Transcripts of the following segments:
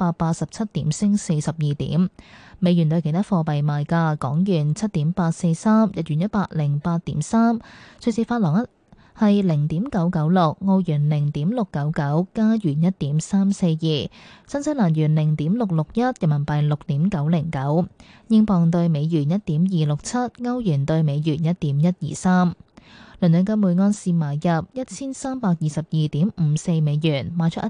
187點，升42點。美元對其他貨幣賣價：港元7.843，日元108.3，瑞士法郎係0.996，澳元0.699，加元1.342，新西蘭元0.661，人民幣6.909，英鎊對美元1.267，歐元對美元1.123。倫敦金每安士買入1322.54美元，賣出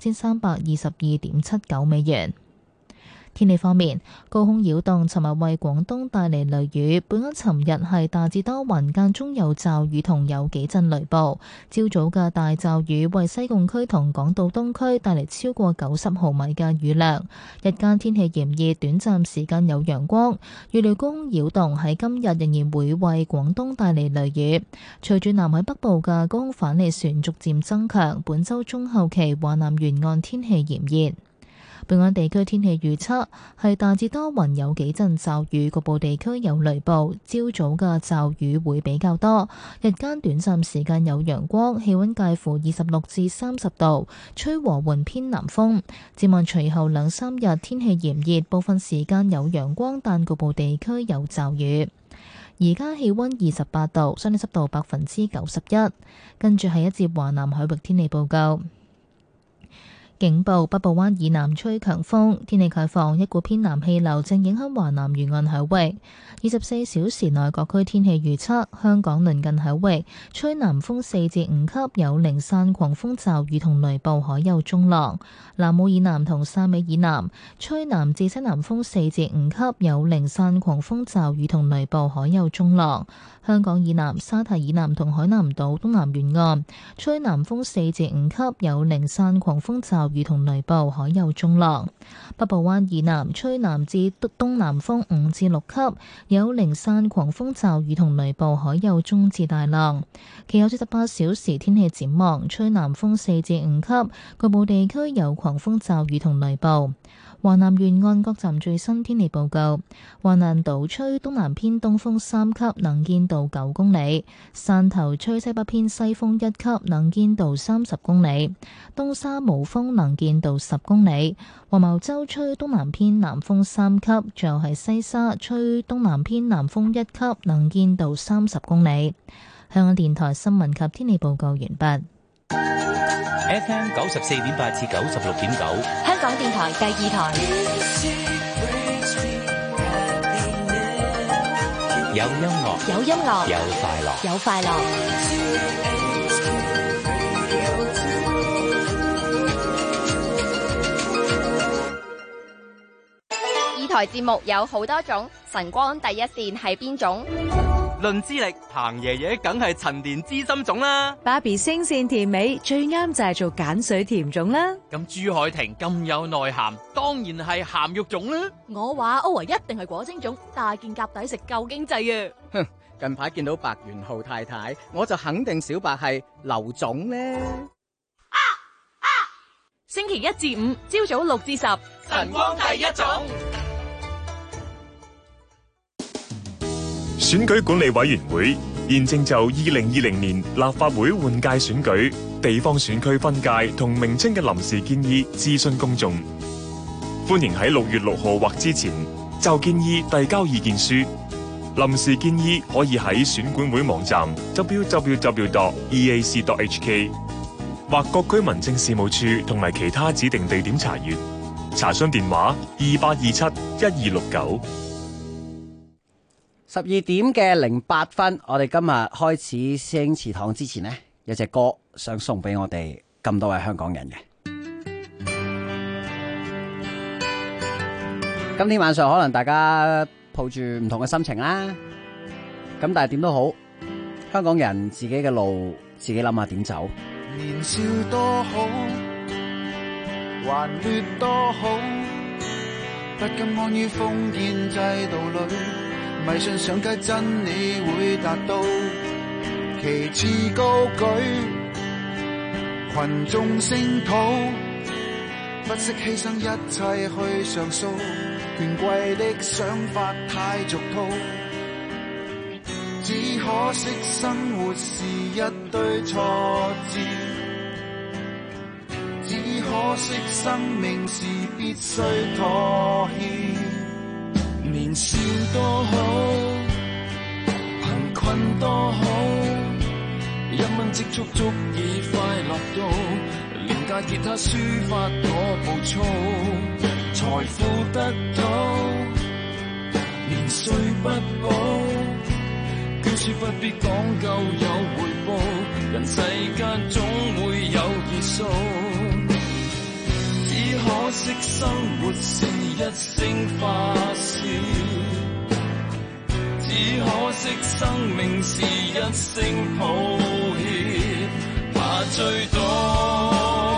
1322.79美元。天氣方面，高空擾動尋日為廣東帶嚟雷雨。本港尋日係大致多雲，間中有驟雨同有幾陣雷暴。朝早嘅大驟雨為西貢區同港島東區帶嚟超過90毫米嘅雨量。日間天氣炎熱，短暫時間有陽光。預料高空擾動喺今日仍然會為廣東帶嚟雷雨。隨住南海北部嘅高空反氣旋逐漸增強，本週中後期華南沿岸天氣炎熱。本港地區天氣預測係大致多雲，有幾陣驟雨，局部地區有雷暴。朝早嘅驟雨會比較多，日間短暫時間有陽光，氣溫介乎26至30度，吹和緩偏南風。展望隨後兩三日天氣炎熱，部分時間有陽光，但局部地區有驟雨。而家氣溫28度，相對濕度91%。跟住係一節華南海域天氣報告。警報：北部灣以南吹強風，天氣概況，一股偏南氣流正影響華南沿岸海域。24小時內各區天氣預測：香港鄰近海域吹南風4至5級，有零散狂風驟雨同雷暴，海有中浪；南澳以南同汕尾以南吹南至西南風4至5級，有零散狂風驟雨同雷暴，海有中浪。香港以南、沙提以南同海南島東南沿岸吹南風4至5級，有零散狂風驟雨同雷暴，海有中浪。北部灣以南吹南至東南風5至6級，有零散狂風驟雨同雷暴，海有中至大浪。其後48小時天氣展望，吹南風4至5級，局部地區有狂風驟雨同雷暴。華南沿岸各站最新天氣報告：華南島吹東南偏東風3級，能見度9公里；汕頭吹西北偏西風1級，能見度30公里；東沙無風，能見度10公里；黃茅洲吹東南偏南風3級，最後係西沙吹東南偏南風1級，能見度30公里。香港電台新聞及天氣報告完畢。 FM 94.8至96.9， 香港電台第二台。 有音樂， 有音樂， 有快樂， 有快樂。 二台節目有好多種，晨光第一線係邊種？ 論資歷，彭爺爺梗係陳年資深種啦。 芭比聲線甜美，最啱就係做鹼水甜種啦。 咁朱凱婷咁有內涵，當然係鹹肉種啦。 我話歐維一定係果精種，大件夾抵食夠經濟啊！ 哼，近排見到白元浩太太，我就肯定小白係劉總咧。 星期1至5朝早6至10， 晨光第一種。 選舉管理委員會現正就2020年立法會換屆選舉、地方選區分界同名稱嘅臨時建議諮詢公眾，歡迎喺6月6號或之前就建議遞交意見書。臨時建議可以喺選管會網站 www.eac.hk 或各區民政事務處同埋其他指定地點查閱。查詢電話28271269。 12:08，我哋今日開始師兄祠堂之前呢，有隻歌想送俾我哋咁多位香港人嘅。今天晚上可能大家抱住唔同嘅心情啦，咁但係點都好，香港人自己嘅路自己諗下點走。 年少多好，頑劣多好，不甘安於封建制度裏，迷信上街真理會達到，旗幟高舉，群眾聲討，不惜犧牲一切去上訴，權貴的想法太俗套，只可惜生活是一堆挫折，只可可惜生命是必須妥協。年少多好，貧困多好，1蚊積蓄足以快樂到，廉價吉他抒發我暴躁，財富得到，年歲不保，捐書不必講究有回報，人世間總會有結數，只可惜生活是一聲發笑，只可惜生命是一聲抱歉，怕追到。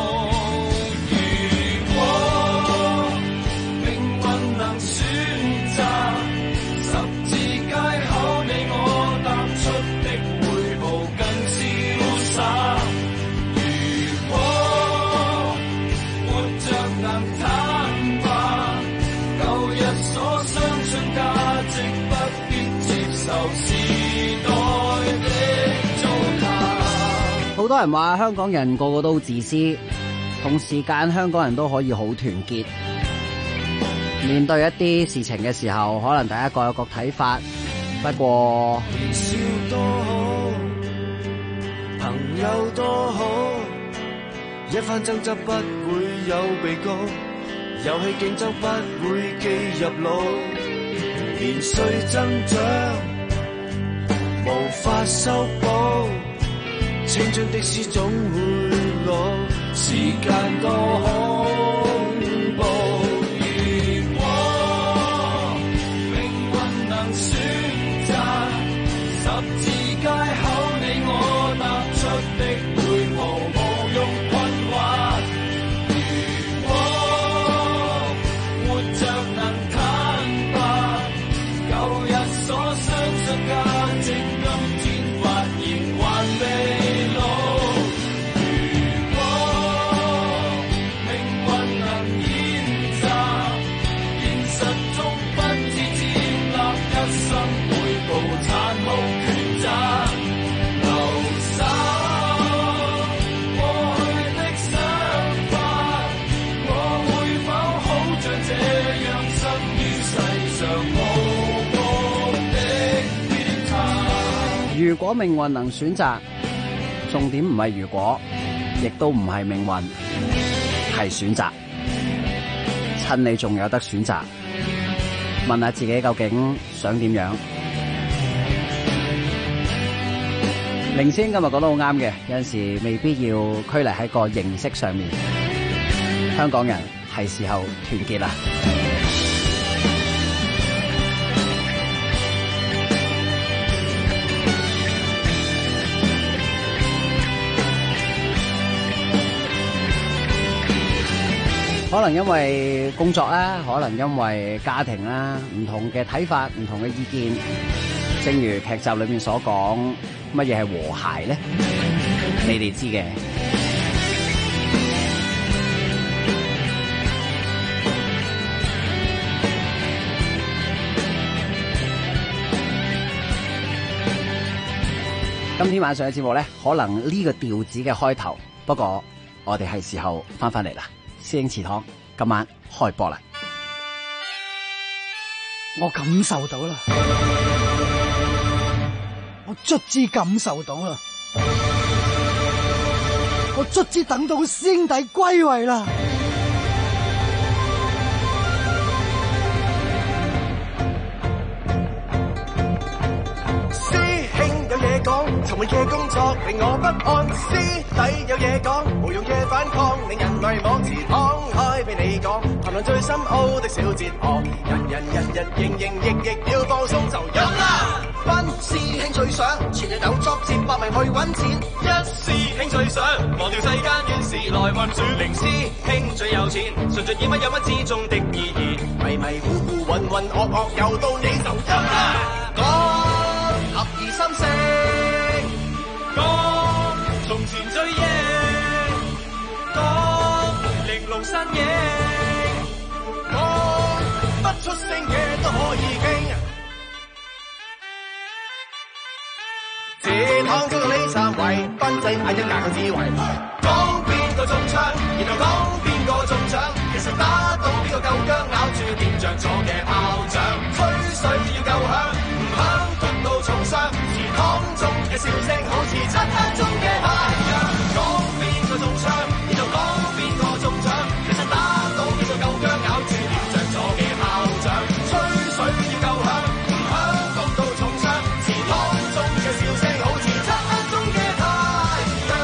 如果命運能選擇，十字街口你我踏出的每步更瀟灑。如果活着能坦白，舊日所相信價值不必接受時代的糟蹋。 好多人話香港人個個都自私，同時間香港人都可以好團結。面對一啲事情嘅時候，可能大家各有各睇法，不過年少多好，朋友多好，一番爭執不會有被告，遊戲競爭不會記入腦，年歲增長無法修補，青春的詩總會老，時間多恐怖。如果命運能選擇，十字街口你我踏出的每步無用困惑。如果活着能坦白，舊日所相信價值今天發現還未老。如果命運能演習，現實中不止建立一生每步殘酷抉擇，流灑過去的想法，我會否好像這樣生於世上無目的鞭撻？ 如果命運能選擇，重點唔係如果，亦都唔係命運，係選擇。趁你仲有得選擇，問下自己究竟想點樣。凌先今日講得好啱嘅，有陣時未必要拘泥喺個形式上面。香港人係時候團結啦。可能因為工作啦，可能因為家庭啦，唔同嘅睇法，唔同嘅意見。正如劇集裏面所講，乜嘢係和諧呢？你哋知嘅。今天晚上嘅節目呢，可能呢個調子嘅開頭，不過我哋係時候翻嚟啦。師兄祠堂今晚開播啦！ 我感受到啦，我卒之感受到啦，我卒之等到師兄弟歸位啦！ 沉悶嘅工作令我不安，師弟有嘢講，無用嘅反抗令人迷惘，自敞開俾你講，談論最深奧的小哲學，人日營役要放鬆就飲啦！班師兄最想全日有作接百名去揾錢，一師兄最想忘掉世間怨事來運轉，零師兄最有錢，純盡以乜有乜之中的意義，迷糊渾噩又到你就飲啦！講合意心聲。講從前最贏，講玲瓏身影，講不出聲嘅都可以傾。這趟叫到你三圍，賓仔眼一眼嘅智慧，講邊個中槍，然後講邊個中獎，其實打到邊個夠薑，咬住點着咗嘅炮仗，吹水要夠響，唔響焗到重傷，祠堂中嘅笑聲好似漆黑中嘅太陽，講邊個中槍，呢度講邊個中獎，其實打到邊個夠薑，咬住點着咗嘅炮仗，吹水要夠響，唔響焗到重傷，祠堂中嘅笑聲好似漆黑中嘅太陽。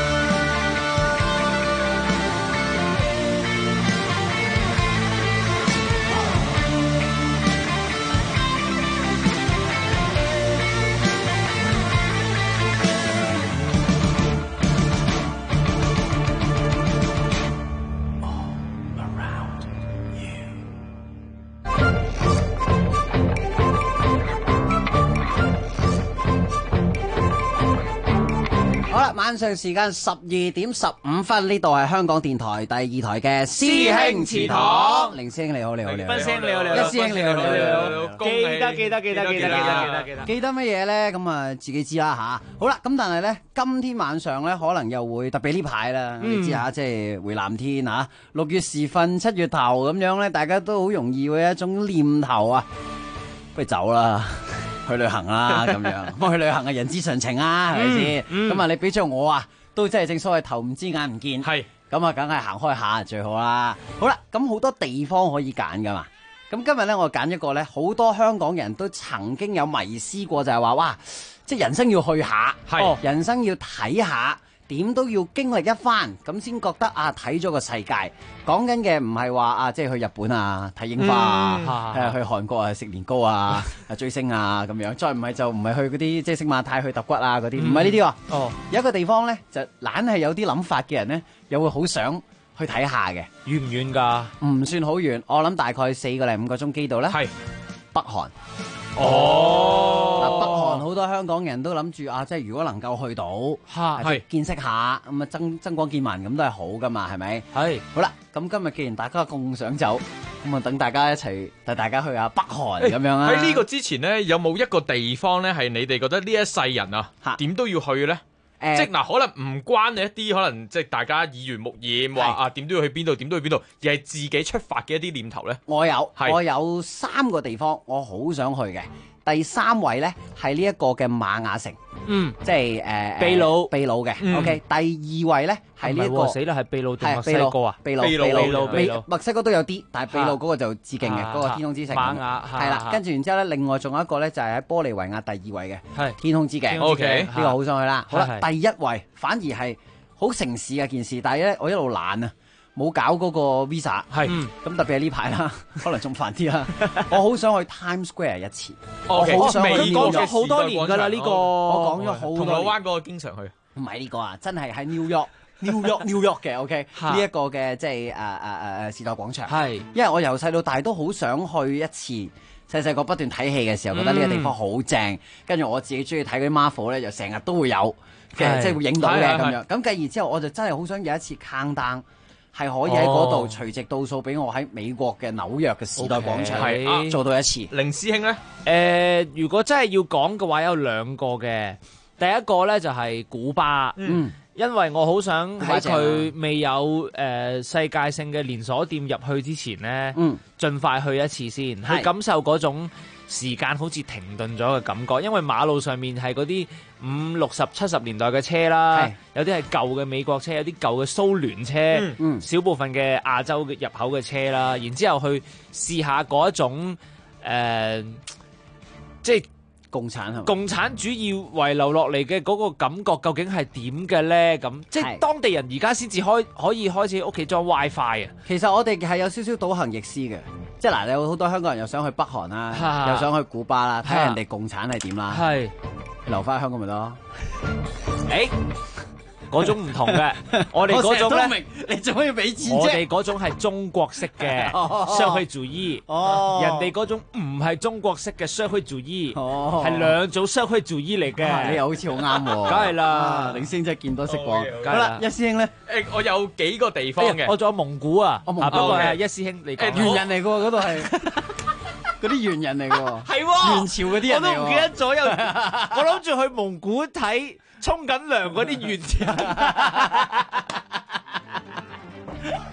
好啦，晚上時間12:15，呢度係香港電台第2台嘅師兄祠堂。凌師兄你好，你好，你好。 斌師兄你好，你好。 一師兄你好，你好，你好。 記得乜嘢咧？咁啊，自己知啦吓。好啦，咁但係咧，今天晚上咧，可能又會特別呢排啦。你知下，即係回南天吓，6月時分、7月頭咁樣咧，大家都好容易會有一種念頭啊，不如走啦。去旅行啦咁樣，咁去旅行嘅人之常情啊，係咪先？咁啊，你俾咗我啊，都真係正所謂頭唔知眼唔見，係咁啊，梗係行開下最好啦。好啦，咁好多地方可以揀噶嘛。咁今日咧，我揀一個咧，好多香港人都曾經有迷思過，就係話哇，即係人生要去下，人生要睇下。點都要經歷一番，咁先覺得啊睇咗個世界。講緊嘅唔係話啊，即係去日本啊睇櫻花啊，去韓國啊食年糕啊，追星啊咁樣。再唔係就唔係去嗰啲即係星馬泰去揼骨啊嗰啲，唔係呢啲喎。哦，有一個地方咧就懶係有啲諗法嘅人咧，又會好想去睇下嘅。 遠唔遠㗎？唔算好遠，我諗大概4個零5個鐘機度咧。係北韓。 哦， 北韓好多香港人都諗住啊，即係如果能夠去到，係見識下咁啊，增廣見聞咁都係好噶嘛，係咪？係。好啦，咁今日既然大家共想走，咁啊等大家一齊帶大家去下北韓咁樣啊。 喺呢個之前呢，有冇一個地方呢係你哋覺得呢一世人啊點都要去呢？即係嗱，可能唔關你一啲，可能即係大家耳濡目染，話啊點都要去邊度，點都去邊度，而係自己出發嘅一啲念頭咧。 我有3個地方我好想去嘅。第3位咧係呢一個嘅瑪雅城，即係秘魯嘅。OK，第2位咧係呢一個死啦，係秘魯定墨西哥啊？ 秘魯，墨西哥都有啲，但係秘魯嗰個就致敬嘅，嗰個天空之城。瑪雅係啦，跟住然之後咧，另外仲有一個咧就係喺玻利維亞第2位嘅，係天空之鏡。OK，呢個好想去啦。好啦，第1位反而係好城市嘅件事，但係咧我一路懶啊。冇搞嗰個 visa， 係咁特別係呢排啦，可能仲煩啲啦。我好想去 Times Square 一次，我好想去。 佢講咗好多年㗎啦，呢個我講咗好多年。 銅鑼灣嗰個經常去， 唔係呢個啊，真係喺 New York 嘅 OK， 呢一個嘅即係時代廣場。係，因為我由細到大都好想去一次。細個不斷睇戲嘅時候，覺得呢個地方好正，跟住我自己中意睇嗰啲 Marvel 咧，就成日都會有嘅，即係會影到嘅咁樣。咁繼而之後，我就真係好想有一次 countdown。係可以喺嗰度隨直倒數俾我喺美國嘅紐約嘅時代廣場做到一次。 凌師兄呢？ 如果真係要講嘅話，有2個嘅。第一個呢就係古巴，因為我好想喺佢未有世界性嘅連鎖店入去之前呢，盡快去一次先，去感受嗰種時間好似停頓咗嘅感覺。因為馬路上面係嗰啲50、60、70年代嘅車啦，有啲係舊嘅美國車，有啲舊嘅蘇聯車，少部分嘅亞洲嘅入口嘅車啦。然之後去試下嗰一種即係共產主義遺留落嚟嘅嗰個感覺究竟係點嘅咧？咁即係當地人而家先至可以開始屋企裝 WiFi 啊！ 其實我哋係有少少倒行逆施嘅，即係嗱，有好多香港人又想去北韓啦，又想去古巴啦，睇下人哋共產係點啦，留翻香港咪得咯？ 嗰種唔同嘅，我哋嗰種咧， 你仲可以俾錢啫？ 我哋嗰種係中國式嘅社會主義，人哋嗰種唔係中國式嘅社會主義，係2種社會主義嚟嘅。 你又好似好啱喎， 梗係啦， 領先真係見多識廣。好啦，一師兄咧， 我有幾個地方嘅， 我仲有蒙古啊，不過係一師兄你講， 猿人嚟嘅喎，嗰度係嗰啲猿人嚟嘅喎， 係喎， 元朝嗰啲人嚟喎， 我都唔記得咗。我諗住去蒙古睇沖緊涼嗰啲猿人。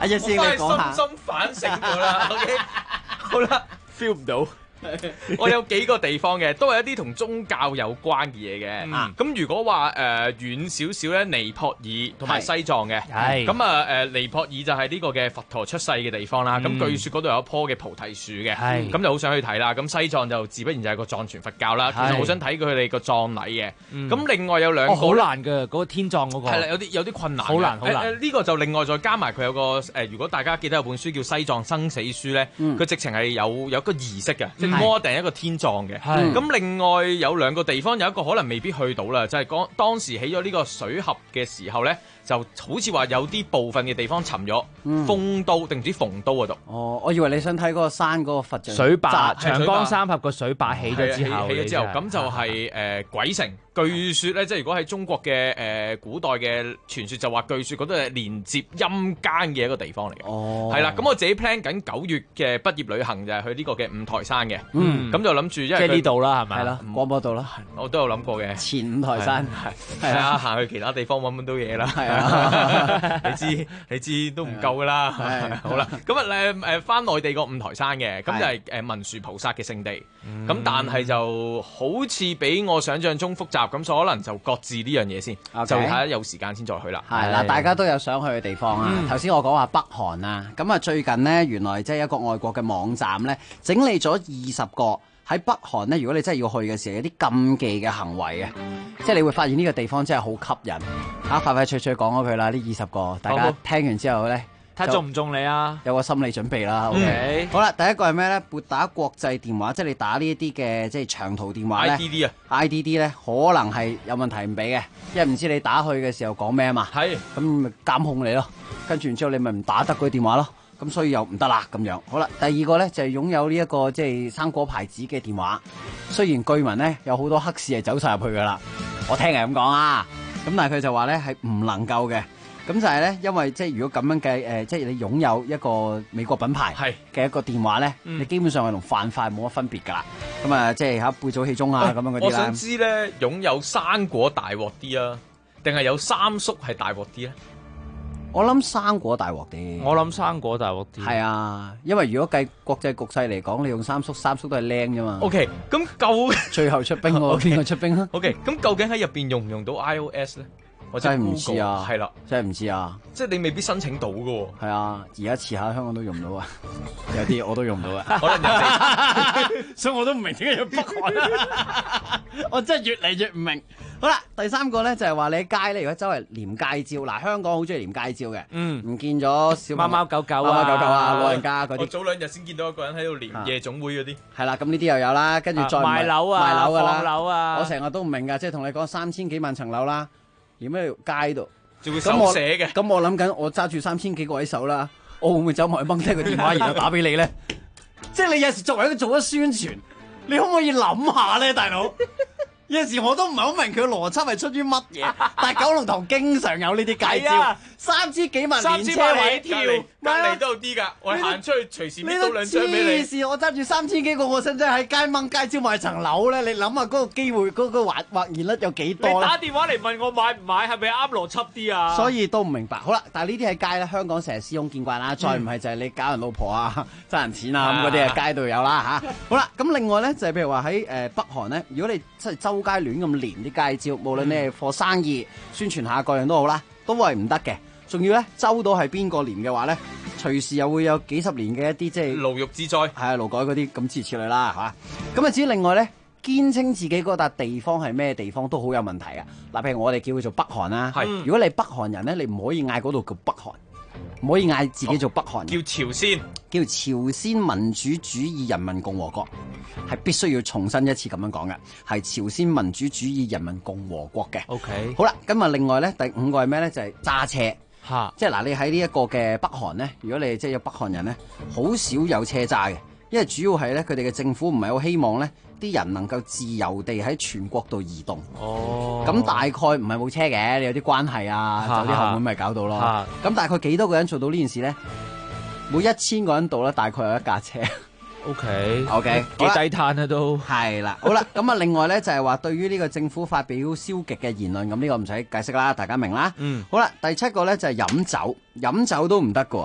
阿一師你講下。 深深反省咗啦。OK， 好啦 ，feel 唔到。我有幾個地方嘅，都係一啲同宗教有關嘅嘢嘅。咁如果話遠少少咧，尼泊爾同埋西藏嘅，咁啊尼泊爾就係呢個嘅佛陀出世嘅地方啦。咁據說嗰度有一棵嘅菩提樹嘅，咁就好想去睇啦。咁西藏就自不然就係個藏傳佛教啦。其實好想睇佢哋個葬禮嘅。咁另外有兩個好難嘅嗰個天葬嗰個， 係啦，有啲困難， 好難好難。 呢個就另外再加埋佢有個如果大家記得有本書叫《西藏生死書》咧，佢直情係有一個儀式嘅。摸定一個天葬嘅，咁另外有兩個地方，有一個可能未必去到啦，就係當時起咗呢個水峽嘅時候咧，就好似話有啲部分嘅地方沉咗，豐都定唔知馮都嗰度。 哦，我以為你想睇嗰個山嗰個佛像水壩，長江三峽個水壩起咗之後， 咁就係鬼城。據說咧，即係如果喺中國嘅古代嘅傳說就話，據說嗰度係連接陰間嘅一個地方嚟嘅。哦，係啦，咁我自己 plan 緊9月嘅畢業旅行就係去呢個嘅五台山嘅。咁就諗住，即係呢度啦，係咪？ 係啦，廣播道啦， 我都有諗過嘅。 前五台山係啊，行去其他地方揾到嘢啦。係啊，你知都唔夠噶啦。好啦，咁啊翻內地個五台山嘅，咁就係文殊菩薩嘅聖地。咁但係就好似比我想象中複雜。咁所以可能就擱置呢樣嘢先，就睇下有時間先再去啦。 係啦，大家都有想去嘅地方啊。頭先我講話北韓啊，咁啊最近呢，原來即係一個外國嘅網站呢，整理咗20個喺北韓呢，如果你真係要去嘅時候，有啲禁忌嘅行為嘅，即係你會發現呢個地方真係好吸引。快快脆脆講咗佢啦，呢20個，大家聽完之後呢。 睇中唔中你啊？ 有個心理準備啦。OK，好啦，第一個係咩咧？撥打國際電話，即係你打呢一啲嘅即係長途電話咧。IDD 咧可能係有問題唔俾嘅，因為唔知你打去嘅時候講咩啊嘛。係，咁咪監控你咯。跟住之後你咪唔打得嗰啲電話咯。咁所以又唔得啦咁樣。好啦，第二個咧就係擁有呢一個即係生果牌子嘅電話。雖然據聞咧有好多黑市係走晒入去噶啦，我聽係咁講啊。咁但係佢就話咧係唔能夠嘅。咁就係咧，因為即係如果咁樣計即係你擁有一個美國品牌嘅一個電話咧，你基本上係同犯法冇乜分別噶啦。咁啊，即係嚇背祖氣宗啊咁樣嗰啲啦。 我想知咧，擁有生果大鑊啲啊，定係有三叔係大鑊啲咧？ 我諗生果大鑊啲。 我諗生果大鑊啲。 係啊，因為如果計國際局勢嚟講，你用三叔都係靚啫嘛。 OK， 咁究最後出兵喎，邊個出兵啊 ？OK， 咁究竟喺入邊用唔用到 iOS 咧？ 我真係唔知啊， 係啦， 真係唔知啊， 即係你未必申請到噶喎。 係啊，而家遲下香港都用唔到啊，有啲我都用唔到啊， 可能人哋， 所以我都唔明點解要北韓，我真係越嚟越唔明。好啦，第三個咧就係話你喺街咧，如果周圍黏街招，嗱香港好中意黏街招嘅，唔見咗小貓貓狗狗啊，老人家嗰啲。 我早2日先見到一個人喺度黏夜總會嗰啲。 係啦，咁呢啲又有啦，跟住再賣樓啊， 賣樓噶啦， 放樓啊， 我成日都唔明噶，即係同你講3000幾萬層樓啦。點喺條街度？ 仲會手寫嘅。 咁我諗緊，我揸住3000幾個位手啦，我會唔會走埋去掹低個電話，然後打俾你咧？即係你有時作為一個做咗宣傳，你可唔可以諗下咧，大佬？有時我都唔係好明佢嘅邏輯係出於乜嘢，但係九龍塘經常有呢啲街招，3000幾萬連車位跳， 隔離都有啲㗎。我行出去隨時搣到2張俾你。 黐線，我揸住3000幾個，我真係喺街掹街招買層樓咧。你諗下嗰個機會，嗰個或然率有幾多咧？ 你打電話嚟問我買唔買，係咪啱邏輯啲啊？ 所以都唔明白。好啦，但係呢啲喺街咧，香港成日司空見慣啦。再唔係就係你搞人老婆啊、爭人錢啊咁嗰啲喺街度有啦嚇。好啦，咁另外咧就係譬如話喺北韓咧，如果你真係周街亂咁連啲街招，無論你係貨生意、宣傳下各樣都好啦，都係唔得嘅。仲要咧，周到係邊個連嘅話咧，隨時又會有幾十年嘅一啲即係牢獄之災， 係啊，勞改嗰啲咁諸如此類啦嚇。咁啊，至於另外咧，堅稱自己嗰笪地方係咩地方都好有問題啊！嗱，譬如我哋叫佢做北韓啦，如果你係北韓人咧，你唔可以嗌嗰度叫北韓，唔可以嗌自己做北韓， 叫朝鮮， 叫朝鮮民主主義人民共和國，係必須要重申一次咁樣講嘅，係朝鮮民主主義人民共和國嘅。 OK， 好啦，咁啊，另外咧，第5個係咩咧？就係揸車。即係嗱，你喺呢一個嘅北韓咧，如果你即係有北韓人咧，好少有車揸嘅，因為主要係咧佢哋嘅政府唔係好希望咧啲人能夠自由地喺全國度移動。哦，咁大概唔係冇車嘅，你有啲關係啊，走啲後門咪搞到咯。咁大概幾多個人做到呢件事咧？每1000個人度咧，大概有一架車。OK， 幾低碳啊都係啦，好啦，咁啊，另外咧就係話對於呢個政府發表消極嘅言論，咁呢個唔使解釋啦，大家明啦。好啦，第7個咧就係飲酒都唔得噶。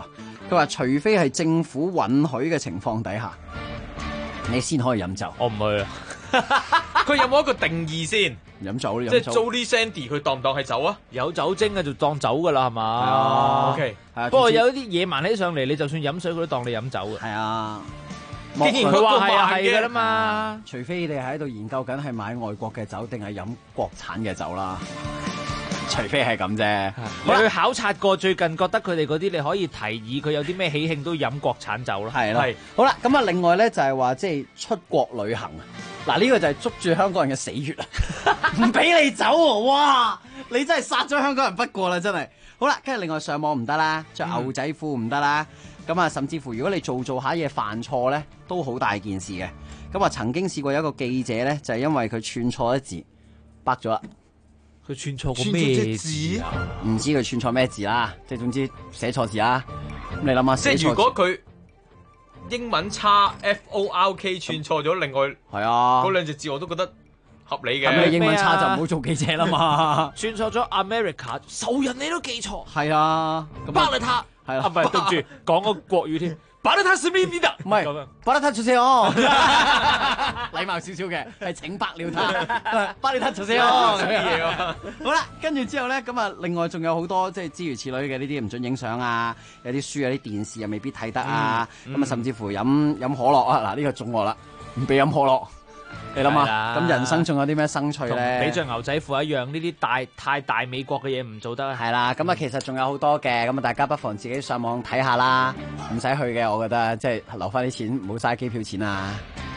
佢話除非係政府允許嘅情況底下，你先可以飲酒。 我唔去啊。 佢有冇一個定義先？ 飲酒即係 Jolly Sandy 佢當唔當係酒啊？ 有酒精嘅就當酒噶啦，係嘛？ 係啊 OK， 不過有啲野蠻起上嚟，你就算飲水佢都當你飲酒嘅。 係啊。 既然佢話係啊係噶啦嘛， 除非你喺度研究緊係買外國嘅酒定係飲國產嘅酒啦，除非係咁啫。 你去考察過最近，覺得佢哋嗰啲你可以提議佢有啲咩喜慶都飲國產酒咯。 係啦，好啦，咁啊，另外咧就係話即係出國旅行啊。嗱，呢個就係捉住香港人嘅死穴啊！唔俾你走喎，哇！你真係殺咗香港人不過啦，真係。好啦，跟住另外上網唔得啦，着牛仔褲唔得啦。咁啊，甚至乎如果你做下嘢犯錯咧，都好大件事嘅。咁啊，曾經試過有一個記者咧，就係因為佢串錯一字，斃咗啦。 佢串錯個咩字啊？ 唔知佢串錯咩字啦，即係總之寫錯字啦。咁你諗下， 即係如果佢英文差 FORK 串錯咗，另外係啊嗰兩隻字我都覺得合理嘅。 咁你英文差就唔好做記者啦嘛。 串錯咗 America， 仇人你都記錯。 係啊， 巴勒塔係啦，唔係對唔住，講個國語添。巴勒塔是邊啲啊？ 唔係，巴勒塔出聲哦，禮貌少少嘅，係請白了他。巴勒塔出聲哦，啲嘢喎。好啦，跟住之後咧，咁啊，另外仲有好多即係諸如此類嘅呢啲唔準影相啊，有啲書有啲電視又未必睇得啊，咁啊，甚至乎飲可樂啊，嗱呢個中我啦，唔俾飲可樂。你諗下，咁人生仲有啲咩生趣咧？ 比着牛仔褲一樣，呢啲太大美國嘅嘢唔做得。 係啦，咁啊其實仲有好多嘅，咁啊大家不妨自己上網睇下啦，唔使去嘅，我覺得即係留翻啲錢，唔好嘥機票錢啊！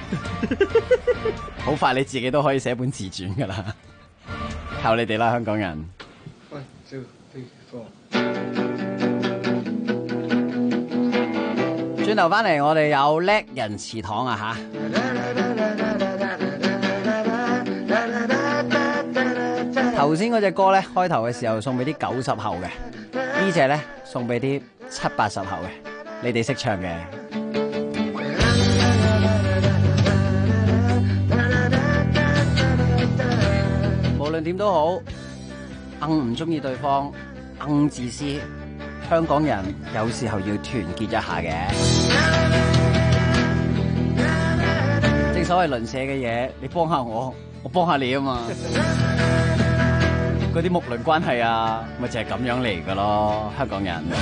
好快你自己都可以寫本自傳噶啦，靠你哋啦，香港人。1, 2, 3, 4轉頭翻嚟，我哋有叻人祠堂啊吓！頭先嗰隻歌咧，開頭嘅時候送俾啲90後嘅，呢隻咧送俾啲70、80後嘅，你哋識唱嘅。無論點都好，唔中意對方，自私，香港人有時候要團結一下嘅。正所謂鄰舍嘅嘢，你幫下我，我幫下你啊嘛。嗰啲睦鄰關係啊，咪就係咁樣嚟噶咯，香港人。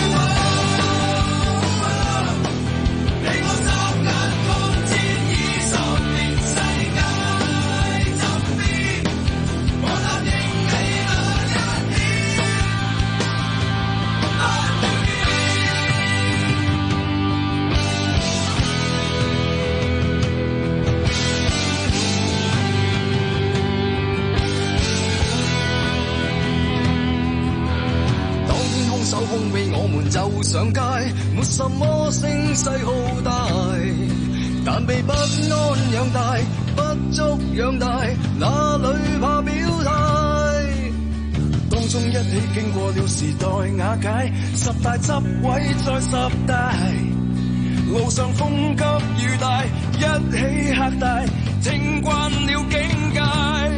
就上街，沒什麼聲勢浩大，但被不安養大，不足養大，哪裏怕表態？當中一起經過了時代瓦解，10大執位再10大，路上風急雨大，一起嚇大，聽慣了境界。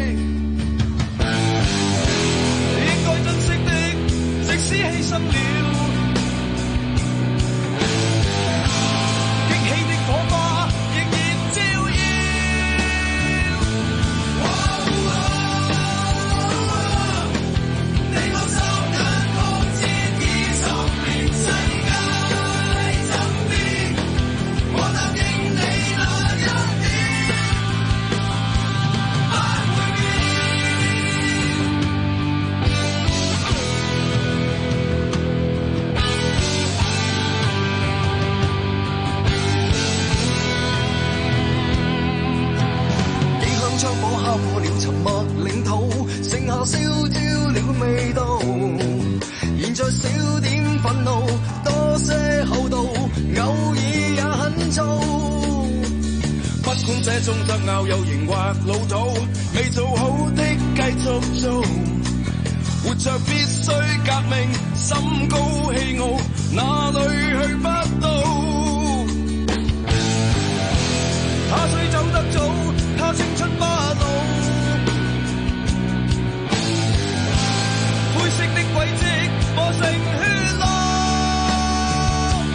應該珍惜的，即使犧牲了。火花仍然照耀，你我三人共戰20年，世界怎變？我答應你那一點，不會變。槍火敲破了沉默領土，剩下燒焦了味道。現在少點憤怒，多些厚道，偶爾也很燥。不管這種爭拗有型或老土，未做好的繼續做。活着必須革命，心高氣傲，哪裏去不到？他雖走得早，他青春不老，灰色的軌跡磨成血路。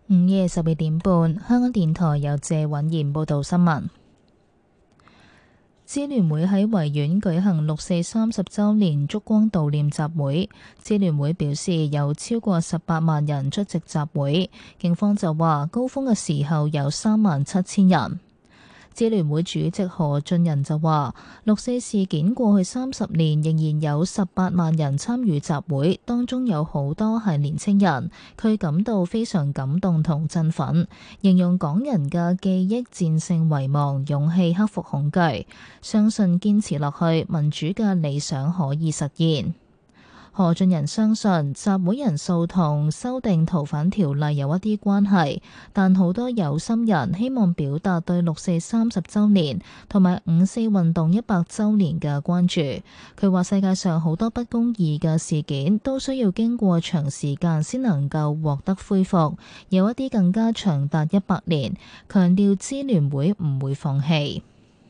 午夜12點半，香港電台由謝允賢報道新聞。支聯會喺維園舉行六四30週年燭光悼念集會，支聯會表示有超過18萬人出席集會，警方就話高峰嘅時候有37000人。支聯會主席何俊仁就話，六四事件過去30年仍然有18萬人參與集會，當中有好多係年輕人，佢感到非常感動同振奮，形容港人嘅記憶戰勝遺忘，勇氣克服恐懼，相信堅持落去，民主嘅理想可以實現。何俊仁相信集會人數同修訂逃犯條例有一啲關係，但好多有心人希望表達對六四30週年同埋五四運動100週年嘅關注。佢話世界上好多不公義嘅事件都需要經過長時間先能夠獲得恢復，有一啲更加長達100年，強調支聯會唔會放棄。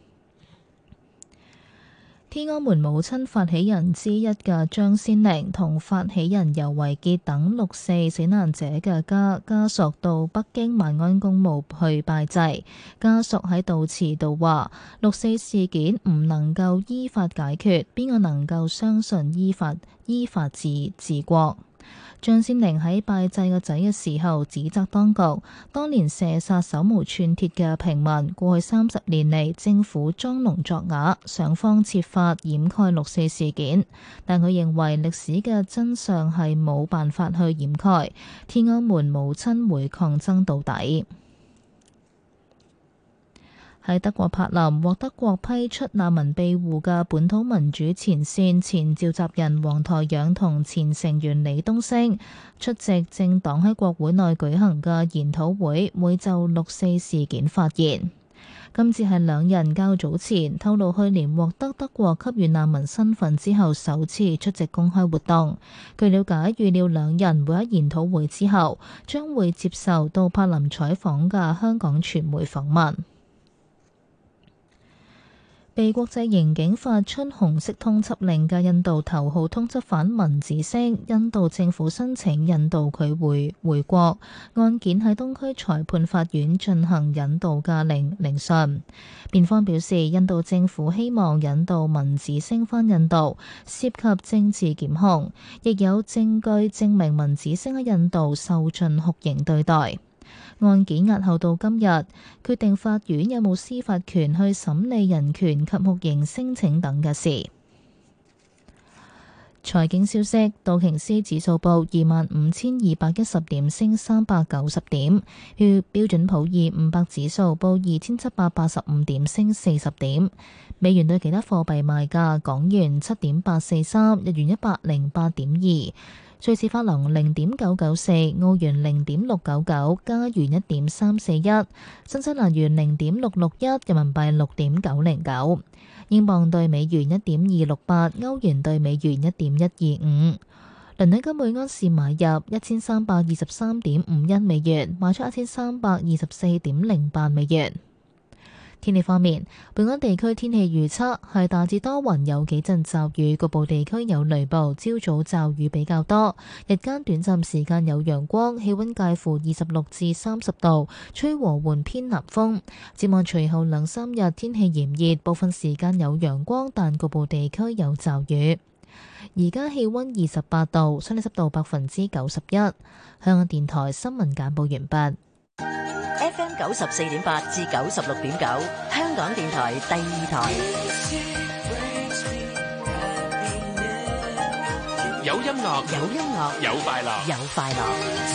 天安門母親發起人之一嘅張先玲同發起人游維潔等六四死難者嘅家屬到北京萬安公墓去拜祭。家屬喺悼詞度話：六四事件唔能夠依法解決，邊個能夠相信依法治國？張先玲喺拜祭個仔嘅時候指責當局，當年射殺手無寸鐵嘅平民，過去30年嚟政府裝聾作啞，想方設法掩蓋六四事件。但佢認為歷史嘅真相係冇辦法去掩蓋，天安門母親會抗爭到底。喺德國柏林獲德國批出難民庇護嘅本土民主前線前召集人黃台仰同前成員李東升出席政黨喺國會內舉行嘅研討會，會就六四事件發言。今次係兩人較早前透露去年獲得德國給予難民身份之後首次出席公開活動。據了解，預料兩人會喺研討會之後將會接受到柏林採訪嘅香港傳媒訪問。被國際刑警發出紅色通緝令嘅印度頭號通緝犯文子星，印度政府申請引渡佢回國，案件喺東區裁判法院進行引渡嘅聆訊。辯方表示，印度政府希望引渡文子星返印度，涉及政治檢控，亦有證據證明文子星喺印度受盡酷刑對待。案件押後到今日，決定法院有冇司法權去審理人權及酷刑聲請等嘅事。財經消息，道瓊斯指數報25,210點，升390點；標準普爾500指數報2,785點，升40點。美元對其他貨幣賣價：港元7.843，日元108.2。瑞士法郎0.994，澳元0.699，加元1.341，新西蘭元0.661，人民幣6.909，英鎊對美元1.268，歐元對美元1.125。倫敦金每盎司買入1323.51美元，賣出1324.08美元。天氣方面，本港地區天氣預測係大致多雲，有幾陣驟雨，局部地區有雷暴，朝早驟雨比較多，日間短暫時間有陽光，氣溫介乎26至30度，吹和緩偏南風。展望隨後2-3日天氣炎熱，部分時間有陽光，但局部地區有驟雨。而家氣溫28度，相對濕度91%。香港電台新聞簡報完畢。 FM 94.8至96.9，香港電台第二台。 有音樂， 有音樂， 有快樂， 有快樂。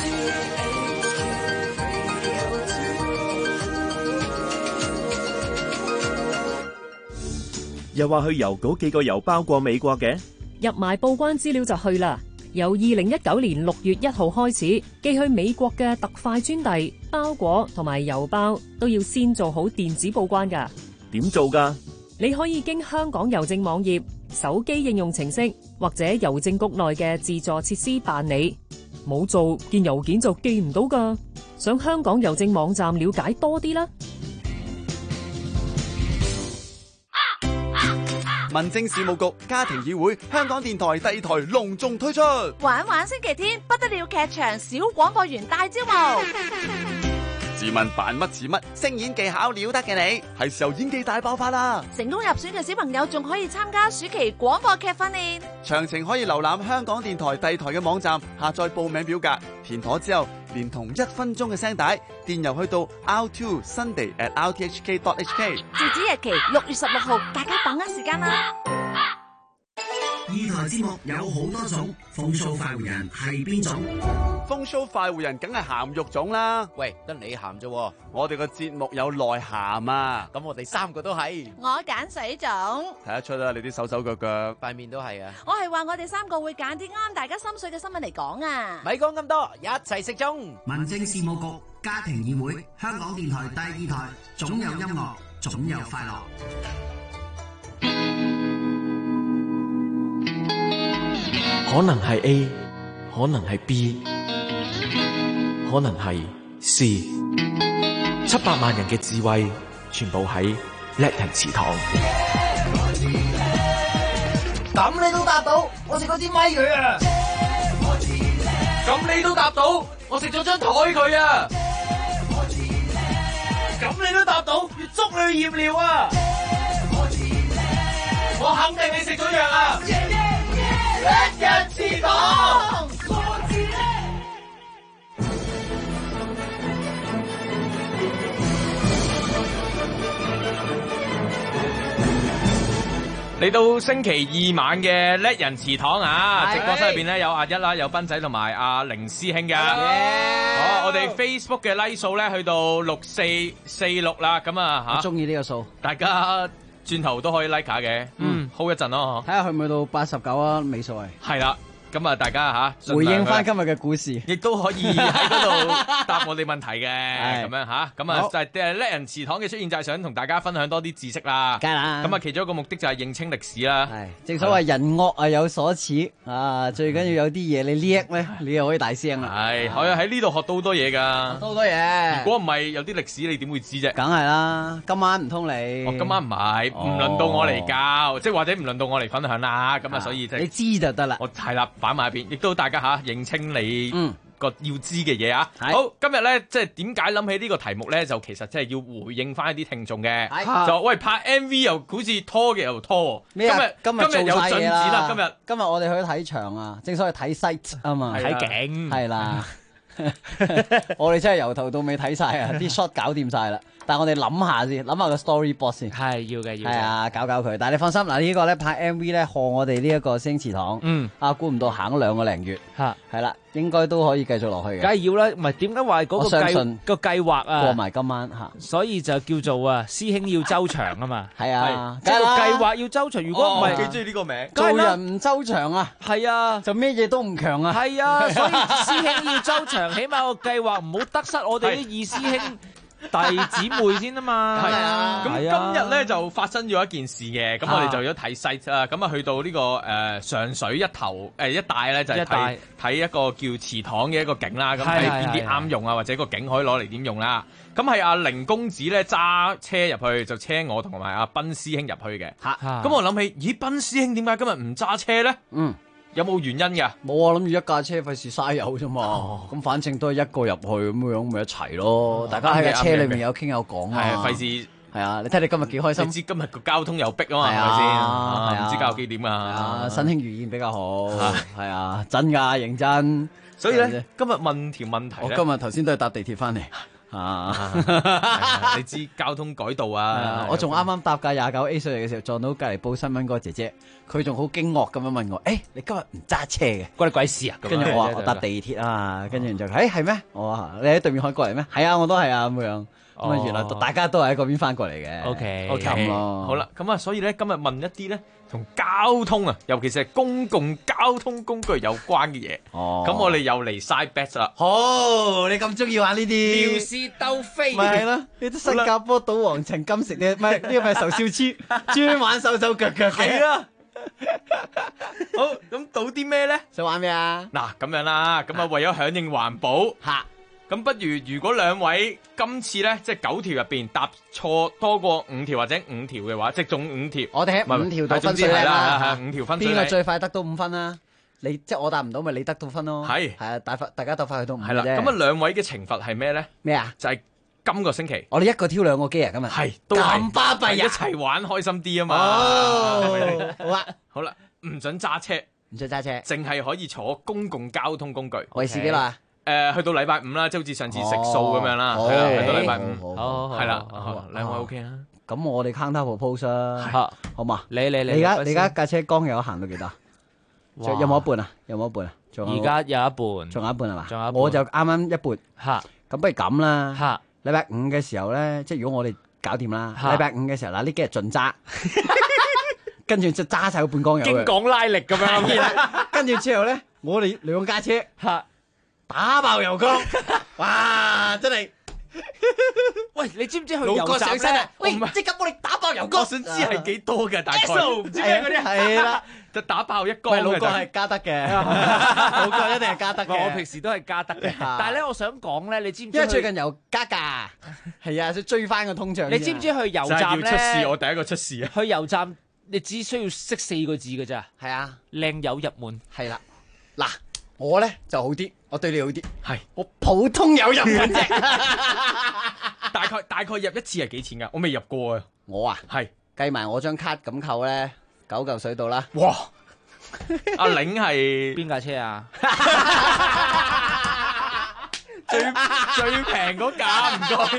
又話去郵局寄個郵包過美國嘅， 入埋報關資料就去啦。由2019年6月1號開始，寄去美國嘅特快專遞、包裹同埋郵包都要先做好電子報關㗎。 點做㗎？ 你可以經香港郵政網頁、手機應用程式或者郵政局內嘅自助設施辦理。冇做，件郵件就寄唔到㗎。上香港郵政網站了解多啲啦。 民政事務局家庭議會香港電台第二台隆重推出。 玩玩星期天不得了劇場小廣播員大招募。 自問扮乜似乜，聲演技巧了得嘅你，係時候演技大爆發啦！ 成功入選嘅小朋友仲可以參加暑期廣播劇訓練。 詳情可以瀏覽香港電台第二台嘅網站，下載報名表格，填妥之後，連同1分鐘嘅聲帶，電郵去到 r2sunday@rthk.hk。 截止日期6月16號，大家把握時間啦！ 二台節目有好多種，風騷快活人係邊種？ 風騷快活人梗係鹹肉種啦。 喂，得你鹹啫， 我哋個節目有內涵啊！ 咁我哋3個都係。 我揀水種， 睇得出啦，你啲手手腳腳， 塊面都係啊！ 我係話我哋3個會揀啲啱大家心水嘅新聞嚟講啊！ 咪講咁多，一齊食中。 民政事務局家庭議會，香港電台第2台，總有音樂，總有快樂。 可能係 A， 可能係 B， 可能係 C。700萬人嘅智慧，全部喺叻人祠堂。 咁你都答到，我食嗰支咪佢啊！ 咁你都答到，我食咗張台佢啊！咁你都答到，要捉你去驗尿啊！我肯定你食咗藥啊！叻人祠堂，嚟到星期2晚嘅叻人祠堂啊！直播室入邊咧有阿一啦，有斌仔同埋阿凌師兄嘅。好，我哋 Facebook 嘅 like 數咧去到6446啦，咁啊吓。 我中意呢個數， 大家轉頭都可以 like 下嘅。hold 一陣咯， 睇下去唔去到89啊？尾數係啦。咁啊，大家吓回應翻今日嘅故事， 亦都可以喺嗰度答我哋問題嘅，咁樣吓，咁啊就係叻人祠堂嘅出現，就係想同大家分享多啲知識啦。 梗係啦， 咁啊，其中一個目的就係認清歷史啦。 係正所謂人惡啊有所恃啊，最緊要有啲嘢你叻咧，你又可以大聲啦。 係，可以喺呢度學到好多嘢噶， 好多嘢。 如果唔係有啲歷史，你點會知啫？ 梗係啦，今晚唔通你？ 今晚唔係，唔輪到我嚟教，即係或者唔輪到我嚟分享啦。咁啊，所以即係你知就得啦。 我係啦，擺埋一邊，亦都大家吓認清你個要知嘅嘢啊！好，今日咧即係點解諗起呢個題目咧？就其實即係要回應翻一啲聽眾嘅，就喂拍 MV 又好似拖嘅又拖，今日有進展啦！今日我哋去睇場啊，正所謂睇 site 啊嘛， 睇景係啦。我哋真係由頭到尾睇晒啊，啲 shot 搞掂晒啦。但係我哋諗下先，諗下個 storyboard 先。 係要嘅，要嘅。 係啊，搞佢。但係你放心，嗱呢個咧拍 MV 咧，賀我哋呢一個星祠堂。估唔到行咗2個零月。係啦，應該都可以繼續落去嘅。 梗係要啦，唔係點解話嗰個計劃啊？ 過埋今晚吓， 所以就叫做師兄要周詳啊嘛。 係啊， 即係個計劃要周詳。如果唔係， 幾中意呢個名。 做人唔周詳啊， 係啊， 就咩嘢都唔強啊。 係啊，所以師兄要周詳，起碼個計劃唔好得失我哋啲二師兄弟姊妹先啊嘛。 係啊，咁今日咧就發生咗一件事嘅，咁我哋就要睇 site 啦，咁啊去到呢個上水一帶咧就係睇一個叫祠堂嘅一個景啦，咁睇邊啲啱用啊，或者個景可以攞嚟點用啦。咁係阿凌公子咧揸車入去，就車我同埋阿斌師兄入去嘅。咁我諗起，咦，斌師兄點解今日唔揸車咧？有冇原因㗎？ 冇啊，諗住一架車費事嘥油啫嘛。咁反正都係一個入去咁樣，咪一齊咯。大家喺架車裏面有傾有講啊。 費事係啊！你睇你今日幾開心。 你知今日個交通又逼啊嘛，係咪先？唔知教幾點啊？ 新興如燕比較好。係啊，真㗎，認真。 所以咧，今日問條問題咧。 我今日頭先都係搭地鐵翻嚟。 你知交通改道啊！ 我仲啱啱搭架29A 上嚟嘅時候，撞到隔離報新聞嗰個姐姐，佢仲好驚愕咁樣問我：你今日唔揸車嘅？ 關你鬼事啊！ 跟住我話我搭地鐵啊，跟住就係咩？我話你喺對面開過嚟咩？係啊，我都係啊咁樣。咁啊，原來大家都係喺嗰邊翻過嚟嘅。 OK， 咁咯。 好啦，咁啊，所以咧今日問一啲咧同交通啊，尤其是係公共交通工具有關嘅嘢。咁我哋又嚟 side bet 啦。 好，你咁中意玩呢啲？ 撩事鬥非。 咪係咯，呢啲新加坡賭王陳金城嘅，唔係呢個咪仇少黐，專玩手手腳腳嘅。 係啊。好，咁賭啲咩咧？ 想玩咩啊？ 嗱，咁樣啦，咁啊為咗響應環保。 咁不如果兩位今次咧，即係9條入邊答錯多過5條或者5條嘅話，即係中5條。 我哋喺5條度分水嶺啦，係5條分水嶺。 邊個最快得到5分啦？你即係我答唔到，咪你得到分咯。 係啊，大家鬥快去到5啫。 係啦，咁啊兩位嘅懲罰係咩咧？ 咩啊？ 就係今個星期， 我哋一個挑2個機啊，今日係都係咁巴閉啊！ 一齊玩開心啲啊嘛。 好啊， 好啦，唔準揸車， 唔準揸車， 淨係可以坐公共交通工具。 為時幾耐？ 去到禮拜5啦，即係好似上次食素咁樣啦，係啦，去到禮拜5，係啦，兩位 OK 啦。 咁我哋 counter propose 啦，好嘛？ 你而家架車剛有行到幾多？有冇一半啊？有冇一半啊？ 而家有一半， 仲有一半係嘛？ 仲有一半， 我就啱啱一半。 嚇， 咁不如咁啦。禮拜5嘅時候咧，即係如果我哋搞掂啦，禮拜5嘅時候嗱，呢幾日盡揸，跟住就揸晒個半缸油。 京港拉力咁樣。 跟住之後咧，我哋兩架車打爆油缸，哇！真係。 喂，你知唔知去油站咧？ 喂，即刻幫你打爆油缸。 我想知係幾多嘅大概？ 唔知咩嗰啲係啦， 就打爆一缸。 老哥係加得嘅，老哥一定係加得嘅。 我平時都係加得嘅，但係咧，我想講咧，你知唔知？ 因為最近油加價，係啊，想追翻個通脹。 你知唔知去油站咧？ 出事，我第一個出事啊！ 去油站，你只需要識4個字嘅咋？ 係啊， 靚友入門。 係啦，嗱，我咧就好啲，我對你好啲。 係， 我普通友入門啫。 大概入一次係幾錢㗎？我未入過啊。 我啊， 係計埋我張卡咁扣咧，9嚿水到啦。 哇！阿玲係邊架車啊？ 最平嗰架，唔該。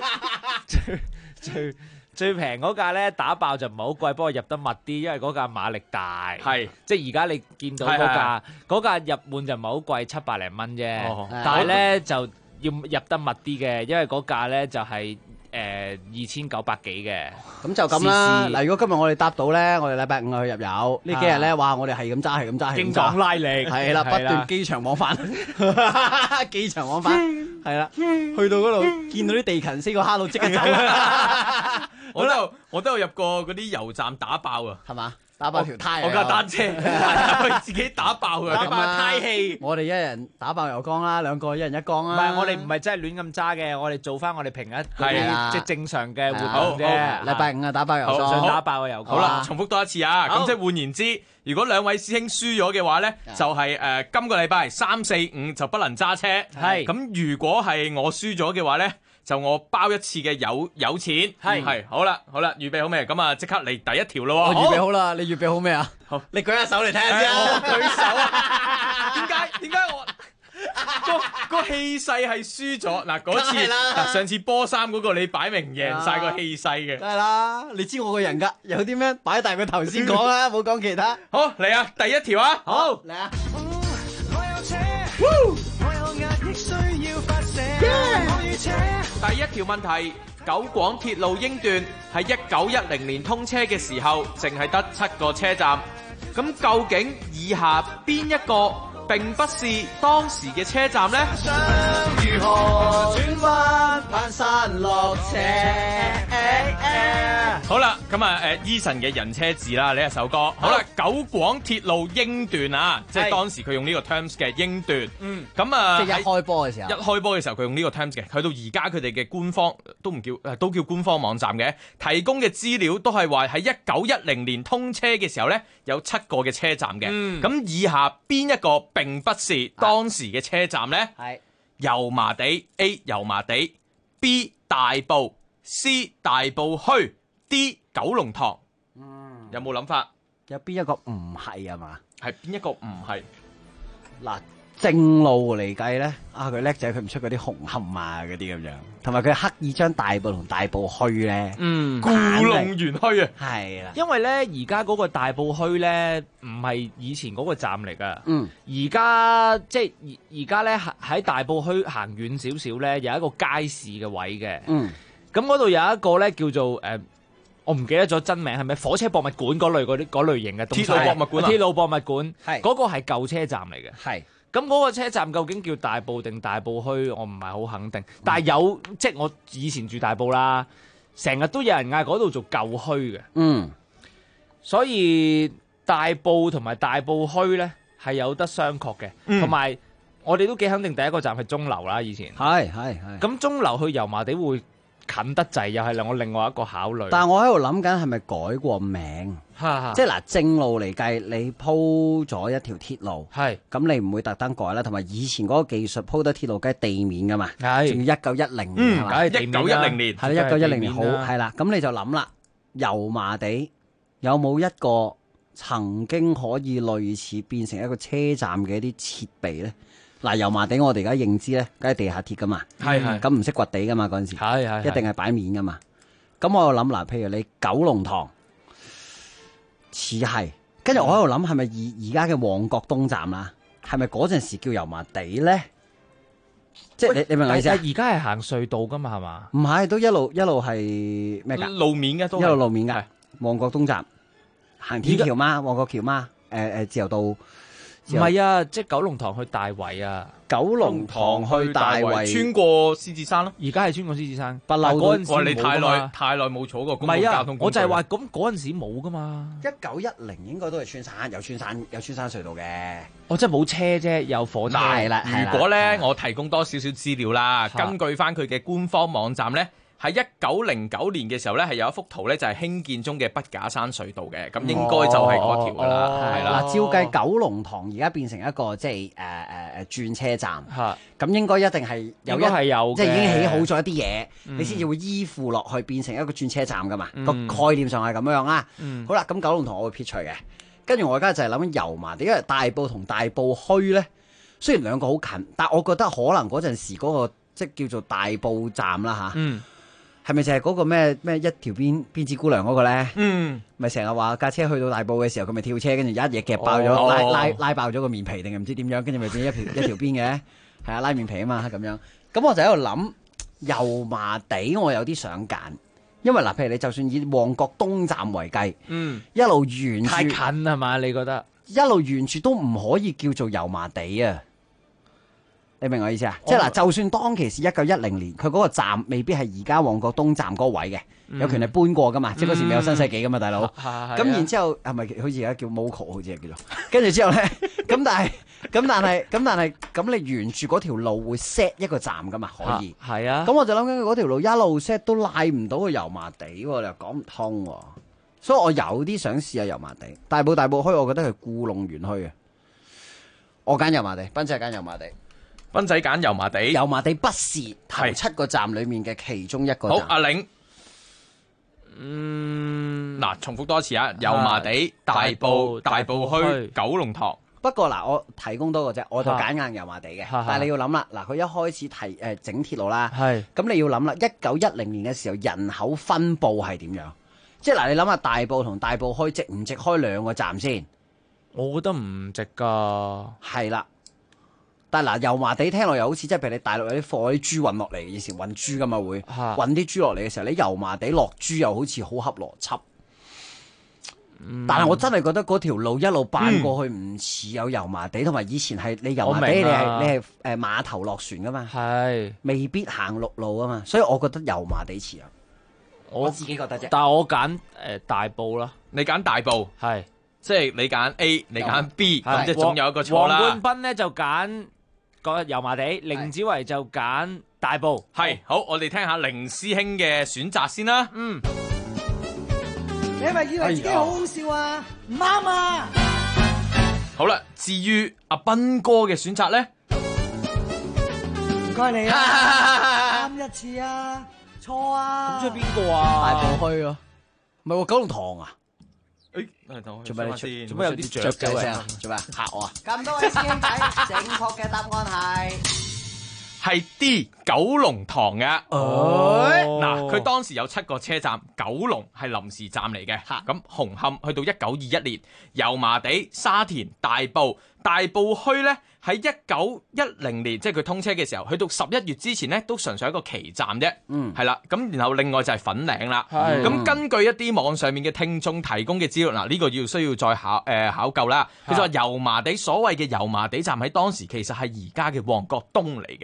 最平嗰架咧打爆就唔係好貴，不過入得密啲，因為嗰架馬力大。 係， 即係而家你見到嗰架入門就唔係好貴，700零蚊啫。但係咧就要入得密啲嘅，因為嗰架咧就係2900幾嘅。 咁就咁啦。嗱，如果今日我哋搭到咧，我哋禮拜5去入油。呢幾日咧，哇！我哋係咁揸，係咁揸， 京港拉力係啦，不斷機場往返，機場往返係啦。去到嗰度見到啲地勤，4個hello即刻走。 我都有入過嗰啲油站打爆啊， 係嘛？打爆條胎， 我架單車自己打爆嘅， 打爆胎氣。 我哋一人打爆油缸啦，2個一人1缸啦。 唔係，我哋唔係真係亂咁揸嘅，我哋做翻我哋平日即係正常嘅活動啫。 禮拜5啊，打爆油缸， 想打爆個油缸。 好啦，重複多一次啊！咁即係換言之，如果兩位師兄輸咗嘅話咧，就係今個禮拜3、4、5就不能揸車。 係咁，如果係我輸咗嘅話咧，就我包一次嘅有錢。係好啦，預備好未？咁啊，即刻嚟第一條咯。 我預備好啦，你預備好未啊？ 好， 你舉下手嚟睇下先。 我舉手啊！點解我個氣勢係輸咗？嗱，嗰次上次波衫嗰個你擺明贏晒個氣勢嘅。 梗係啦，你知我個人㗎，有啲咩擺大個頭先講啦，冇講其他。 好嚟啊，第一條啊， 好嚟啊！ 第一條問題，九廣鐵路英段喺1910年通車嘅時候，淨係得7個車站。咁究竟以下邊一個並不是當時嘅車站呢？ 如何轉彎攀山落斜？ 好啦，咁啊，Eason 嘅人車誌啦，呢一首歌。好啦，九廣鐵路英段啊，即係當時佢用呢個 terms 嘅英段。咁啊， 即係一開波嘅時候。 一開波嘅時候，佢用呢個 terms 嘅。去到而家佢哋嘅官方都叫官方網站嘅，提供嘅資料都係話喺1910年通車嘅時候呢，有7個嘅車站嘅。咁以下邊一個並不是當時嘅車站呢？係油麻地 A 油麻地 B 大埔 C 大埔墟 D 九龍塘。有冇諗法？ 有邊一個唔係啊嘛？ 係邊一個唔係？ 嗱，正路嚟計咧，佢叻仔，佢唔出嗰啲紅磡啊嗰啲咁樣，同埋佢刻意將大埔同大埔墟咧， 故弄玄虛啊， 係啦。 因為咧，而家嗰個大埔墟咧，唔係以前嗰個站嚟噶。而家即係而家咧喺大埔墟行遠少少咧，有一個街市嘅位嘅。咁嗰度有一個咧叫做我唔記得咗真名係咩？火車博物館嗰類型嘅東西。鐵路博物館啊！鐵路博物館係嗰個係舊車站嚟嘅。係咁嗰個車站究竟叫大埔定大埔墟？我唔係好肯定。但係即係我以前住大埔啦，成日都有人嗌嗰度做舊墟嘅。所以大埔同埋大埔墟咧係有得商榷嘅，同埋我哋都幾肯定第一個站係鐘樓啦，以前。 係。 咁鐘樓去油麻地會近得滯，又係我另外一個考慮。 但係我喺度諗緊係咪改過名？即係嗱，正路嚟計，你鋪咗一條鐵路，咁你唔會特登改啦。同埋以前嗰個技術鋪得鐵路，梗係地面噶嘛，仲要1910年係嘛 ？1910年係啦，1910年好係啦。咁你就諗啦，油麻地有冇一個曾經可以類似變成一個車站嘅一啲設備咧？嗱，油麻地我哋而家認知咧，梗係地下鐵噶嘛，咁唔識掘地噶嘛嗰陣時，一定係擺面噶嘛。咁我又諗嗱，譬如你九龍塘似係，跟住我喺度諗係咪而家嘅旺角東站啦？係咪嗰陣時叫油麻地咧？即係你明我意思啊？ 而家係行隧道噶嘛，係嘛？ 唔係，都一路係咩㗎？ 路面嘅都一路路面㗎。旺角東站行天橋嘛，旺角橋嘛，自由道。 唔係啊，即係九龍塘去大圍啊！ 九龍塘去大圍， 穿過獅子山咯。 而家係穿過獅子山， 不嬲嗰陣時你太耐冇坐過公共交通工具。 我就係話咁嗰陣時冇噶嘛。 1910應該都係穿山，有穿山隧道嘅。 哦，即係冇車啫，有火車。 係啦。 如果咧，我提供多少少資料啦，根據翻佢嘅官方網站咧。喺1909年嘅時候咧，係有一幅圖咧，就係興建中嘅筆架山隧道嘅，咁應該就係嗰條噶啦，係啦。 照計九龍塘而家變成一個即係轉車站，咁應該一定係有即係已經起好咗一啲嘢，你先至會依附落去變成一個轉車站噶嘛。個概念上係咁樣啦。好啦，咁九龍塘我會撇除嘅，跟住我而家就係諗緊油麻地，因為大埔同大埔墟咧，雖然兩個好近，但我覺得可能嗰陣時嗰個即係叫做大埔站啦嚇。係咪就係嗰個咩一條辮子姑娘嗰個咧？咪成日話架車去到大埔嘅時候，佢咪跳車，跟住一嘢夾爆咗，拉爆咗個面皮定係唔知點樣，跟住咪變一條辮嘅，係啊，拉面皮啊嘛咁樣。咁我就喺度諗油麻地，我有啲想揀，因為嗱，譬如你就算以旺角東站為計，一路沿住太近係嘛？你覺得一路沿住都唔可以叫做油麻地啊？你明我意思啊？即係嗱，就算當其時1910年，佢嗰個站未必係而家旺角東站嗰個位嘅，有權係搬過噶嘛？即係嗰時未有新世紀噶嘛，大佬。咁然之後係咪好似而家叫 Moco 好似係叫做？跟住之後咧，咁你沿住嗰條路會 set 一個站噶嘛？可以。 係啊。 咁我就諗緊嗰條路一路 set 都拉唔到去油麻地喎，你又講唔通喎。所以我有啲想試下油麻地。大埔墟，我覺得係故弄玄虛嘅。我揀油麻地，斌仔揀油麻地。 斌仔揀油麻地， 油麻地不是頭7個站裡面嘅其中一個站。 好，阿玲，嗱，重複多次啊，油麻地、大埔墟、九龍塘。 不過嗱，我提供多個啫，我就揀硬油麻地嘅。但係你要諗啦，嗱，佢一開始整鐵路啦，咁你要諗啦，1910年嘅時候人口分佈係點樣？即係嗱，你諗下大埔同大埔墟值唔值開兩個站先？ 我覺得唔值㗎。 係啦。但係嗱，油麻地聽落又好似即係譬如你大陸有啲貨啲豬運落嚟，以前運豬㗎嘛會運啲豬落嚟嘅時候，你油麻地落豬又好似好合邏輯。但係我真係覺得嗰條路一路扮過去唔似有油麻地，同埋以前係你油麻地你係碼頭落船㗎嘛，未必行陸路啊嘛，所以我覺得油麻地似啊。我自己覺得啫。 但係我揀大埔啦， 你揀大埔係， 即係你揀 A， 你揀 B， 咁即係總有一個錯啦。 黃冠斌咧就揀個油麻地，凌子維就揀大埔。 係，好，我哋聽下凌師兄嘅選擇先啦。 你係咪以為自己好好笑啊？唔啱啊！ 好啦，至於阿斌哥嘅選擇咧， 唔該你啊，啱一次啊，錯啊！ 咁即係邊個啊？ 大埔墟啊，唔係喎，九龍塘啊。 做咩做咩有啲雀仔聲啊？做咩嚇我啊？ 咁多位師兄仔，正確嘅答案係 D 九龍塘嘅。嗱，佢當時有7個車站，九龍係臨時站嚟嘅。咁紅磡去到1921年，油麻地、沙田、大埔墟咧喺1910年，即係佢通車嘅時候，去到11月之前咧都純粹一個旗站啫。係啦。咁然後另外就係粉嶺啦。咁根據一啲網上面嘅聽眾提供嘅資料，嗱，呢個需要再考究啦。佢就話油麻地所謂嘅油麻地站喺當時其實係而家嘅旺角東嚟嘅。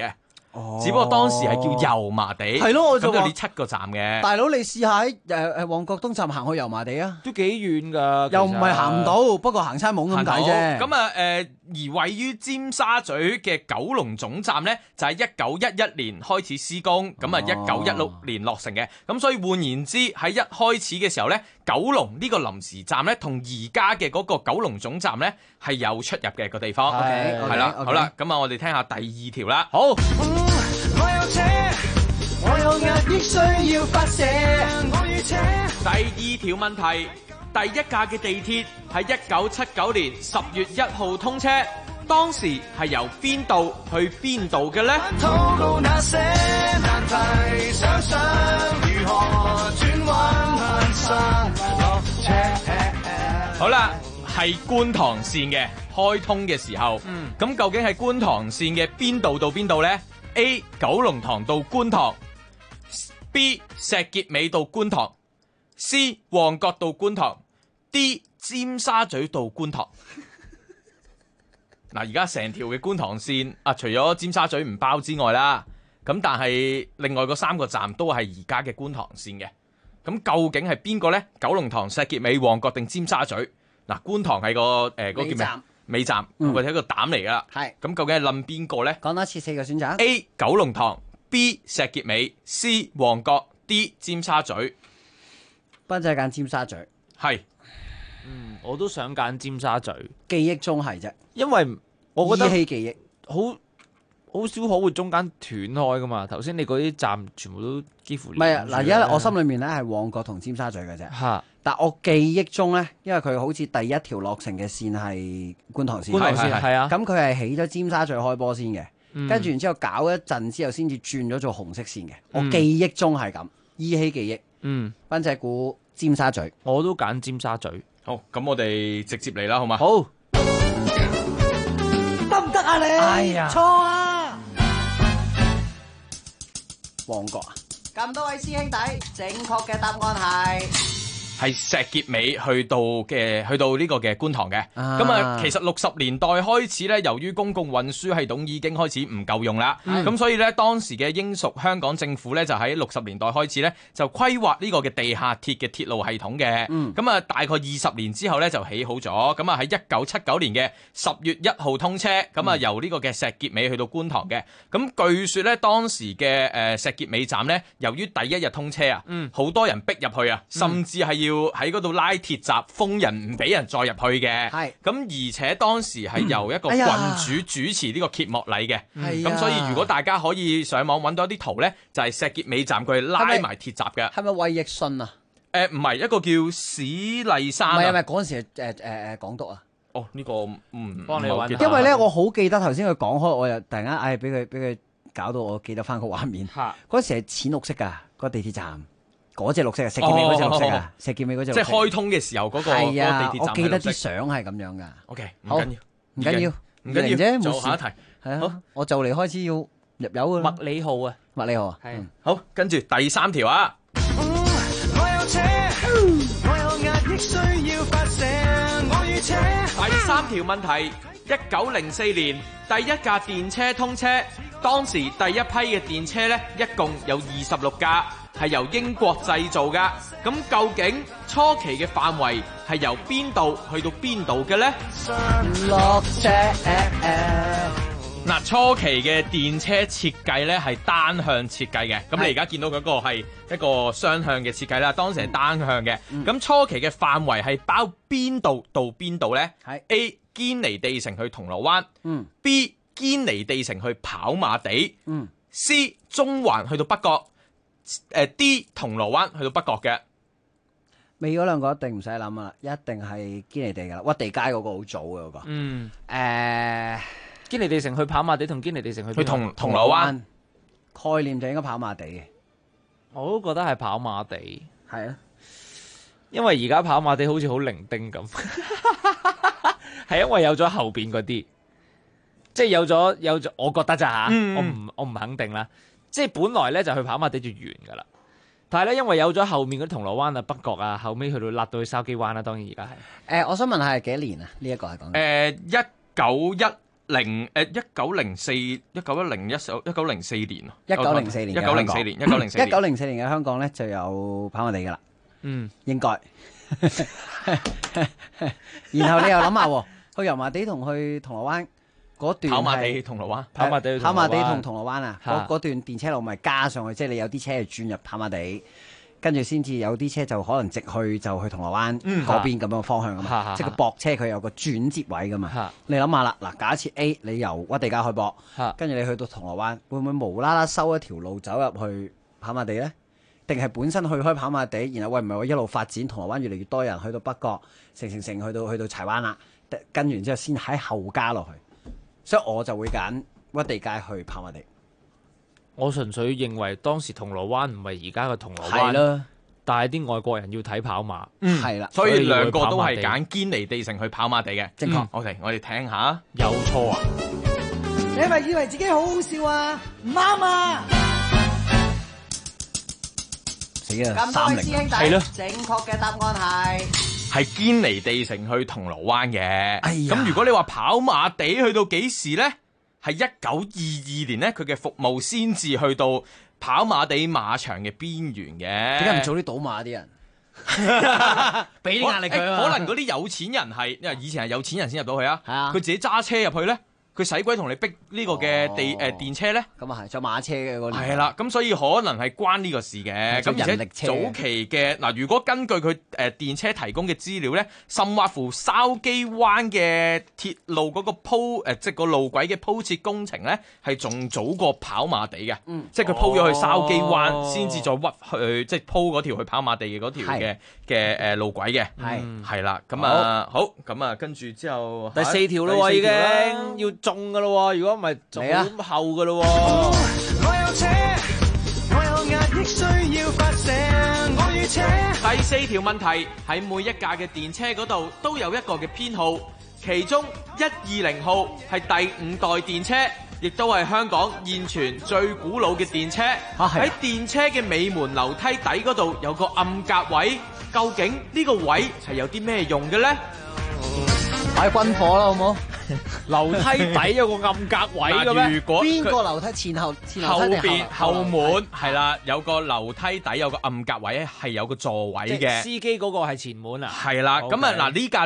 只不過當時係叫油麻地。 係咯，我就話咁就呢7個站嘅。 大佬，你試下喺旺角東站行去油麻地啊， 都幾遠㗎。 又唔係行唔到，不過行餐懵咁解啫。 咁啊而位於尖沙咀嘅九龍總站呢，就喺1911年開始施工，咁啊1916年落成嘅。咁所以換言之，喺一開始嘅時候呢，九龍呢個臨時站呢，同而家嘅嗰個九龍總站呢，係有出入嘅個地方。係啦，好啦，咁啊我哋聽下第2條啦。 好。 我有車，我有壓抑需要發射，我與車。 第2條問題，第一架嘅地鐵喺1979年10月1號通車，當時係由邊度去邊度嘅呢？ 禱告那些難題，想想如何轉彎攀山落車。 好啦，係觀塘線嘅開通嘅時候，咁究竟係觀塘線嘅邊度到邊度呢？ A 九龍塘到觀塘， B 石硤尾到觀塘， C 旺角到觀塘， D 尖沙咀到觀塘。嗱，而家成條嘅觀塘線啊，除咗尖沙咀唔包之外啦，咁但係另外嗰3個站都係而家嘅觀塘線嘅。咁究竟係邊個呢？九龍塘、石硤尾、旺角定尖沙咀？嗱，觀塘係個嗰個叫咩？尾站或者一個膽嚟噶啦。係咁，究竟係冧邊個呢？ 講多次4個選擇 ：A 九龍塘、B 石硤尾、C 旺角、D 尖沙咀。 斌仔揀尖沙咀， 係。 我都想揀尖沙咀。 記憶中係啫， 因為我覺得依稀記憶好少可會中間斷開噶嘛。頭先你嗰啲站全部都幾乎唔係啊！嗱，而家我心裏面咧係旺角同尖沙咀嘅啫。 嚇！ 但我記憶中咧，因為佢好似第一條落成嘅線係觀塘線， 觀塘線係啊。 咁佢係起咗尖沙咀開波先嘅，跟住然之後搞一陣之後先至轉咗做紅色線嘅。我記憶中係咁，依稀記憶。斌仔估尖沙咀， 我都揀尖沙咀。 好，咁我哋直接嚟啦，好嘛？ 好。 得唔得啊你？ 哎呀， 錯啊！ 旺角啊！ 咁多位師兄弟，正確嘅答案係石硤尾去到呢個嘅觀塘嘅。咁啊，其實60年代開始咧，由於公共運輸系統已經開始唔夠用啦，咁所以咧當時嘅英屬香港政府咧就喺60年代開始咧就規劃呢個嘅地下鐵嘅鐵路系統嘅。咁啊，大概20年之後咧就起好咗。咁啊喺1979年嘅10月1號通車，咁啊由呢個嘅石硤尾去到觀塘嘅。咁據說咧當時嘅石硤尾站咧，由於第一日通車啊，好多人逼入去啊，甚至係要喺嗰度拉鐵閘封人，唔俾人再入去嘅。係咁，而且當時係由一個郡主主持呢個揭幕禮嘅。咁所以如果大家可以上網揾到一啲圖咧，就係石硤尾站佢拉埋鐵閘嘅。 係咪衛奕信啊？ 唔係，一個叫史麗珊。 唔係嗰陣時港督啊。 哦，呢個幫你揾。 因為咧，我好記得頭先佢講開，我又突然間俾佢搞到我記得翻個畫面。嗰陣時係淺綠色㗎，個地鐵站。嗰隻綠色啊，石硤尾嗰隻綠色啊，石硤尾嗰隻。 即係開通嘅時候嗰個地鐵站。 我記得啲相係咁樣噶。 OK，唔緊要啫， 做下一題。 係啊，我就嚟開始要入油㗎啦。 麥理浩啊， 麥理浩啊， 係。 好，跟住第3條啊。 我有車，我有壓抑需要發射，我與車。 第3條問題：1904年第一架電車通車，當時第一批嘅電車咧，一共有26架。係由英國製造噶，咁究竟初期嘅範圍係由邊度去到邊度嘅呢？ 落車。 嗱，初期嘅電車設計咧係單向設計嘅，咁你而家見到嗰個係一個雙向嘅設計啦，當時係單向嘅。咁初期嘅範圍係包邊度到邊度呢？係 A 堅尼地城去銅鑼灣，B 堅尼地城去跑馬地，C 中環去到北角。D 銅鑼灣去到北角嘅， 尾嗰兩個一定唔使諗啦，一定係堅尼地噶啦，屈地街嗰個好早嘅嗰個。 堅尼地城去跑馬地同堅尼地城去銅鑼灣， 概念就應該跑馬地嘅。 我都覺得係跑馬地， 係啊，因為而家跑馬地好似好零丁咁，係因為有咗後邊嗰啲，即係有咗，我覺得咋吓，我唔肯定啦。即係本來咧就去跑馬地就完噶啦，但係咧因為有咗後面嗰啲銅鑼灣啊、北角啊，後尾去到辣到去筲箕灣啦。當然而家係。 我想問下係幾年啊？呢一個係講。 1910 1904年啊 ，1904年嘅香港咧就有跑馬地噶啦，應該。然後你又諗下喎，去油麻地同去銅鑼灣嗰段跑馬地銅鑼灣， 跑馬地同銅鑼灣啊，嗰段電車路咪加上去，即係你有啲車係轉入跑馬地。跟住先至有啲車就可能直去就去銅鑼灣嗰邊咁樣方向噶嘛，即係個駁車佢有個轉接位噶嘛。你諗下啦，嗱，假設 A 你由屈地街去駁，跟住你去到銅鑼灣，會唔會無啦啦收一條路走入去跑馬地呢？定係本身去開跑馬地，然後喂唔係我一路發展銅鑼灣越嚟越多人去到北角，成去到柴灣啦，跟完之後先喺後加落去，所以我就會揀屈地街去跑馬地。 我純粹認為當時銅鑼灣唔係而家嘅銅鑼灣，但係啲外國人要睇跑馬， 係啦， 所以兩個都係揀堅尼地城去跑馬地嘅，正確。OK， 我哋聽下， 有錯啊？ 你係咪以為自己好好笑啊？唔啱啊！ 死啊！ 咁多位師兄弟，正確嘅答案係堅尼地城去銅鑼灣嘅。咁如果你話跑馬地去到幾時呢？係1922年咧，佢嘅服務先至去到跑馬地馬場嘅邊緣嘅。 點解唔早啲賭馬啲人？俾啲壓力佢可能嗰啲有錢人係，因為以前係有錢人先入到去啊。佢自己揸車入去咧，佢使鬼同你逼呢個嘅電車咧？ 咁啊係，仲有馬車嘅嗰啲。 係啦，咁所以可能係關呢個事嘅。咁而且早期嘅嗱，如果根據佢電車提供嘅資料咧，甚或乎筲箕灣嘅鐵路嗰個即係個路軌嘅鋪設工程咧，係仲早過跑馬地嘅。即係佢鋪咗去筲箕灣，先至再屈去即係鋪嗰條去跑馬地嘅嗰條嘅路軌嘅。係啦，咁啊好，咁啊跟住之後第4條咯，已經要中噶咯，如果唔係仲好後噶咯。 第4條問題，喺每一架嘅電車嗰度都有一個嘅編號，其中120號係第5代電車，亦都係香港現存最古老嘅電車。喺電車嘅尾門樓梯底嗰度有個暗格位，究竟呢個位係有啲咩用嘅呢？ 擺軍火啦，好唔好？ 樓梯底有個暗格位嘅咩？ 如果邊個樓梯前後邊後門係啦，有個樓梯底有個暗格位，係有個座位嘅。 司機嗰個係前門啊？ 係啦，咁啊嗱，呢架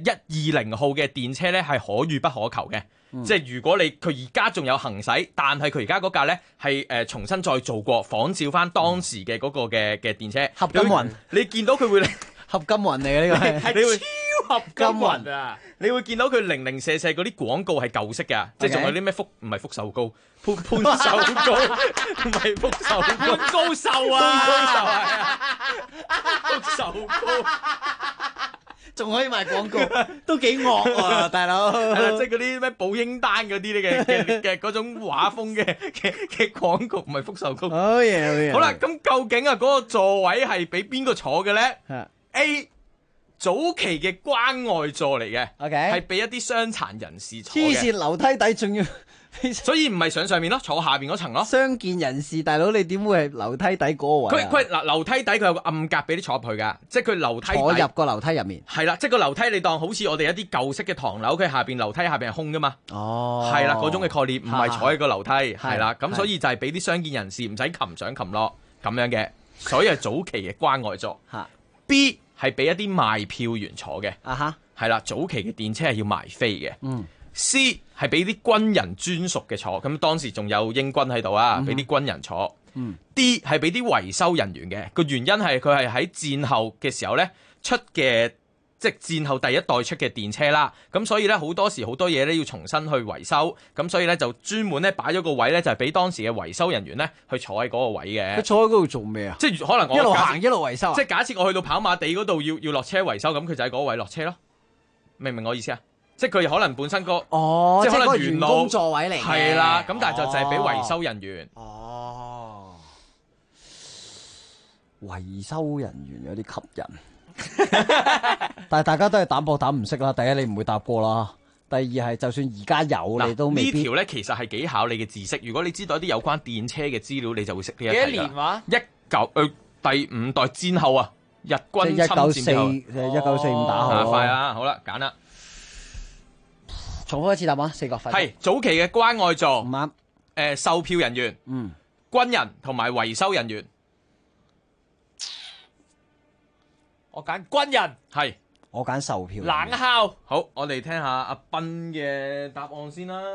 120號嘅電車咧係可遇不可求嘅。即係如果佢而家仲有行駛，但係佢而家嗰架咧係重新再做過，仿照翻當時嘅嗰個嘅電車。 合金雲， 你見到佢會合金雲嚟嘅呢個係超合金雲啊！你會見到佢零零舍舍嗰啲廣告係舊式嘅，即係仲有啲咩唔係福壽膏，潘壽膏，唔係福壽膏， 潘高壽啊， 潘高壽係啊，福壽膏。 仲可以賣廣告，都幾惡啊，大佬！ 係啦，即係嗰啲咩寶英丹嗰啲咧嘅嗰種畫風嘅廣告，唔係福壽膏。 好嘢， 好啦，咁究竟啊嗰個座位係俾邊個坐嘅咧？A 早期嘅關愛座嚟嘅，係俾一啲傷殘人士坐嘅。 黐線，樓梯底仲要。 所以唔係上面咯，坐下邊嗰層咯。 傷健人士，大佬你點會係樓梯底嗰個位啊？ 佢嗱樓梯底佢有個暗格俾你坐入去噶，即係佢樓梯底坐入個樓梯入面。 係啦，即係個樓梯你當好似我哋一啲舊式嘅唐樓，佢下邊樓梯下邊係空噶嘛。哦，係啦，嗰種嘅概念，唔係坐喺個樓梯，係啦，咁所以就係俾啲傷健人士唔使擒上擒落咁樣嘅，所以係早期嘅關愛座。B 係俾一啲賣票員坐嘅。係啦，早期嘅電車係要賣飛嘅。C 係俾啲軍人專屬嘅坐，咁當時仲有英軍喺度啊，俾啲軍人坐。D 係俾啲維修人員嘅，個原因係佢係喺戰後嘅時候呢出嘅，即係戰後第一代出嘅電車啦。咁所以呢，好多時好多嘢呢要重新去維修，咁所以呢，就專門呢擺咗個位呢，就係俾當時嘅維修人員呢去坐喺嗰個位嘅。 佢坐喺嗰度做咩啊？ 即係可能我一路行一路維修。 即係假設我去到跑馬地嗰度要落車維修，咁佢就喺嗰個位落車咯。明唔明我意思啊？即係佢可能本身即係可能員工座位嚟嘅， 係啦，咁但係就係俾維修人員。 維修人員有啲吸引，但係大家都係膽博膽唔識啦。第一，你唔會答過啦；第二係就算而家有，你都未必。 呢條咧其實係幾考你嘅知識。如果你知道一啲有關電車嘅資料，你就會識呢一題啦。 幾多年話第5代戰後啊，日軍侵佔之後，1945 打後。 快啊！好啦，揀啦。 重複一次答案，4個係早期嘅關愛座唔啱。 售票人員、軍人同埋維修人員。 我揀軍人， 係我揀售票。 冷烤。 好，我哋聽下阿斌嘅答案先啦。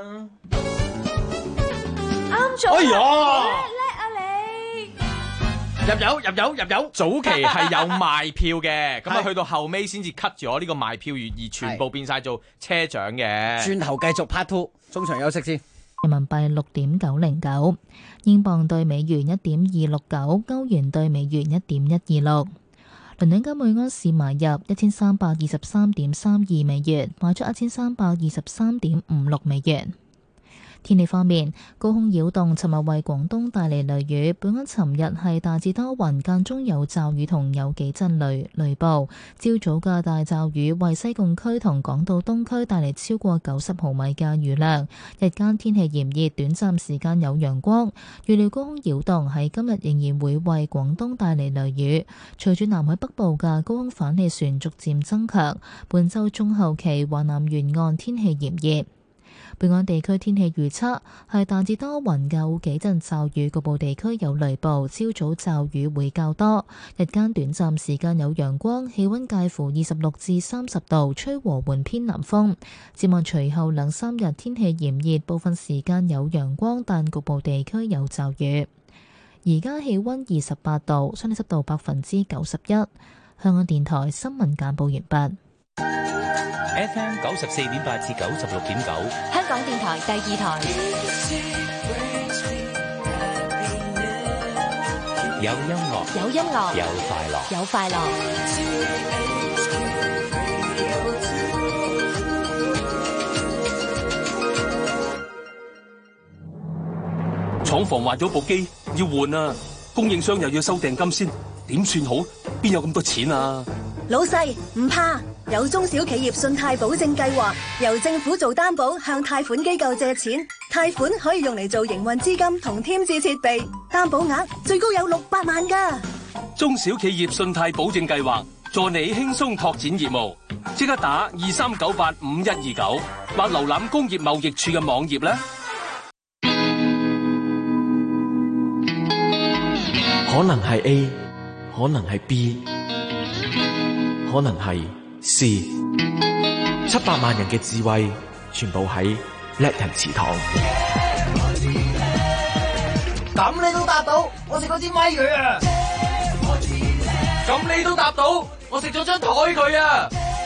啱咗。 哎呀， 叻啊你！ 入油。早期係有賣票嘅，咁啊去到後尾先至 cut 咗呢個賣票而全部變晒做車長嘅。 轉頭繼續 part 2，中場休息先。 人民幣6.909，英鎊對美元1.269，歐元對美元1.126。倫敦金每盎司買入1323.32美元，賣出1323.56美元。天氣方面，高空擾動尋日為廣東帶嚟雷雨。本港尋日係大致多雲，間中有驟雨同有幾陣雷暴。朝早嘅大驟雨為西貢區同港島東區帶嚟超過90毫米嘅雨量。日間天氣炎熱，短暫時間有陽光。預料高空擾動喺今日仍然會為廣東帶嚟雷雨。隨住南海北部嘅高空反氣旋逐漸增強，本週中後期華南沿岸天氣炎熱。本港地區天氣預測係大致多雲，有幾陣驟雨，局部地區有雷暴。朝早驟雨會較多，日間短暫時間有陽光，氣溫介乎26至30度，吹和緩偏南風。展望隨後2-3日天氣炎熱，部分時間有陽光，但局部地區有驟雨。而家氣溫28度，相對濕度91%。香港電台新聞簡報完畢。 FM 94.8至96.9， 香港電台第2台。 有音樂， 有音樂， 有快樂， 有快樂。 廠房壞咗部機，要換啊！供應商又要收訂金先，點算好？邊有咁多錢啊？ 老細唔怕，有中小企業信貸保證計劃，由政府做擔保，向貸款機構借錢，貸款可以用嚟做營運資金同添置設備，擔保額最高有600萬㗎。 中小企業信貸保證計劃，助你輕鬆拓展業務，即刻打23985129或瀏覽工業貿易處嘅網頁啦。 可能係 A， 可能係 B， 可能係 C。700萬人嘅智慧，全部喺叻人祠堂。 咁你都答到，我食嗰支咪佢啊！ 咁你都答到，我食咗張台佢啊！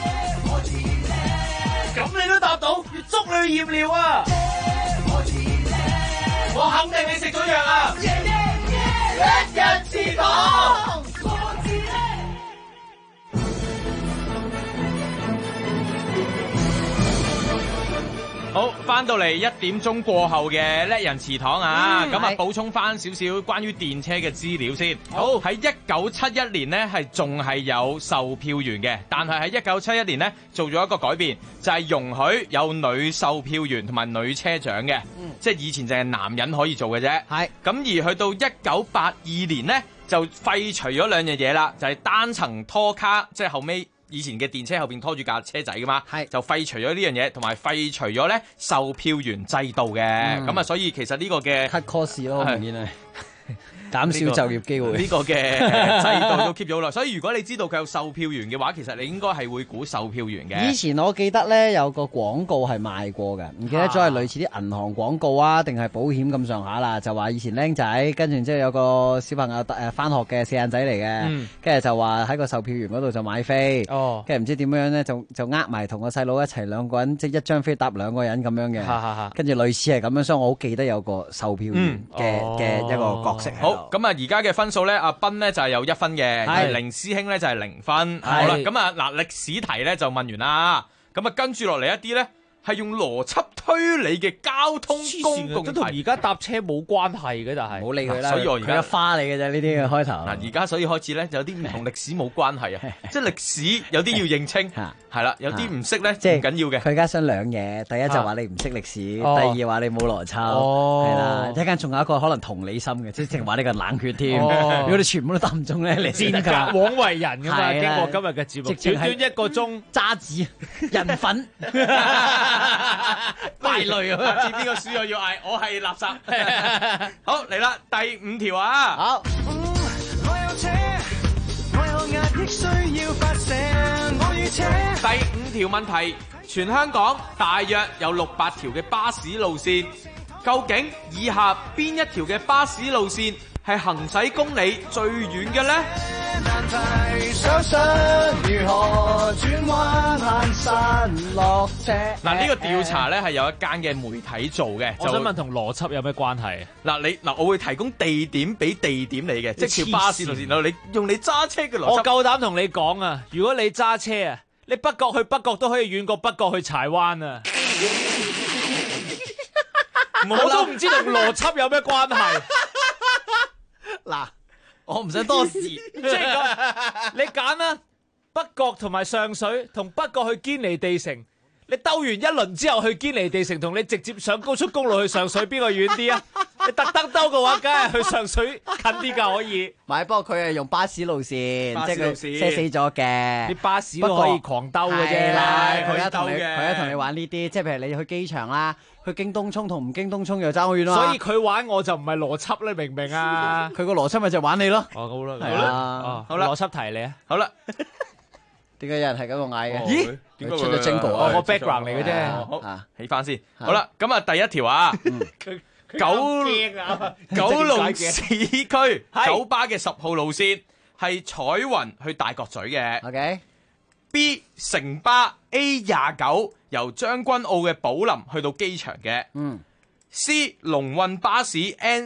咁你都答到，要捉你去驗尿啊！我肯定你食咗藥啊！叻人祠堂。 好，翻到嚟1點鐘過後嘅叻人祠堂啊，咁補充翻少少關於電車嘅資料先。好，喺1971年呢係仲係有售票員嘅，但係喺1971年呢做咗一個改變，就係容許有女售票員同埋女車長嘅，即係以前就係男人可以做嘅啫。係，咁而去到1982年呢就廢除咗兩樣嘢啦，就係單層拖卡，即係後尾。以前嘅電車後邊拖住架車仔噶嘛，就廢除咗呢樣嘢，同埋廢除咗咧售票員制度嘅，咁啊，所以其實呢個嘅 cut course 咯，明顯係減少就業機會。 呢個嘅制度都 keep 咗好耐，所以如果你知道佢有售票員嘅話，其實你應該係會估售票員嘅。 以前我記得咧有個廣告係賣過嘅，唔記得咗係類似啲銀行廣告啊，定係保險咁上下啦。就話以前僆仔跟住之後有個小朋友翻學嘅四眼仔嚟嘅，跟住就話喺個售票員嗰度就買飛，跟住唔知點樣咧就呃埋同個細佬一齊兩個人，即係一張飛搭兩個人咁樣嘅，跟住類似係咁樣，所以我好記得有個售票員嘅一個角色。 好，咁啊而家嘅分數咧，阿斌咧就係有1分嘅，而凌師兄咧就係0分。好啦，咁啊嗱歷史題咧就問完啦，咁啊跟住落嚟一啲咧係用邏輯推理嘅交通公共， 都同而家搭車冇關係嘅，但係唔好理佢啦。 所以我而家花嚟嘅啫，呢啲嘅開頭。 嗱，而家所以開始咧就有啲唔同歷史冇關係啊，即係歷史有啲要認清，係啦，有啲唔識咧即係唔緊要嘅。 佢而家想兩嘢，第一就話你唔識歷史，第二話你冇邏輯，係啦。一間仲有一個可能同理心嘅，即係淨話你個冷血添。如果你全部都答唔中咧，你賤格枉為人㗎嘛。經過今日嘅節目，短短1個鐘渣子人粉。 敗類啊！知邊個輸我要嗌，我係垃圾。好嚟啦，第5條啊！ 好。 第5條問題，全香港大約有600條嘅巴士路線，究竟以下邊一條嘅巴士路線係行駛公里最遠嘅呢？ 難題想想如何轉彎行山落車。 嗱，呢個調查咧係有一間嘅媒體做嘅。 我想問同邏輯有咩關係？ 嗱，我會提供地點俾地點你嘅，即條巴士路線你用你揸車嘅邏輯。 我夠膽同你講啊，如果你揸車啊，你北角去北角都可以遠過北角去柴灣啊！我都唔知同邏輯有咩關係。 嗱。我唔想多事， 即係咁，你揀啦，北角同埋上水，同北角去堅尼地城，你兜完一輪之後去堅尼地城，同你直接上高速公路去上水，邊個遠啲啊？你特登兜嘅話，梗係去上水近啲㗎，可以。 不過佢係用巴士路線，即係佢車死咗嘅。 啲巴士都可以狂兜嘅啫， 佢一同你玩呢啲，即係譬如你去機場啦。去京東涌同唔京東涌又爭好遠啦， 所以佢玩我就唔係邏輯咧，明唔明啊？ 佢個邏輯咪就玩你咯。 哦，好啦， 係啊， 好啦， 邏輯題你啊， 好啦。 點解有人係咁樣嗌嘅？ 咦？點解出咗 jingle 啊？ 我 background 嚟嘅啫。 好，起翻先。好啦，咁啊，第一條啊，九龍市區九巴嘅10號路線係彩雲去大角咀嘅。 OK。 B 城巴 A29 由將軍澳嘅寶林去到機場嘅。C 龍運巴士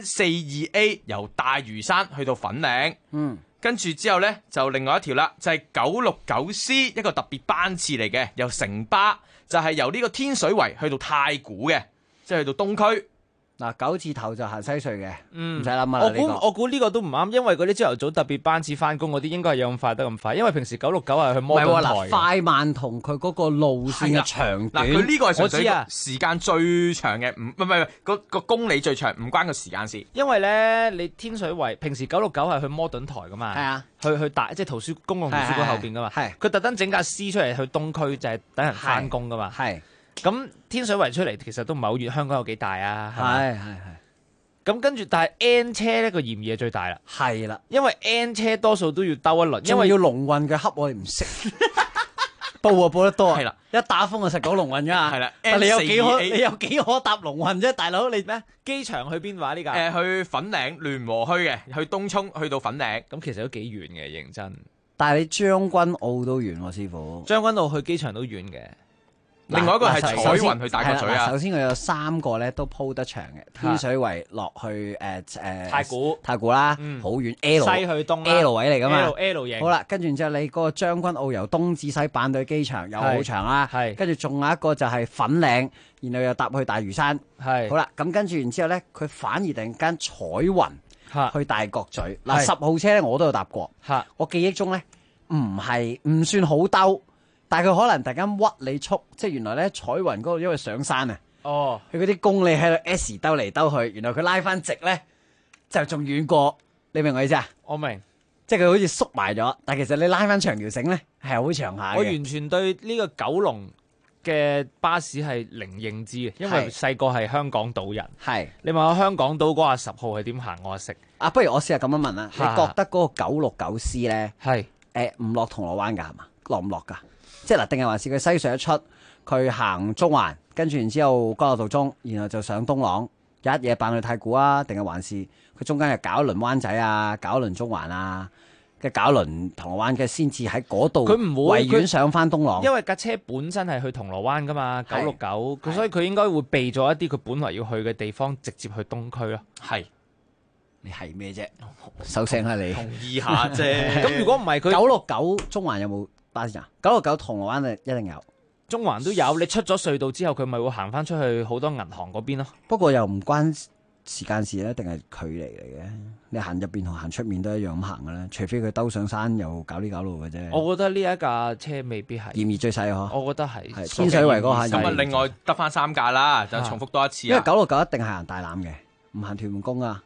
N42A 由大嶼山去到粉嶺。跟住之後呢，就另外一條啦，就係969C 一個特別班次嚟嘅，由城巴就係由呢個天水圍去到太古嘅，即係去到東區。 嗱，9字頭就行西隧嘅，唔使諗啊！ 我估呢個都唔啱，因為嗰啲朝頭早特別班次翻工嗰啲應該係有咁快得咁快，因為平時969係去摩頓台。 快慢同佢嗰個路線嘅長短， 佢呢個係純粹時間最長嘅，唔係個公里最長，唔關個時間事。 因為咧，你天水圍平時969係去摩頓台噶嘛， 係啊， 去大即係公共圖書館後邊噶嘛，係佢特登整架 C 出嚟去東區，就係等人翻工噶嘛，係。咁天水圍出嚟其實都唔係好遠，香港有幾大啊？係。咁跟住，但係 N 車呢個嫌疑係最大啦。 係啦， 因為 N 車多數都要兜一輪，因為要龍運嘅恰我哋唔識，報啊報得多。係啦，一打風就實講龍運噶。係啦，你有幾可搭龍運啫，大佬你咩？ 機場去邊話呢架？ 去粉嶺聯和墟嘅，去東涌去到粉嶺， 咁其實都幾遠嘅，認真。 但係你將軍澳都遠喎，師傅。 將軍澳去機場都遠嘅。 另外一個係彩雲去大角咀啊！ 首先佢有3個咧都鋪得長嘅，天水圍落去太古啦，好遠 L 西去東 L 位嚟噶嘛 L 型。 好啦，跟住之後你嗰個將軍澳由東至西板到機場又好長啦，跟住仲有一個就係粉嶺，然後又搭去大嶼山。係好啦，咁跟住然之後咧，佢反而突然間彩雲去大角咀。嗱，10號車咧我都有搭過，我記憶中咧唔算好兜。但係佢可能突然間屈你速，即係原來咧彩雲嗰度因為上山啊，佢嗰啲公里喺度 S 兜嚟兜去，原來佢拉翻直咧就仲遠過，你明我意思啊？ 我明， 即係佢好似縮埋咗，但係其實你拉翻長條繩咧係好長下嘅。 我完全對呢個九龍嘅巴士係零認知嘅，因為細個係香港島人。係你問我香港島嗰10號係點行，我就識。啊， 不如我試下咁樣問啦，你覺得嗰個969C 咧係唔落銅鑼灣㗎係嘛？落唔落㗎？即係嗱，定係還是佢西隧一出，佢行中環，跟住然之後干諾道中，然後就上東朗，一嘢扮去太古啊？定係還是佢中間又搞一輪灣仔啊，搞一輪中環啊，嘅搞一輪銅鑼灣嘅，先至喺嗰度佢唔會維園上翻東朗， 因為架車本身係去銅鑼灣噶嘛，969，佢所以佢應該會避咗一啲佢本來要去嘅地方，直接去東區咯。係， 你係咩啫？收聲啦你！ 同意下啫。 咁如果唔係佢 969中環有冇巴士站？969銅鑼灣啊，一定有， 中環都有。你出咗隧道之後，佢咪會行翻出去好多銀行嗰邊咯。 不過又唔關時間事咧，定係距離嚟嘅。你行入邊同行出面都一樣咁行嘅咧，除非佢兜上山又搞呢搞路嘅啫。 我覺得呢一架車未必係嫌疑最細嗬。 我覺得係天水圍嗰下。 咁啊，另外得翻3架啦，就重複多一次。 因為969一定係行大欖嘅，唔行屯門公啊。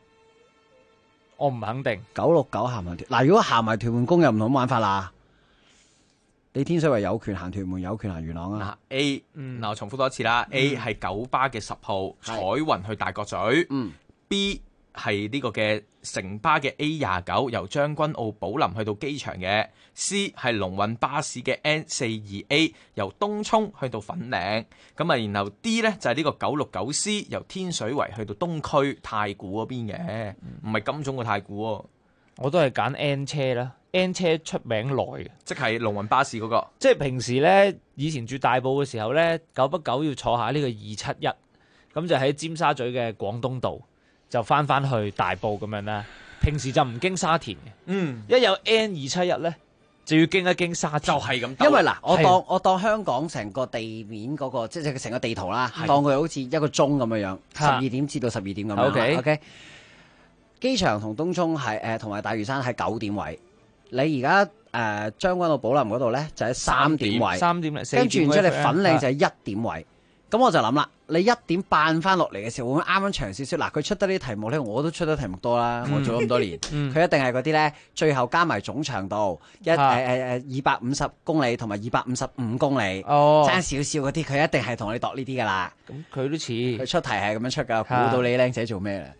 我唔肯定。 969行埋屯，嗱，如果行埋屯門公又唔同玩法啦。 你天水圍有權行屯門，有權行元朗啊。 A 嗱我重複多一次啦，A 係九巴嘅10號彩雲去大角咀，B 係呢個嘅城巴嘅 A29由將軍澳寶林去到機場嘅，C 係龍運巴士嘅 N42A 由東涌去到粉嶺，咁啊然後 D 呢就係呢個969C 由天水圍去到東區太古嗰邊嘅，唔係金鐘嘅太古喎。 我都係揀 N 車啦，N 車出名耐嘅， 即係龍運巴士嗰個。 即係平時咧，以前住大埔嘅時候咧，久不久要坐下呢個271，咁就喺尖沙咀嘅廣東道就翻去大埔咁樣啦。平時就唔經沙田嘅，一有 N271咧就要經一經沙田， 就係咁。 因為嗱，我當香港成個地面嗰個，即係成個地圖啦，當佢好似一個鐘咁樣樣，12點至到12點咁樣。OK。機場同東涌係同埋大嶼山係9點位，你而家將軍澳寶林嗰度咧就喺3點位 ，3點嚟， 跟住然之後你粉嶺就係1點位。咁我就諗啦，你1點扮翻落嚟嘅時候，會唔會啱啱長少少？嗱，佢出得啲題目咧，我都出得題目多啦，我做咗咁多年，佢一定係嗰啲咧，最後加埋總長度250公里同埋255公里，爭少少嗰啲，佢一定係同你度呢啲噶啦。 咁佢都似佢出題係咁樣出噶，估到你靚仔做咩咧？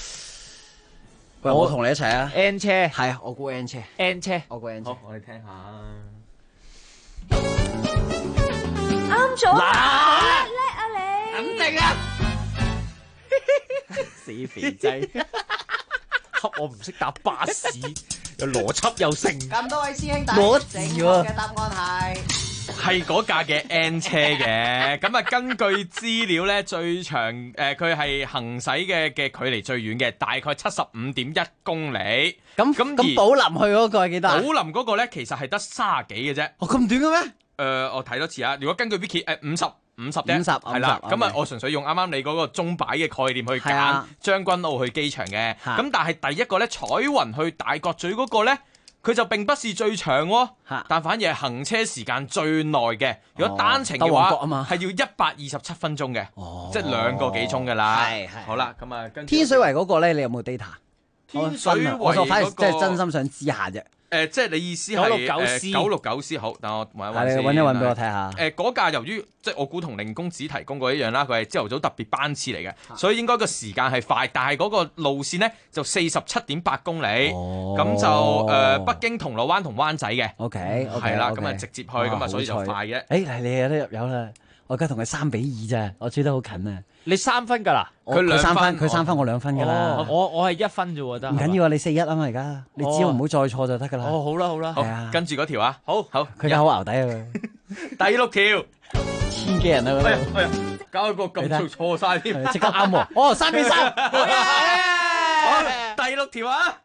我同你一齊啊 ！N 車係啊，我估 N 車。 N 車， 我估 N 車。 好，我哋聽下。 啱咗， 叻啊你！肯定啊！ 死肥仔，恰我唔識搭巴士，又邏輯又成。 咁多位師兄弟， 攞字喎嘅答案係嗰架嘅 N 車嘅，咁啊根據資料咧，最長佢係行駛嘅距離最遠嘅，大概75.1公里。 咁寶林去嗰個係幾多？ 寶林嗰個咧其實係得30幾嘅啫。 哦，咁短嘅咩？ 我睇多次啊。如果根據 Wiki 50啫， 50 係啦。咁啊， okay 我純粹用啱啱你嗰個鐘擺嘅概念去揀將軍澳去機場嘅。咁但係第一個咧，彩雲去大角咀嗰個咧，佢就並不是最長喎，但反而係行車時間最耐嘅。如果單程嘅話，係要127分鐘嘅，即係2個幾鐘㗎啦。好啦，咁啊，跟天水圍嗰個咧，你有冇 data？ 天水圍我反而即係真心想知下啫。 即係你意思係969C 好，但我揾一揾俾我睇下。 嗰架由於即係我估同凌公子提供過一樣啦，佢係朝頭早特別班次嚟嘅，所以應該個時間係快，但係嗰個路線呢就47.8公里，咁就北京銅鑼灣同灣仔嘅。 OK， 係啦，咁啊直接去，咁啊所以就快嘅。 誒，你有得入油啦！我而家同佢3比2咋，我追得好近啊！ 你3分㗎啦， 佢3分，佢3分，我2分㗎啦。 我係1分啫喎，得。 唔緊要啊，你4-1啊嘛，而家你只要唔好再錯就得㗎啦。 哦，好啦好啦， 係啊，跟住嗰條啊，好， 佢而家好牛底啊！ 第6條 ，1000幾人啊！ 搞個咁錯晒添， 即刻啱喎！哦，3比3， 好，第6條啊！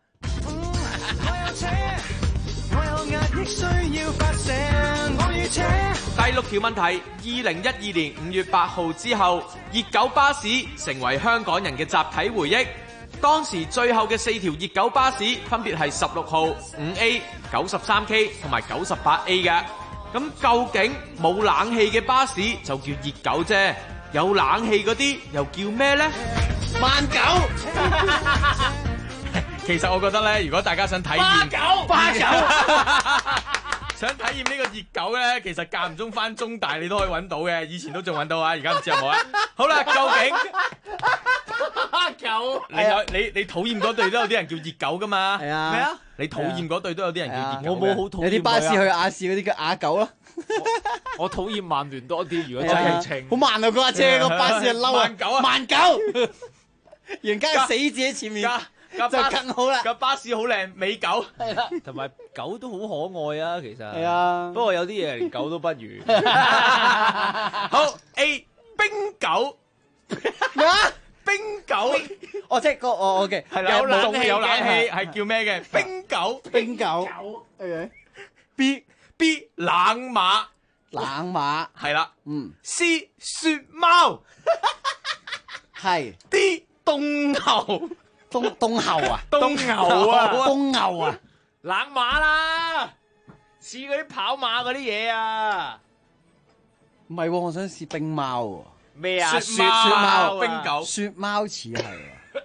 第6條問題：2012年5月8號之後，熱狗巴士成為香港人嘅集體回憶。當時最後嘅4條熱狗巴士分別係16號、5A、93K 同埋 98A 嘅。咁究竟冇冷氣嘅巴士就叫熱狗啫，有冷氣嗰啲又叫咩呢？慢狗。其實我覺得咧，如果大家想體驗巴狗想體驗呢個熱狗咧，其實間唔中翻中大你都可以揾到嘅，以前都仲揾到啊，而家唔知有冇啊？好啦，究竟狗你討厭嗰隊都有啲人叫熱狗噶嘛？係啊，咩啊？你討厭嗰隊都有啲人叫熱狗， 我冇好討厭。 有啲巴士去亞視嗰啲叫啞狗咯。 我討厭曼聯多啲，如果真係稱。 好慢啊！個阿姐個巴士係嬲啊！ 慢狗啊！ 慢狗，人家個死字喺前面。就更好啦！ 架巴士好靚，美狗係啦，同埋狗都好可愛啊，其實係啊。 不過有啲嘢連狗都不如。 好 A 冰狗咩啊？ 冰狗哦，即係個OK 係啦，有冷氣係叫咩嘅？冰狗冰狗。 B 冷馬係啦。C 雪貓係。 D 凍牛。 東後啊， 東牛啊， 東牛啊， 冷馬啦，似嗰啲跑馬嗰啲嘢啊， 唔係喎，我想試冰貓喎。 咩啊？ 雪貓冰狗， 雪貓似係啊，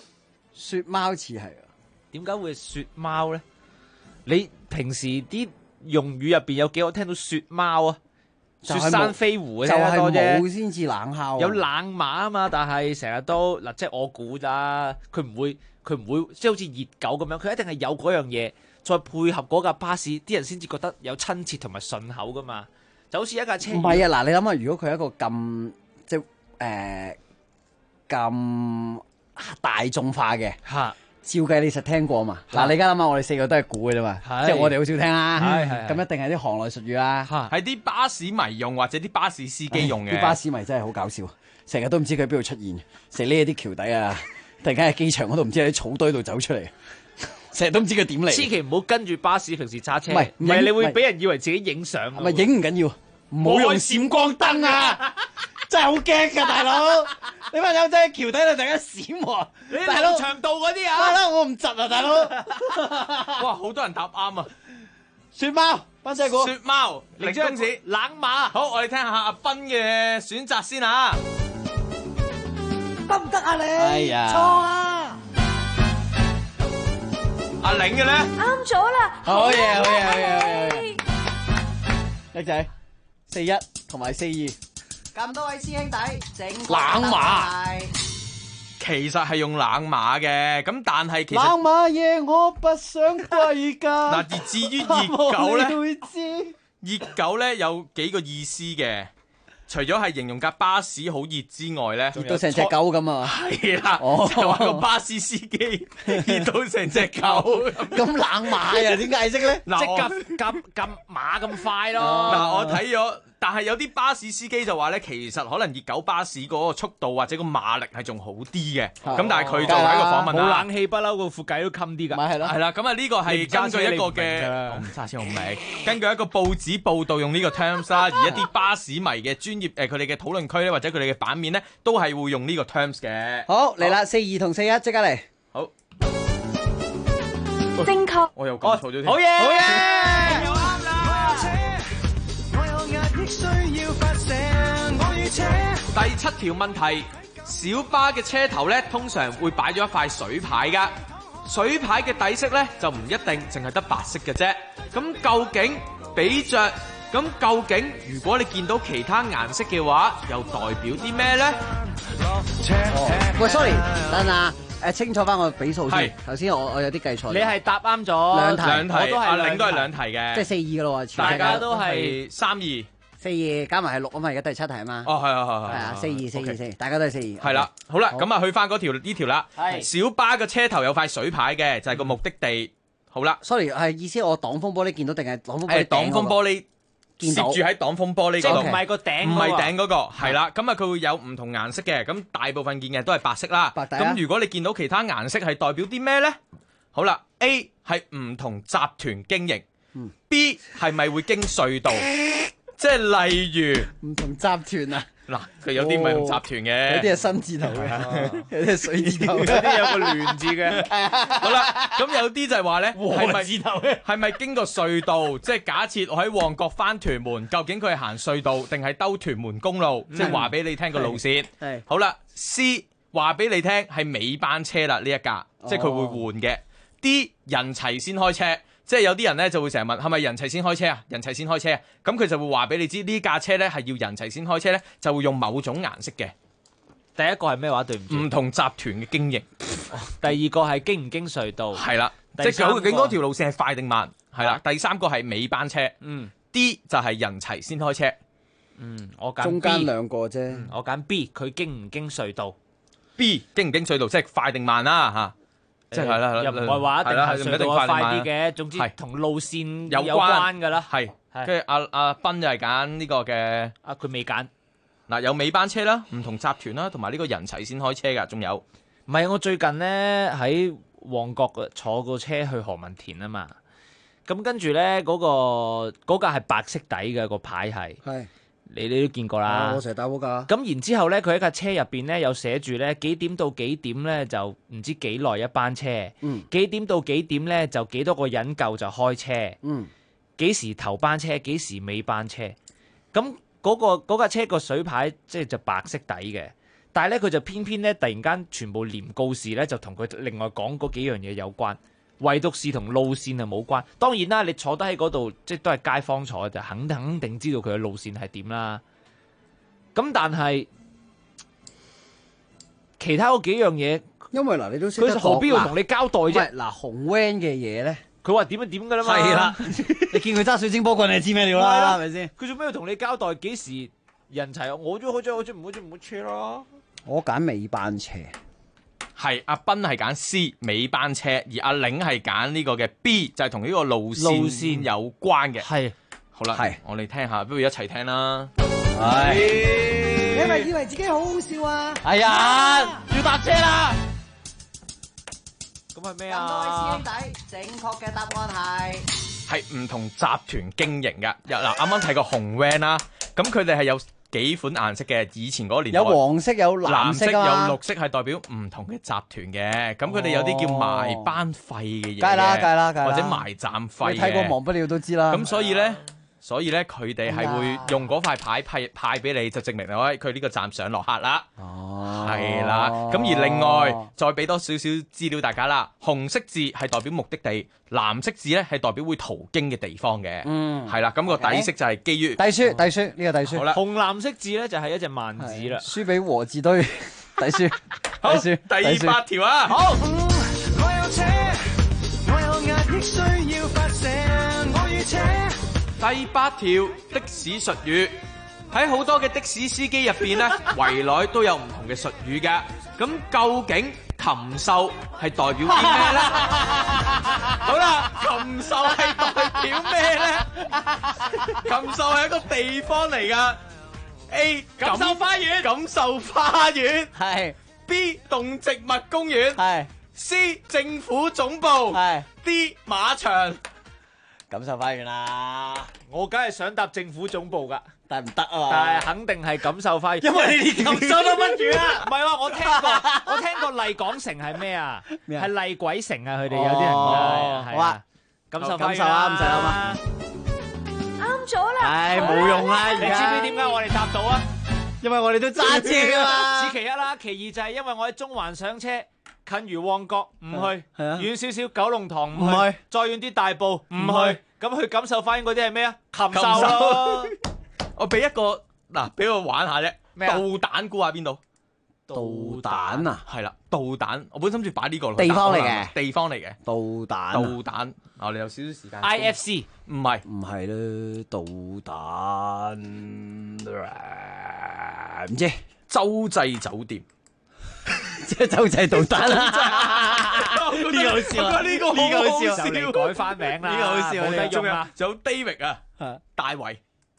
雪貓似係啊， 點解會雪貓咧？你平時啲用語入邊有幾個聽到雪貓啊？ 就雪山飛狐就係多啫， 冇先至冷烤。 有冷馬啊嘛，但係成日都嗱，即係我估咋，佢唔會即係好似熱狗咁樣，佢一定係有嗰樣嘢，再配合嗰架巴士，啲人先至覺得有親切同埋順口噶嘛。就好似一架車。 唔係啊，嗱，你諗下，如果佢係一個咁即係咁大眾化嘅嚇。 照計你實聽過嘛？嗱，你而家諗下，我哋4個都係估嘅啫嘛，即係我哋好少聽啦。咁一定係啲行內術語啦。 係啲巴士迷用或者啲巴士司機用嘅。 啲巴士迷真係好搞笑，成日都唔知佢喺邊度出現，成日匿喺啲橋底啊，突然間喺機場嗰度唔知喺啲草堆度走出嚟，成日都唔知佢點嚟。 千祈唔好跟住巴士平時揸車， 唔係你會俾人以為自己影相。 唔係影唔緊要，唔好用閃光燈啊！真係好驚㗎，大佬！你班友仔喺橋底度突然間閃喎，大佬長道嗰啲啊！ 大佬我唔窒啊，大佬！ 哇，好多人答啱啊！ 雪貓，班仔估雪貓，零公子， 冷馬。 好，我哋聽下阿斌嘅選擇先啊！ 得唔得啊你？ 哎呀， 錯啊！ 阿玲嘅咧， 啱咗啦！ 好嘢，好嘢，好嘢，好嘢！叻仔，41同埋42。 咁多位師兄弟，整冷馬，其實係用冷馬嘅，咁但係其實冷馬嘢我不想歸家。 嗱，而至於熱狗咧，熱狗咧有幾個意思嘅。除咗係形容架巴士好熱之外咧， 熱到成隻狗咁啊！ 係啦，就話個巴士司機熱到成隻狗咁冷馬啊？點解釋咧？ 即係咁馬咁快咯。 嗱，我睇咗，但係有啲巴士司機就話咧，其實可能熱狗巴士嗰個速度或者個馬力係仲好啲嘅。咁但係佢就喺個訪問冇冷氣不嬲，個副計都襟啲㗎。 咪係咯。 係啦，咁啊呢個係根據一個嘅，我唔揸車我唔明。根據一個報紙報道用呢個 terms 啦，而一啲巴士迷嘅專業佢哋嘅討論區咧，或者佢哋嘅版面咧，都係會用呢個 terms 嘅。 好嚟啦，42同41即刻嚟。 好， 正確。 我又講錯咗添。 好嘢，好嘢， 又啱啦。 第7條問題，小巴嘅車頭咧，通常會擺咗一塊水牌噶。水牌嘅底色咧，就唔一定淨係得白色嘅啫。咁究竟究竟如果你見到其他顏色嘅話，又代表啲咩咧？ 喂，sorry，等陣清楚翻我比數先。頭先我有啲計錯。 你係答啱咗兩題， 阿玲都係兩題嘅， 即係42嘅咯喎。 大家都係 32。 42加埋係6啊嘛，而家第7題啊嘛。 哦，係啊，42，大家都係42。 係啦，好啦，咁啊去翻嗰條呢條啦。小巴嘅車頭有塊水牌嘅，就係個目的地。好啦 ，sorry， 係意思我擋風玻璃見到定係擋風玻璃？ 擋風玻璃攝住喺擋風玻璃嗰度， 唔係個頂， 唔係頂嗰個，係啦。咁啊，佢會有唔同顏色嘅，咁大部分見嘅都係白色啦。咁如果你見到其他顏色係代表啲咩咧？好啦 ，A 係唔同集團經營，B 係咪會經隧道？即係例如唔同集團啊， 嗱，佢有啲唔係同集團嘅， 有啲係新字頭嘅，有啲係水字頭， 有啲有個亂字嘅。 好啦，咁有啲就係話咧，係咪經過隧道？即係假設我喺旺角翻屯門，究竟佢係行隧道定係兜屯門公路？即係話俾你聽個路線。係好啦 ，C 話俾你聽係尾班車啦，呢一架，即係佢會換嘅。D 人齊先開車。即係有啲人咧就會成日問係咪人齊先開車啊？人齊先開車啊？咁佢就會話俾你知呢架車咧係要人齊先開車咧，就會用某種顏色嘅。 第一個係咩話？對唔住， 唔同集團嘅經營。 第二個係經唔經隧道？ 係啦，即係究竟嗰條路線係快定慢？係啦。第三個係尾班車。D 就係人齊先開車。 我揀 B， 中間兩個啫。 我揀 B， 佢經唔經隧道 ？B 經唔經隧道，即係快定慢啦嚇。即係啦， 又唔係話一定係隧道快啲嘅，總之同路線有關㗎啦。係， 跟住阿斌就係揀呢個嘅。 佢未揀。 嗱，有尾班車啦，唔同集團啦，同埋呢個人齊先開車㗎，仲有。 唔係，我最近咧喺旺角坐個車去何文田啊嘛，咁跟住咧嗰架係白色底嘅個牌係。係。你都見過啦， 我成日搭嗰架。 咁然之後咧，佢喺架車入邊咧有寫住咧幾點到幾點咧就唔知幾耐一班車，幾點到幾點咧就幾多個人夠就開車，幾時頭班車幾時尾班車。咁嗰架車個水牌即係就白色底嘅，但係咧佢就偏偏咧突然間全部連告示咧就同佢另外講嗰幾樣嘢有關。 唯獨是同路線係冇關。當然啦，你坐得喺嗰度，即係都係街坊坐就肯定知道佢嘅路線係點啦。咁但係其他嗰幾樣嘢， 因為嗱，你都識得佢何必要同你交代啫？ 嗱，紅 van 嘅嘢咧， 佢話點就點噶啦嘛。 係啦，你見佢揸水晶波棍，你知咩料啦？係咪先？ 佢做咩要同你交代幾時人齊？我都好似唔好車咯。 我揀尾班車。 係阿斌係揀 C 尾班車，而阿玲係揀呢個嘅 B， 就係同呢個路線有關嘅。 係， 好啦，我哋聽下，不如一齊聽啦。 你係咪以為自己好好笑啊？ 哎呀，要搭車啦！ 咁係咩咁多位師啊？ 兄弟，正確嘅答案係唔同集團經營嘅。嗱，啱啱睇過紅 van 啦，咁佢哋係有幾款顏色嘅，以前嗰個年代有黃色有藍色有啊嘛， 綠色係代表唔同嘅集團嘅，咁佢哋有啲叫埋班費嘅嘢， 梗係啦或者埋站費嘅。 你睇過忘不了都知啦。 咁所以咧，佢哋係會用嗰塊牌派俾你，就證明佢呢個站上落客啦。哦，係啦。咁而另外再俾多少少資料大家啦，紅色字係代表目的地，藍色字咧係代表會途經嘅地方嘅。嗯，係啦。咁個底色就係基於隸書呢個隸書。 好啦， 紅藍色字咧就係一隻萬字啦。 輸俾和字堆隸書。 好，第8條啊。好。 我有車，我有壓抑需要發射，我與車。 第8條的士術語，喺好多嘅的士司機入邊咧，圍內都有唔同嘅術語㗎。咁究竟禽獸係代表啲咩咧？好啦，禽獸係代表咩咧？禽獸係一個地方嚟㗎。A 錦繡花園， 錦繡花園係。 B 動植物公園係。 C 政府總部係。 D 馬場。 錦繡花園啦， 我梗係想搭政府總部噶， 但係唔得啊嘛。 但係肯定係錦繡花園， 因為你連錦繡都乜住啊？ 唔係喎，我聽過麗港城係咩啊？係麗鬼城啊！佢哋有啲人係好啊， 錦繡花園啊，唔使諗啊。 啱咗啦！ 唉，冇用啦！ 你知唔知點解我哋搭到啊？ 因為我哋都揸車啊嘛。 此其一啦，其二就係因為我喺中環上車。近如旺角唔去，遠少少九龍塘唔去，再遠啲大埔唔去，咁去錦繡花園嗰啲係咩啊？禽獸咯！ 我俾一個俾我玩下啫。 咩啊？ 導彈估下邊度？ 導彈啊？ 係啦，導彈。我本身諗住擺呢個地方嚟嘅， 地方嚟嘅。導彈。 導彈。我哋有少少時間。 IFC 唔係啦，導彈唔知。 洲際酒店。 即係洲際導彈啦， 呢個好笑啊！呢個好笑， 就嚟改翻名啦， 呢個好笑， 冇得用啦。 仲有 David 啊，大衛，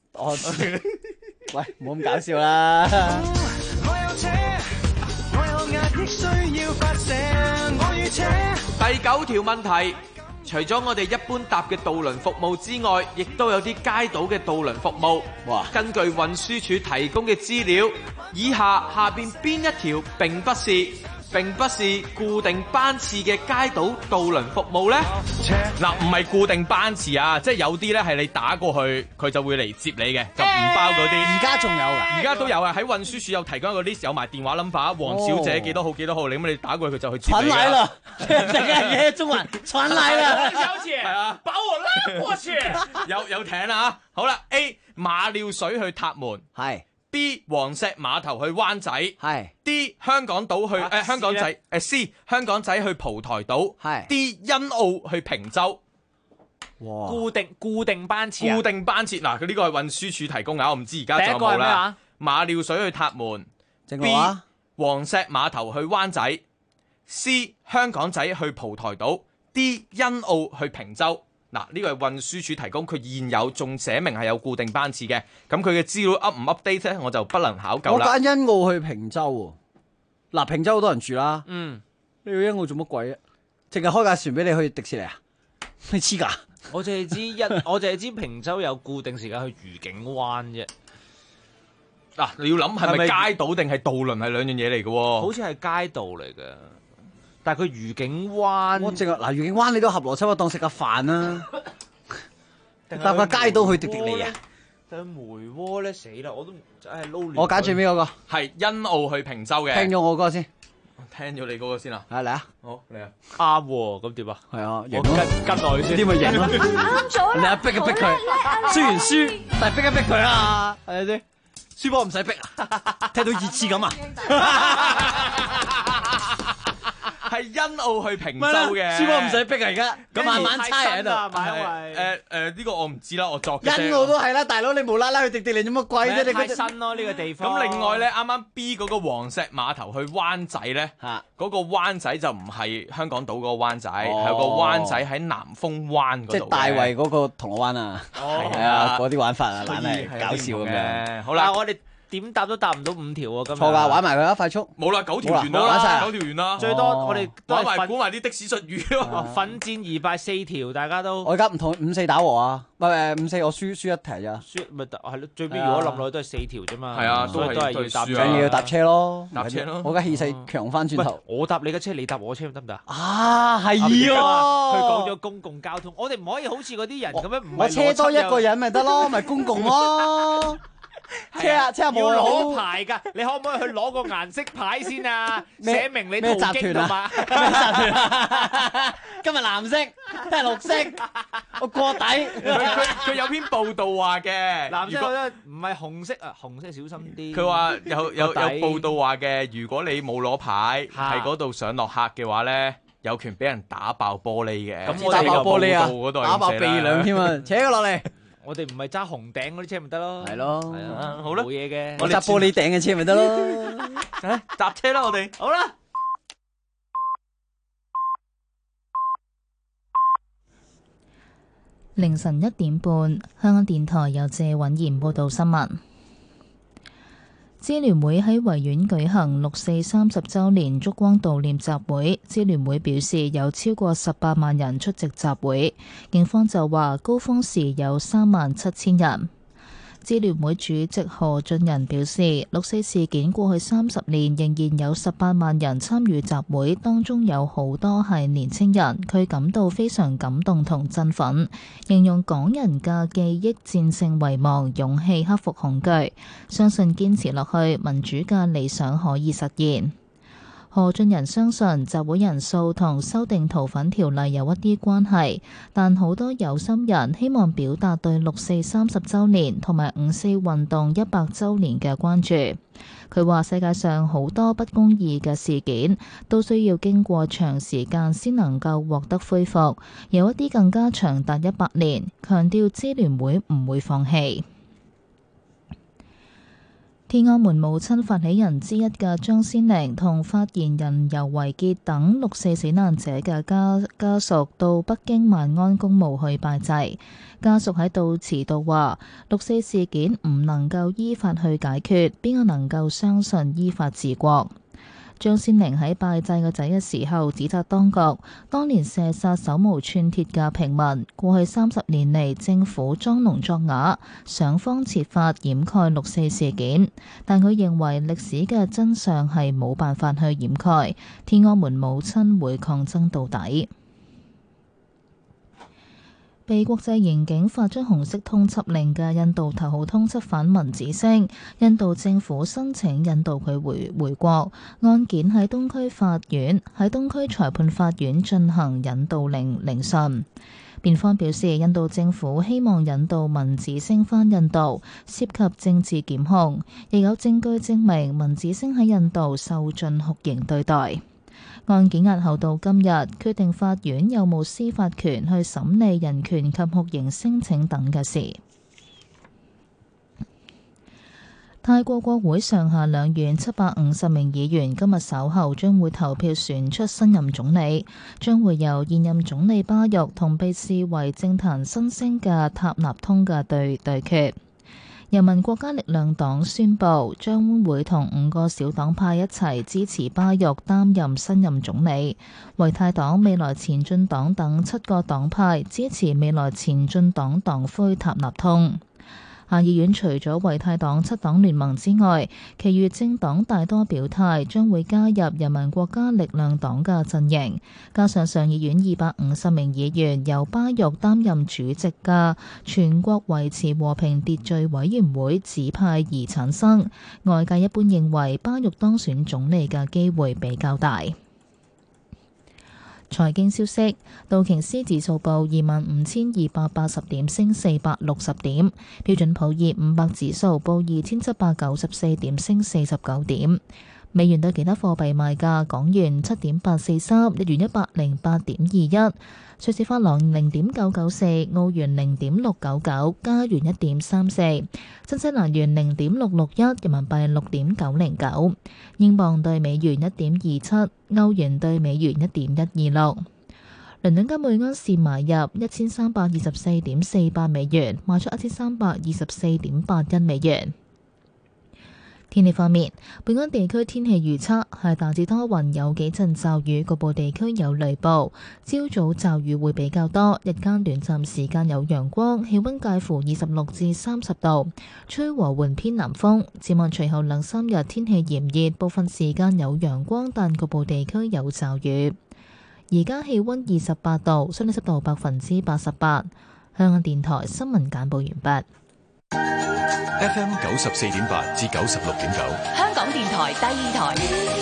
喂，唔好咁搞笑啦！ 我有車，我有壓抑需要發射，我與車。 第9條問題，除咗我哋一般搭嘅渡輪服務之外，亦都有啲街渡嘅渡輪服務。哇！根據運輸署提供嘅資料，以下邊邊一條並不是固定班次嘅街渡渡輪服務呢？嗱，唔係固定班次啊，即係有啲咧係你打過去，佢就會嚟接你嘅，就唔包嗰啲。 而家仲有㗎？ 而家都有啊！喺運輸署有提供一個 list， 有埋電話 number， 黃小姐幾多號幾多號，你咁你打過去佢就去接你。 傳嚟啦！淨係中環傳嚟啦！ 小姐，係啊，把我拉過去。 有艇啦，好啦 ，A 馬料水去塔門， 係。 B 黃石碼頭去灣仔， 係 D 香港島去香港仔，C 香港仔去蒲台島， 係 D 欣澳去坪洲。 哇！固定班次啊！ 固定班次嗱，佢呢個係運輸署提供㗎，我唔知而家仲有冇啦。馬料水去塔門，B 黃石碼頭去灣仔，C 香港仔去蒲台島，D 欣澳去坪洲。嗱，呢個係運輸署提供，佢現有仲寫明係有固定班次嘅，咁佢嘅資料 up 唔 update 咧，我就不能考究啦。 我揀欣澳去坪洲喎，嗱，坪洲好多人住啦， 嗯， 你去欣澳做乜鬼啊？淨係開架船俾你去迪士尼啊？你黐㗎？ 我淨係知坪洲有固定時間去愉景灣啫。 嗱，你要諗係咪街渡定係渡輪係兩樣嘢嚟嘅喎？ 好似係街渡嚟嘅。但係佢愉景灣， 我淨係嗱愉景灣你都合邏輯，當食個飯啦。搭個街渡去迪士尼啊？ 但係梅窩咧死啦，我都真係撈亂。 我揀最尾嗰個係欣澳去坪洲嘅。 聽咗我嗰個先。 聽咗你嗰個先啊。 嚟啊！ 好嚟啊！ 啱喎，咁點啊？ 係啊， 我跟落去先。 啲咪贏咯。 啱咗啦！ 你啊逼一逼佢，雖然輸，但係逼一逼佢啊，係咪先？輸波唔使逼啊，踢到熱刺咁啊！ 係欣澳去平洲嘅， 輸波唔使逼啊！而家咁慢慢猜喺度。 呢個我唔知啦，我作嘅啫。 欣澳都係啦，大佬你無啦啦去迪士尼做乜鬼啫？你太新咯呢個地方。 咁另外咧，啱啱 B 嗰個黃石碼頭去灣仔咧，嗰個灣仔就唔係香港島嗰個灣仔，係個灣仔喺南風灣嗰度。 即係大圍嗰個銅鑼灣啊，係啊，嗰啲玩法啊，懶係搞笑咁樣。 好啦，我哋點答都答唔到5條喎，今日。 錯㗎，玩埋佢啦，快速。 冇啦，9條完啦， 玩晒 9條完啦。 最多我哋玩埋估埋啲的士術語咯。 奮戰而敗4條，大家都。 我而家唔同5-4打和啊，唔係5-4我輸一題咋。 輸咪係咯，最尾如果冧落去都係4條啫嘛。 係啊， 所以都係要搭。 緊要搭車咯， 搭車咯。 我而家氣勢強翻轉頭。 我搭你嘅車，你搭我車得唔得啊？ 啊，係佢啊。 講咗公共交通，我哋唔可以好似嗰啲人咁樣唔係。 我車多一個人咪得咯，咪公共咯。車冇要攞牌㗎，你可唔可以去攞個顏色牌先啊？寫明你途經㗎嘛？ 咩集團啊？今日藍色，聽日綠色，我過底。 佢有篇報道話嘅， 藍色唔係紅色啊，紅色小心啲。 佢話有報道話嘅，如果你冇攞牌喺嗰度上落客嘅話咧，有權俾人打爆玻璃嘅。 咁打爆玻璃啊？打爆鼻梁添啊！扯佢落嚟。 我哋唔係揸紅頂嗰啲車咪得咯， 係咯， 係啊，好啦，冇嘢嘅。 我揸玻璃頂嘅車咪得咯， 搭車啦我哋。 好啦， 凌晨1點半，香港電台由謝允賢報道新聞。支聯會喺維園舉行6·4 30週年燭光悼念集會，支聯會表示有超過18萬人出席集會，警方就話高峰時有37000人。支聯會主席何俊仁表示，6·4事件過去30年仍然有18萬人參與集會，當中有好多係年輕人，佢感到非常感動同振奮，形容港人嘅記憶戰勝遺忘，勇氣克服恐懼，相信堅持落去，民主嘅理想可以實現。何俊仁相信集會人數同修訂逃犯條例有一啲關係，但好多有心人希望表達對6·4 30週年同埋5·4運動100週年嘅關注。佢話世界上好多不公義嘅事件都需要經過長時間先能夠獲得恢復，有一啲更加長達100年，強調支聯會唔會放棄。天安門母親發起人之一嘅張先玲同發言人尤維潔等6·4死難者嘅家屬到北京萬安公墓去拜祭。家屬喺悼詞度話：6·4事件唔能夠依法去解決，邊個能夠相信依法治國？張先玲喺拜祭個仔嘅時候指責當局當年射殺手無寸鐵嘅平民，過去30年嚟政府裝聾作啞，想方設法掩蓋6·4事件，但佢認為歷史嘅真相係冇辦法去掩蓋，天安門母親會抗爭到底。被國際刑警發出紅色通緝令嘅印度頭號通緝犯文子星，印度政府申請引渡佢回國，案件喺東區裁判法院進行引渡令聆訊。辯方表示，印度政府希望引渡文子星返印度，涉及政治檢控，亦有證據證明文子星喺印度受盡酷刑對待。案件押後到今日，決定法院有冇司法權去審理人權及酷刑申請等嘅事。泰國國會上下兩院750名議員今日稍後將會投票選出新任總理，將會由現任總理巴育同被視為政壇新星嘅塔納通嘅對決。人民國家力量黨宣布將會同5個小黨派一齊支持巴育擔任新任總理，為泰黨、未來前進黨等7個黨派支持未來前進黨黨魁塔納通。 下議院除咗為泰黨7黨聯盟之外，其餘政黨大多表態將會加入人民國家力量黨嘅陣營。加上上議院250名議員由巴育擔任主席嘅全國維持和平秩序委員會指派而產生，外界一般認為巴育當選總理嘅機會比較大。財經消息，道瓊斯指數報25,280點，升460點；標準普爾500指數報2,794點，升49點。美元對其他貨幣賣價：港元7.843，日元108.21，瑞士法郎0.994，澳元0.699，加元1.34，新西蘭元0.661，人民幣6.909，英鎊對美元1.27，歐元對美元1.126。倫敦金每盎司買入1324.48美元，賣出1324.81美元。天氣方面，本港地區天氣預測係大致多雲，有幾陣驟雨，局部地區有雷暴。朝早驟雨會比較多，日間短暫時間有陽光，氣溫介乎26至30度，吹和緩偏南風。展望隨後2-3日天氣炎熱，部分時間有陽光，但局部地區有驟雨。而家氣溫28度，相對濕度88%。香港電台新聞簡報完畢。 FM 94.8至96.9， 香港電台第二台，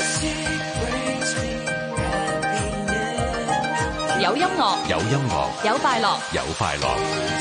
有音樂， 有音樂， 有快樂， 有快樂。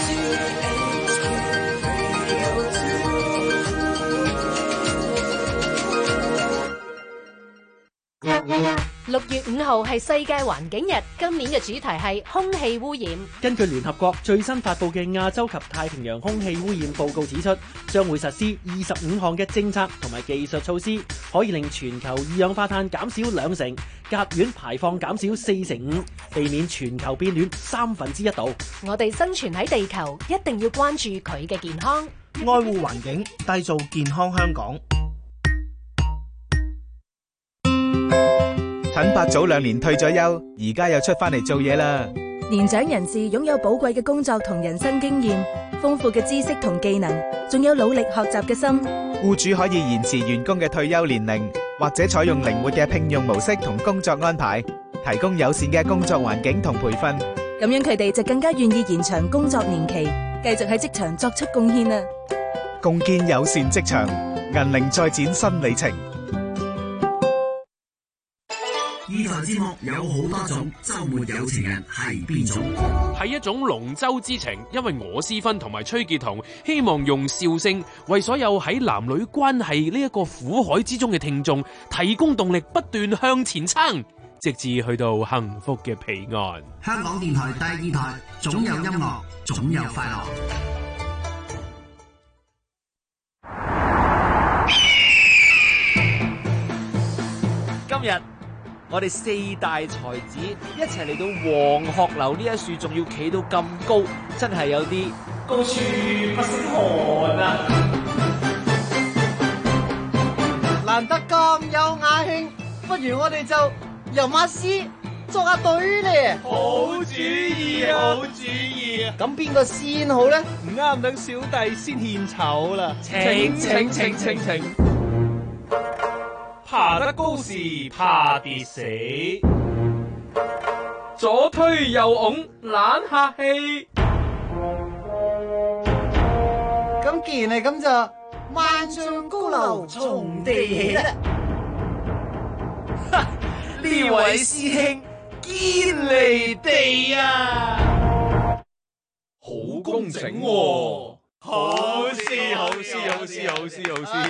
6月5號係世界環境日，今年嘅主題係空氣污染。 根據聯合國最新發佈嘅亞洲及太平洋空氣污染報告指出，將會實施25項嘅政策同埋技術措施，可以令全球二氧化碳減少2成，甲烷排放減少45%，避免全球變暖1/3度。 我哋生存喺地球，一定要關注佢嘅健康， 愛護環境，締造健康香港。 陳伯早2年退咗休，而家又出翻嚟做嘢啦。 年長人士擁有寶貴嘅工作同人生經驗，豐富嘅知識同技能，仲有努力學習嘅心。 僱主可以延遲員工嘅退休年齡，或者採用靈活嘅聘用模式同工作安排，提供友善嘅工作環境同培訓。 咁樣佢哋就更加願意延長工作年期，繼續喺職場作出貢獻啦。 共建友善職場，銀齡再展新里程。 呢台節目有好多種，周末有情人係邊種？ 係一種龍舟之情，因為我思芬同埋崔潔彤希望用笑聲為所有喺男女關係呢一個苦海之中嘅聽眾提供動力，不斷向前撐，直至去到幸福嘅彼岸。 香港電台第2台，總有音樂，總有快樂。 今日我哋4大才子一齊嚟到黃鶴樓呢一樹，仲要企到咁高，真係有啲高處不勝寒啊！ 難得咁有雅興，不如我哋就吟下詩，作下對咧。 好主意，好主意。 咁邊個先好咧？ 唔啱，等小弟先獻醜啦。請。爬得高時怕跌死，左推右拱懶客氣。 咁既然係咁就萬丈高樓從地起啦。 呢位師兄堅離地啊，好工整喎，好詩。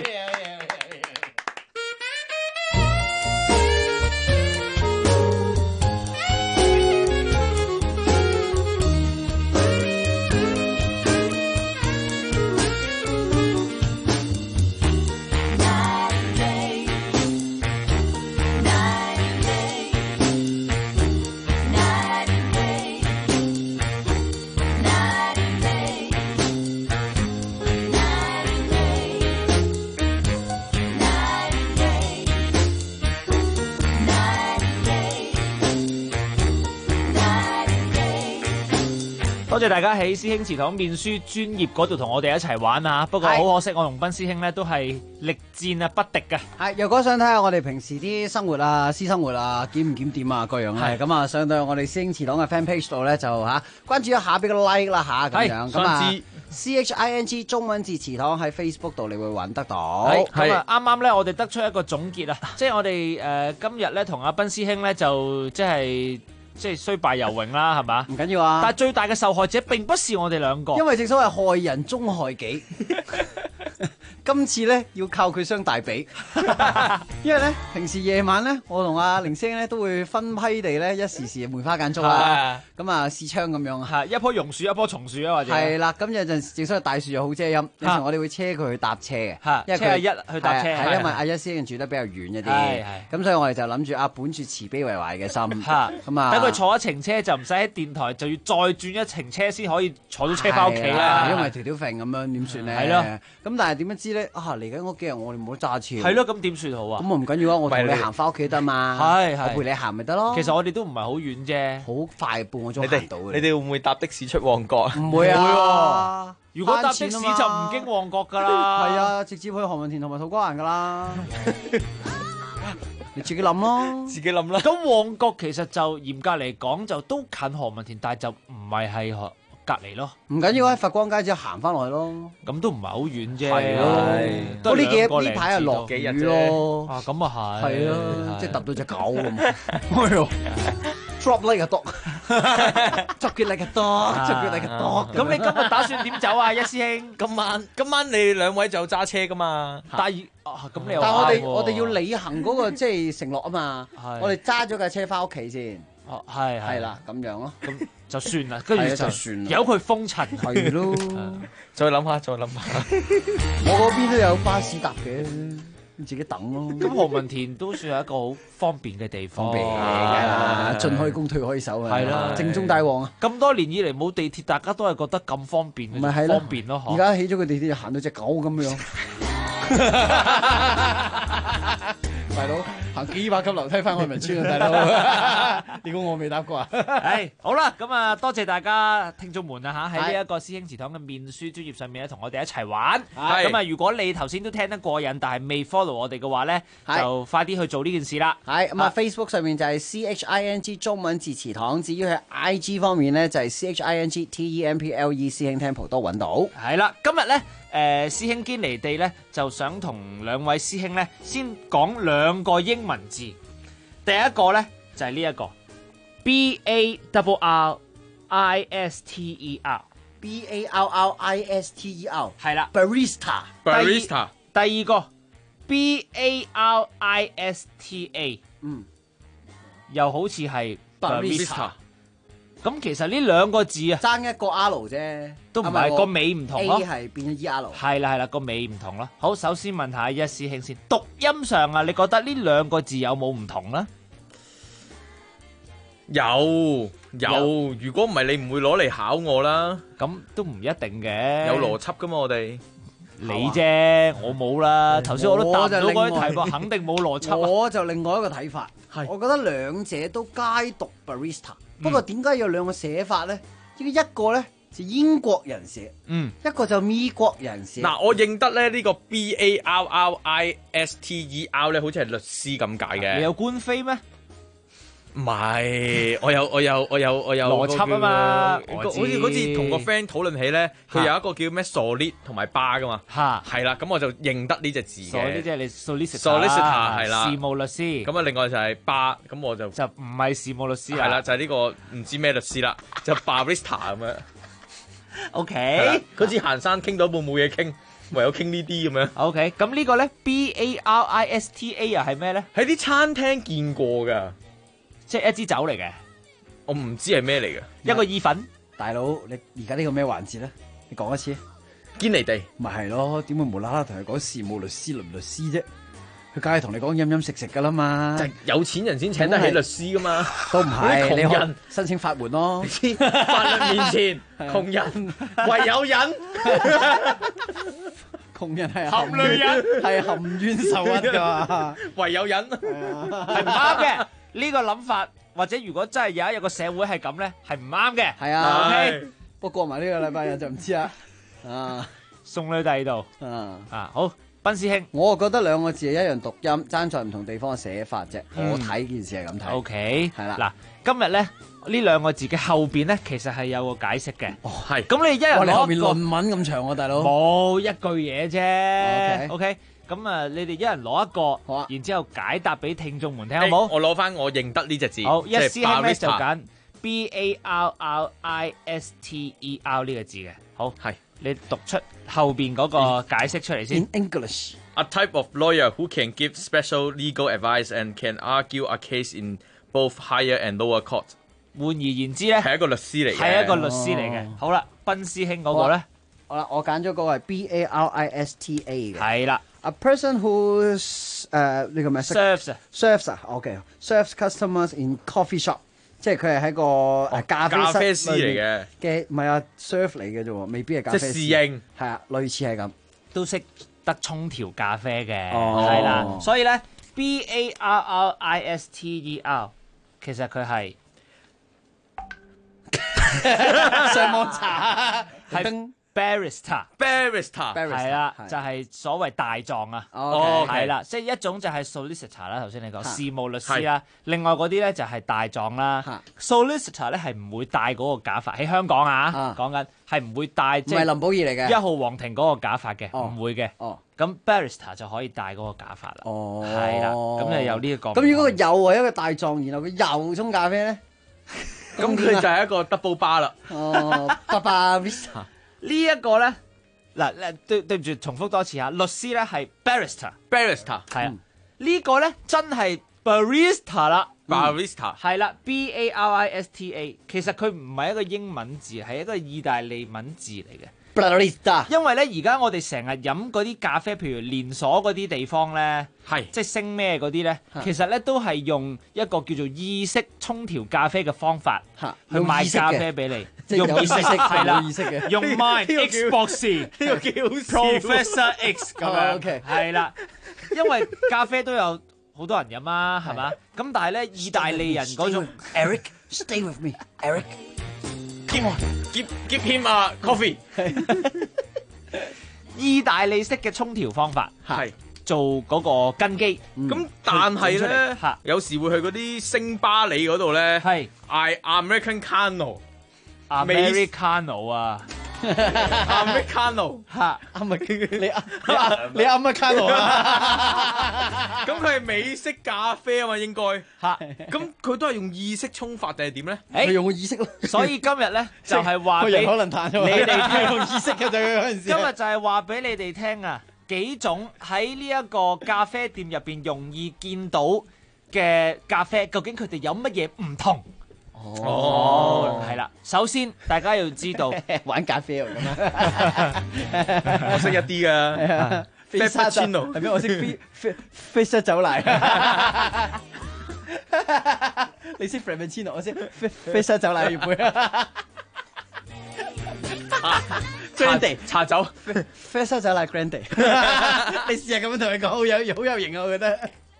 多謝大家喺師兄祠堂面書專頁嗰度同我哋一齊玩啊！不過好可惜，我同斌師兄咧都係力戰啊不敵嘅。 係，如果想睇下我哋平時啲生活啊、私生活啊、檢唔檢點啊各樣咧，咁啊上到我哋師兄祠堂嘅 fan page 度咧就關注一下，俾個 like 啦嚇咁樣。咁啊 CHING 中文字祠堂喺 Facebook 度你會揾得到。 咁啊啱啱咧我哋得出一個總結啊，即係我哋今日咧同阿斌師兄咧就即係雖敗猶榮啦，係嘛？唔緊要啊！ 但係最大嘅受害者並不是我哋兩個， 因為正所謂害人終害己。今次咧要靠佢雙大髀，因為咧平時夜晚咧，我同阿凌星咧都會分批地咧一時時梅花間竹啦，咁啊試槍咁樣啊， 一棵榕樹一棵松樹啊，或者係啦，咁有陣正所謂大樹又好遮陰，有時我哋會車佢去搭車嘅，因為車阿一去搭車， 係因為阿一師兄住得比較遠一啲，咁所以我哋就諗住本住慈悲為懷嘅心，咁啊， 等佢坐一程車就唔使喺電台，就要再轉一程車先可以坐到車翻屋企啦， 因為條揈咁樣點算咧？ 係咯， 咁但係點樣知咧？嚟緊嗰幾日我哋冇得揸車， 係咯，咁點算好啊？ 咁我唔緊要啊，我同你行翻屋企得嘛，我陪你行咪得咯。 其實我哋都唔係好遠啫， 好快半個鐘行到嘅。 你哋會唔會搭的士出旺角啊？ 唔會啊！ 如果搭的士就唔經旺角噶啦。 係啊，直接去何文田同埋土瓜灣噶啦。你自己諗咯， 自己諗啦。 咁旺角其實就嚴格嚟講就都近何文田，但係就唔係隔離咯， 唔緊要喺佛光街只行翻落去咯， 咁都唔係好遠啫。 係咯，不過呢排係落幾日咯。 啊，咁啊係。 係啊，即係揼到隻狗咁。Drop like a dog，捉佢 like a dog，捉佢 like a dog。 咁你今日打算點走啊，一師兄？ 今晚你兩位就揸車噶嘛？ 但係咁你又但係我哋要履行嗰個即係承諾啊嘛。我哋揸咗架車翻屋企先。 哦，係啦，咁樣咯。 咁就算啦，跟住就算啦，由佢風塵。 係咯， 再諗下。 我嗰邊都有巴士搭嘅，自己等咯。 咁何文田都算係一個好方便嘅地方。 方便嘅，進可以攻退可以守啊。 係啦， 正宗大王啊！ 咁多年以嚟冇地鐵，大家都係覺得咁方便， 咪係咯， 方便咯。 而家起咗個地鐵，就行到隻狗咁樣。大佬行幾百級樓梯翻愛民村啊！大佬，你估我未搭過啊？ 係好啦，咁啊多謝大家聽眾們啊嚇，喺呢一個師兄祠堂嘅面書專頁上面咧，同我哋一齊玩。咁啊，如果你頭先都聽得過癮，但係未 follow 我哋嘅話咧，就快啲去做呢件事啦。 係咁啊，Facebook 上面就係 CHING 中文字祠堂，至於喺 IG 方面咧就係 CHING TEMPLE 師兄 Temple 都揾到。 係啦，今日咧。師兄堅尼地咧就想同兩位師兄咧先講兩個英文字，第一個咧就係呢一個 BARRISTER，BARRISTER 係啦 ，barista， 第二個 BARISTA，又好似係 barista。咁其實呢兩個字啊， 爭一個 R 啫， 都唔係個尾唔同咯。 A 係變咗 ER。係啦，個尾唔同咯。好，首先問下一師兄先，讀音上啊，你覺得呢兩個字有冇唔同咧？ 有，如果唔係你唔會攞嚟考我啦。 咁都唔一定嘅， 有邏輯噶嘛，我哋。 你啫，我冇啦。頭先我都答到嗰啲題目，肯定冇邏輯。 我就另外一個睇法，我覺得兩者都皆讀 barista。不過點解有兩個寫法咧？一個咧就英國人寫，一個就美國人寫。 嗱，我認得咧呢個 BARRISTER 咧，好似係律師咁解嘅。 你有官非咩？ 唔係，我有邏輯啊嘛。 好似嗰次同個 friend 討論起咧，佢有一個叫咩 solid 同埋 bar 噶嘛。係啦，咁我就認得呢隻字嘅。 solid 即係你 solicitor 係啦， 事務律師。 咁啊，另外就係 bar，咁我就唔係事務律師啦。 係啦，就係呢個唔知咩律師啦，就 barista 咁樣。 OK， 嗰次行山傾到一半冇嘢傾，唯有傾呢啲咁樣。 OK，咁呢個咧 BARISTA 又係咩咧？ 喺啲餐廳見過㗎。 即係一支酒嚟嘅， 我唔知係咩嚟嘅， 一個意粉。 大佬，你而家呢個咩環節咧？你講一次。 堅尼地， 咪係咯？點會無啦啦同佢講事務律師、律師啫？佢梗係同你講飲飲食食噶啦嘛。 就係有錢人先請得起律師噶嘛。 都唔係， 窮人申請法援咯。 法律面前，窮人唯有忍。 窮人係含淚忍， 係含冤受屈噶， 唯有忍， 係唔啱嘅。呢個諗法，或者如果真係有一個社會係咁咧，係唔啱嘅。 係啊， 不過過埋呢個禮拜日就唔知啦。啊， 送你第二度。好，斌師兄， 我覺得兩個字係一樣讀音，爭在唔同地方嘅寫法啫。我睇件事係咁睇。 OK， 係啦。 嗱，今日咧呢兩個字嘅後邊咧，其實係有個解釋嘅。 係。 咁你一人攞一個。 後面論文咁長喎，大佬。 冇一句嘢啫。OK。咁啊，你哋一人攞一個，然之後解答俾聽眾們聽，好冇？ 我攞翻我認得呢隻字。 好，一師兄咧就揀 BARRISTER 呢個字嘅。好，係你讀出後邊嗰個解釋出嚟先。 In English, a type of lawyer who can give special legal advice and can argue a case in both higher and lower court。 換而言之咧， 係一個律師嚟嘅。 係一個律師嚟嘅。好啦，斌師兄嗰個咧， 好啦，我揀咗嗰個係 BARISTA 嘅。 係啦。 A person who's 呢個咩 serves 啊 ，OK serves customers in coffee shop， 即係佢係喺個咖啡師嚟嘅，唔係啊 serve 嚟嘅啫喎，未必係咖啡師。 即係侍應， 係啊，類似係咁， 都識得沖調咖啡嘅，係啦，所以咧 BARRISTER 其實佢係上網查係。barrister 係啦，就係所謂大狀啊，係啦，即係一種就係 solicitor 啦，頭先你講事務律師啦，另外嗰啲咧就係大狀啦。solicitor 咧係唔會戴嗰個假髮，喺香港啊，講緊係唔會戴，即係林保怡嚟嘅 1號皇庭嗰個假髮嘅，唔會嘅。咁 barrister 就可以戴嗰個假髮啦。係啦，咁就有呢一個。 咁如果佢又係一個大狀，然後佢又沖咖啡咧， 咁佢就係一個 double bar 啦。 barista。 呢一個咧，嗱對唔住，重複多次嚇，律師咧係 barrister，係啊，呢個咧真係 barista 啦 ，barista 係啦 ，BARISTA，其實佢唔係一個英文字，係一個意大利文字嚟嘅。因為咧，而家我哋成日飲嗰啲咖啡，譬如連鎖嗰啲地方咧，即係星咩嗰啲咧，其實咧都係用一個叫做意式沖調咖啡嘅方法去賣咖啡俾你。用意識係啦，用 Mind X 博士呢個叫 Professor X 咁樣，係啦，因為咖啡都有好多人飲啊，係嘛？咁但係咧，意大利人嗰種 Eric stay with me Eric give him a coffee 意大利式嘅沖調方法係做嗰個根基， 咁但係咧有時會去嗰啲星巴里嗰度咧係嗌 Americano 啊 Americano 嚇，咪你Americano 啊？ 咁佢係美式咖啡啊嘛，應該嚇。咁佢都係用意式沖法定係點咧？ 佢用個意式咯。 所以今日咧就係話俾可能彈咗你哋聽用意式嘅就嗰陣時。 今日就係話俾你哋聽啊，幾種喺呢一個咖啡店入邊容易見到嘅咖啡，究竟佢哋有乜嘢唔同？係啦，首先大家要知道玩咖啡咁樣， 我識一啲噶。 飛沙酒係咩？我識飛沙酒奶。你識 Frappuccino， 我識飛沙酒奶要杯。Grande 茶酒， 飛沙酒奶 Grande。你試下咁樣同佢講，好有型啊！我覺得。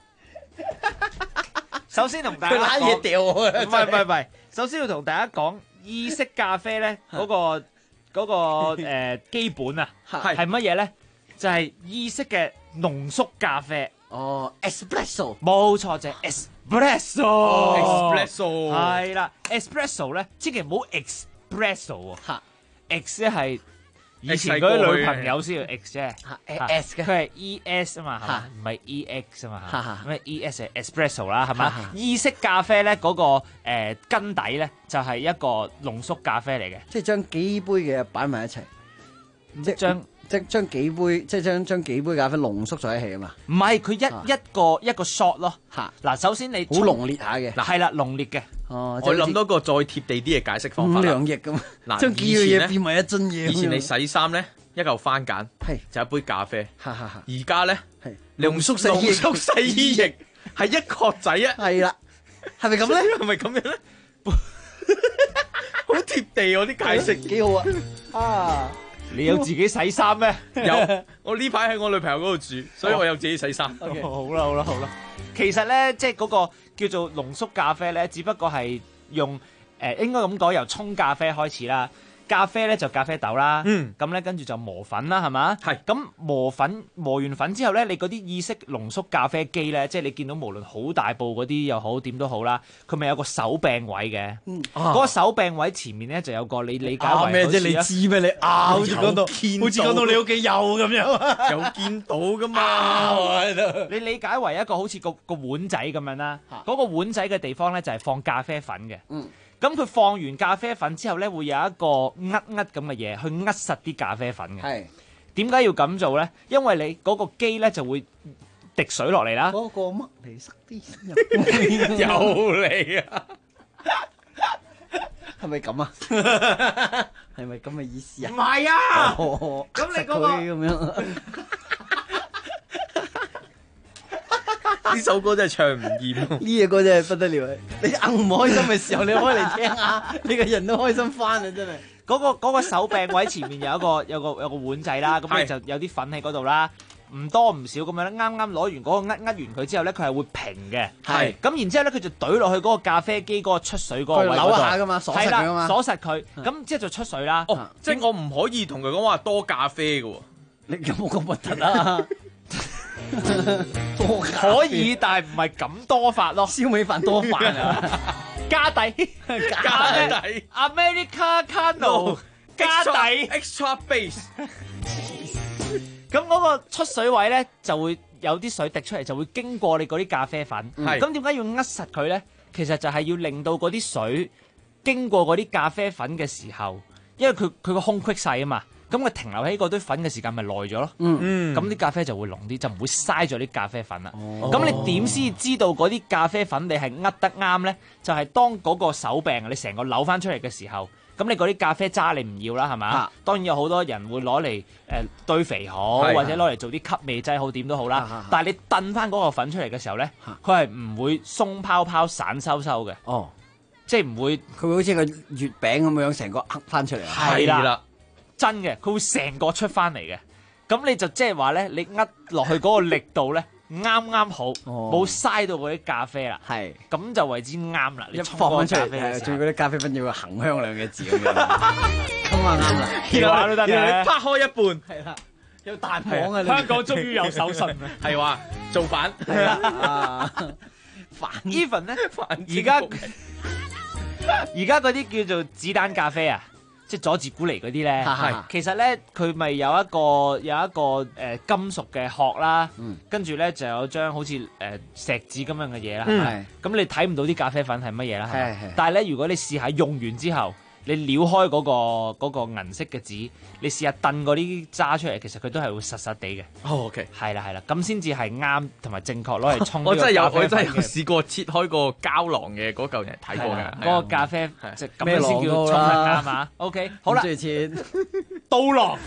首先同大家講，嘢掉我啊！ 唔係，首先要同大家講意式咖啡咧嗰個基本啊，係乜嘢咧？就係意式嘅濃縮咖啡。 哦 ，espresso， 冇錯，就係 espresso。係啦 ，espresso 咧，千祈唔好 espresso 喎。X 咧係以前嗰啲女朋友先要 X 啫，S 嘅佢係 ES 啊嘛，係嘛？唔係 EX 啊嘛，咩 ES 係 espresso 啦，係嘛？意式咖啡咧嗰個根底咧就係一個濃縮咖啡嚟嘅， 即係將幾杯嘅擺埋一齊，即係將幾杯，即係將幾杯咖啡濃縮在一起啊嘛？ 唔係，佢一個 shot 咯。嗱，首先你好濃烈下嘅， 係啦，濃烈嘅。 我諗到個再貼地啲嘅解釋方法啦。 5兩液咁，將幾樣嘢變為一樽嘢。 以前你洗衫咧，一嚿番梘就一杯咖啡。而家咧，濃縮洗衣液係一殼仔啊。 係啦，係咪咁咧？ 係咪咁樣咧？好貼地喎啲解釋， 幾好啊！ 你有自己洗衫咩？ 有，我呢排喺我女朋友嗰度住，所以我有自己洗衫。 好啦。其實咧，即係嗰個叫做濃縮咖啡咧，只不過係用應該咁講，由沖咖啡開始啦。 咖啡咧就咖啡豆啦，咁咧跟住就磨粉啦，係嘛？係。咁磨完粉之後咧，你嗰啲意式濃縮咖啡機咧，即係你見到無論好大部嗰啲又好點都好啦，佢咪有個手柄位嘅。嗰個手柄位前面咧就有個你理解為咩啫？你知咩？你好似講到好似講到你屋企有咁樣， 有見到噶嘛？ 你理解為一個好似個碗仔咁樣啦，嗰個碗仔嘅地方咧就係放咖啡粉嘅。咁佢放完咖啡粉之後咧，會有一個咁嘅嘢去實啲咖啡粉嘅。係點解要咁做咧？因為你嗰個機咧就會滴水落嚟啦。 嗰個乜嚟塞啲又嚟啊！ 係咪咁啊？係咪咁嘅意思啊？ 唔係啊！咁你嗰個咁樣。 呢首歌真係唱唔厭， 呢隻歌真係不得了。你硬唔開心嘅時候，你開嚟聽下，你個人都開心翻啊！真係。 嗰個手柄位前面有個碗仔啦，咁你就有啲粉喺嗰度啦，唔多唔少咁樣咧。啱啱攞完嗰個完佢之後咧，佢係會平嘅。係。咁然之後咧，佢就懟落去嗰個咖啡機嗰個出水嗰個位嗰度。 扭下噶嘛，鎖實佢噶嘛。 鎖實佢，咁之後就出水啦。 哦，即係我唔可以同佢講話多咖啡嘅喎。 你有冇咁核突啊？ 可以，但係唔係咁多法咯。 燒味飯多飯啊！ 加底，Americano 加底 ，extra base。 咁嗰個出水位咧，就會有啲水滴出嚟，就會經過你嗰啲咖啡粉。咁點解要實佢咧？其實就係要令到嗰啲水經過嗰啲咖啡粉嘅時候，因為佢個空隙細啊嘛。咁佢停留喺嗰堆粉嘅時間咪耐咗咯，咁啲咖啡就會濃啲，就唔會嘥咗啲咖啡粉啦。咁你點先知道嗰啲咖啡粉你係得啱咧？就係當嗰個手柄你成個扭翻出嚟嘅時候，咁你嗰啲咖啡渣你唔要啦，係嘛？當然有好多人會攞嚟堆肥好，或者攞嚟做啲吸味劑好，點都好啦。但係你燉翻嗰個粉出嚟嘅時候咧，佢係唔會鬆泡泡散收嘅。哦，即係唔會， 佢會好似個月餅咁樣成個噏翻出嚟。 係啦。真嘅，佢會成個出翻嚟嘅，咁你就即係話咧，你落去嗰個力度咧，啱好，冇嘥到嗰啲咖啡啦，係，咁就為之啱啦。 一放翻出嚟，仲要嗰啲咖啡粉要個恒香兩嘅字咁樣，咁啊啱啦， 電話都得嘅， 拍開一半， 係啦，有彈簧啊！ 香港終於有手信啦， 係話做飯， 係啦 ，even 咧，而家嗰啲叫做子彈咖啡啊。即係佐治古尼嗰啲咧，其實咧佢咪有一個金屬嘅殼啦，跟住咧就有張好似錫紙咁樣嘅嘢啦，咁你睇唔到啲咖啡粉係乜嘢啦，但係咧如果你試下用完之後，你撩開嗰個銀色嘅紙，你試下燉嗰啲渣出嚟，其實佢都係會實實地嘅。 哦 OK， 係啦，咁先至係啱同埋正確攞嚟沖。 我真係有試過切開個膠囊嘅嗰嚿嘢睇過嘅。 嗰個咖啡即係咁樣先叫沖得啱嘛。OK， 好啦，刀郎，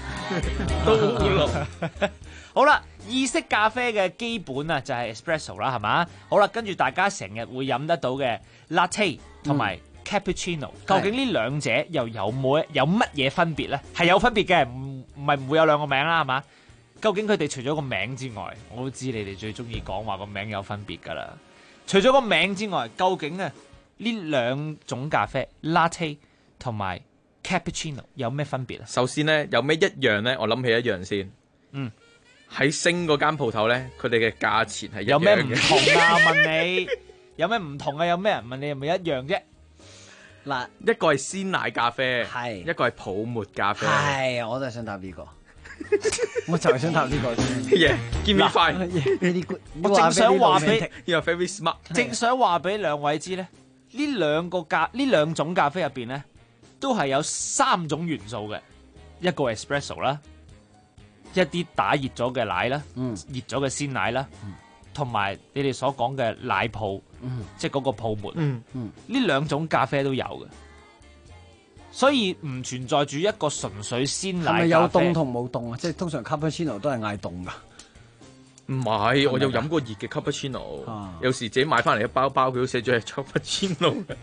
好啦，意式咖啡嘅基本啊就係 espresso 啦，係嘛？好啦，跟住大家成日會飲得到嘅 latte 同埋Cappuccino， 究竟呢兩者又有乜嘢分別咧？係有分別嘅，唔會有兩個名啦，係嘛？究竟佢哋除咗個名之外，我都知你哋最中意講話個名有分別噶啦。除咗個名之外，究竟啊呢兩種咖啡 Latte 同埋 Cappuccino 有咩分別啊？ 首先咧，有咩一樣咧？我諗起一樣先。喺星嗰間鋪頭咧，佢哋嘅價錢係一樣嘅。 有咩唔同啊？問你有咩唔同啊？有咩人問你係咪一樣啫？ 嗱， 一個係鮮奶咖啡，係一個係泡沫咖啡， 係我都係想答呢個，我就係想答呢個嘢。Give me five， 我正想話俾 ，You're very smart， 正想話俾兩位知咧，呢兩種咖啡入邊咧，都係有3種元素嘅，一個 espresso 啦，一啲打熱咗嘅奶啦，熱咗嘅鮮奶啦。同埋你哋所講嘅奶泡，即係嗰個泡沫，呢兩種咖啡都有嘅，所以唔存在住一個純粹鮮奶咖啡。係咪有凍同冇凍啊？即係通常 cappuccino 都係嗌凍噶。 唔係，我有飲過熱嘅 cappuccino，有時自己買翻嚟一包包，佢都寫咗係 cappuccino 嘅，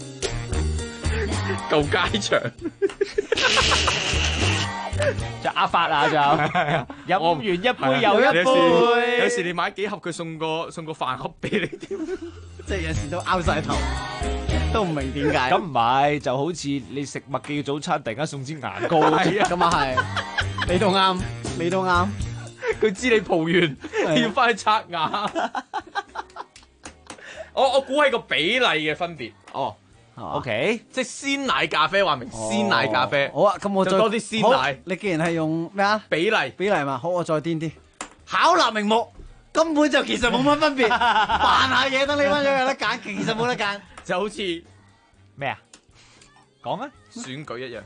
夠街場。 就阿發啊，就飲完一杯又一杯。 有時你買幾盒，佢送個飯盒俾你添， 即係有時都拗晒頭。 都唔明點解。 咁唔係，就好似你食麥記早餐，突然間送支牙膏， 係啊，咁啊係，你都啱，你都啱。 佢知你蒲完要翻去刷牙。我估係個比例嘅分別。 哦。OK， 即係鮮奶咖啡，話明鮮奶咖啡。 好啊，咁我再多啲鮮奶。 你既然係用咩啊？ 比例嘛，好，我再癲啲。巧立名目，根本就其實冇乜分別。扮下嘢，等你翻咗有得揀，其實冇得揀。 就好似咩啊？講啊！ 選舉一樣。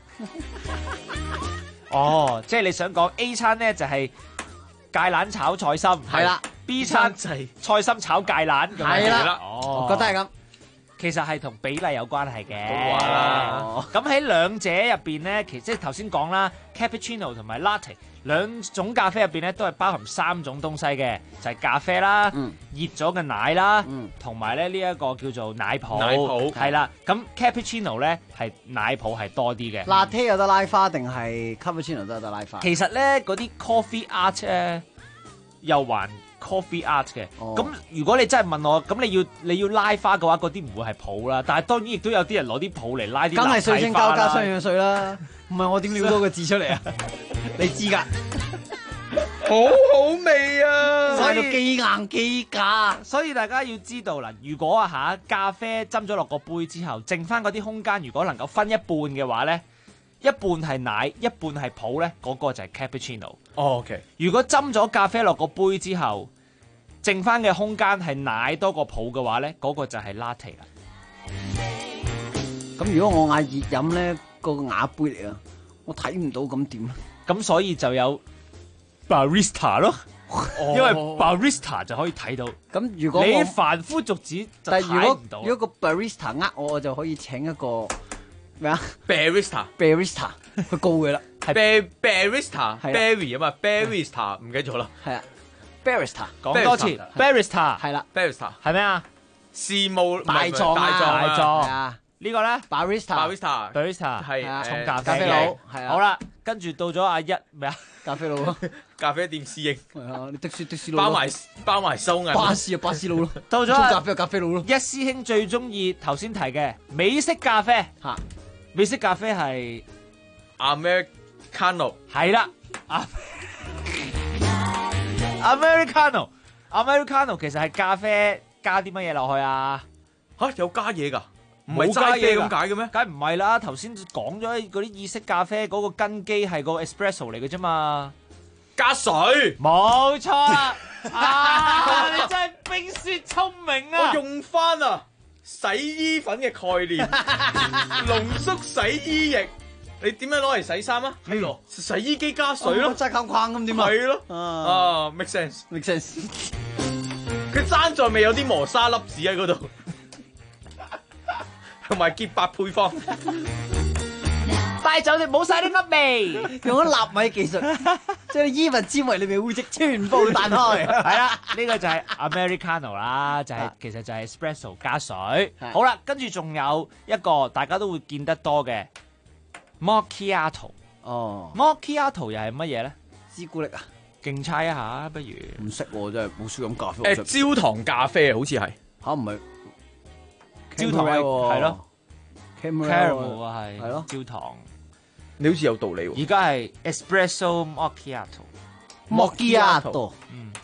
哦，即係你想講 A 餐咧就係芥蘭炒菜心， 係啦。 B 餐就係菜心炒芥蘭咁樣。 係啦。 哦， 我覺得係咁。 其實係同比例有關係嘅。 好話啦。 咁喺兩者入邊咧，即係頭先講啦 ，cappuccino 同埋 latte 兩種咖啡入邊咧，都係包含3種東西嘅，就係咖啡啦、熱咗嘅奶啦，同埋咧呢一個叫做奶泡。 奶泡係啦。咁 cappuccino 咧係奶泡係多啲嘅。 Latte 有得拉花定係 cappuccino 都有得拉花？ 其實咧嗰啲 coffee art 咧又還 coffee art 嘅，咁如果你真係問我，咁你要拉花嘅話，嗰啲唔會係泡啦。但係當然亦都有啲人攞啲泡嚟拉啲梗係水晶膠加雙氧氧水啦，唔係我點撩到個字出嚟啊？你知㗎， 好好味啊！ 所以既硬既假， 所以大家要知道啦，如果咖啡斟咗落個杯之後，剩翻嗰啲空間，如果能夠分一半嘅話咧，一半係奶，一半係泡咧，嗰個就係 cappuccino。 OK。 如果斟咗咖啡落個杯之後，剩翻嘅空間係奶多過泡嘅話咧，嗰個就係 latte 啦。 咁如果我嗌熱飲咧，個瓦杯嚟啊，我睇唔到咁點咧？ 咁所以就有 barista 咯，因為 barista 就可以睇到。 咁如果你凡夫俗子就睇唔到。 如果個 barista 我就可以請一個咩啊 barista 去告佢啦。 係 barista berry 啊嘛 barista 唔記得咗啦。 係啊 barista 講多次 barista 係啦 barista 係咩啊？ 事務大狀啊！呢個咧 barista 係沖咖啡佬。係啊。 好啦，跟住到咗阿一咩啊？ 咖啡佬咯， 咖啡店侍應。 係啊，你的士佬。 包埋收銀。 巴士佬咯。 到咗咖啡佬咯。 一師兄最中意頭先提嘅美式咖啡嚇，美式咖啡係 Americano。 係啦，Americano 其實係咖啡加啲乜嘢落去啊？ 嚇有加嘢㗎？唔係齋啡咁解嘅咩？ 梗係唔係啦！頭先講咗嗰啲意式咖啡嗰個根基係個 espresso 嚟嘅啫嘛， 加水， 冇錯啦！你真係冰雪聰明啊！ 我用翻洗衣粉嘅概念，濃縮洗衣液，你點樣攞嚟洗衫啊？係咯，洗衣機加水咯， 擠咁框咁點啊？ 係咯，make sense。佢爭在未有啲磨砂粒子喺嗰度。同埋潔白配方， 帶走你冇晒啲粒味， 用咗納米技術，將衣物纖維裏面污漬全部彈開。 係啦，呢個就係 Americano 啦，其實就係 espresso 加水。好啦，跟住仲有一個大家都會見得多嘅 Macchiato。 哦 ，Macchiato 又係乜嘢咧？ 朱古力啊？ 競猜一下，不如唔識喎，真係冇少飲咖啡。 焦糖咖啡好似係嚇，唔係。 焦糖係咯 caramel 啊係咯焦糖， 你好似有道理喎。 而家係 espresso macchiato，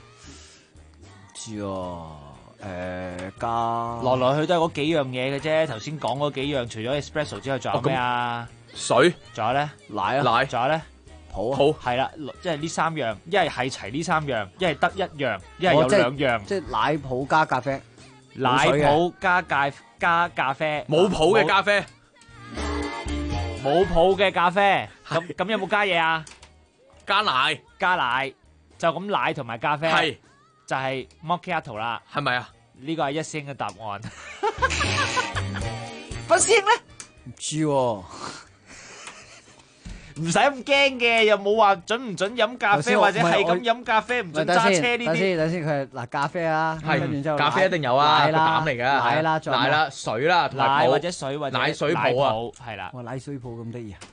知加來來去都係嗰幾樣嘢嘅啫。頭先講嗰幾樣，除咗 espresso 之外，仲有咩啊？ 水， 仲有咧奶， 仲有咧泡係啦，即係呢3樣，一係齊呢3樣，一係得1樣，一係有2樣， 即係奶泡加咖啡。 奶泡加咖啡， 冇泡嘅咖啡， 冇泡嘅咖啡，咁有冇加嘢啊？ 加奶， 就咁奶同埋咖啡， 係就係 Macchiato 啦， 係咪啊？ 呢個係一星嘅答案。分師兄咧？ 唔知喎。 唔使咁驚嘅，又冇話準唔準飲咖啡，或者係咁飲咖啡唔準揸車呢啲。 等先，佢係咖啡啊，跟住之後咖啡一定有啊，個膽嚟㗎， 奶啦， 水啦， 奶或者水或者奶水泡啊， 係啦。 哇，奶水泡咁得意啊！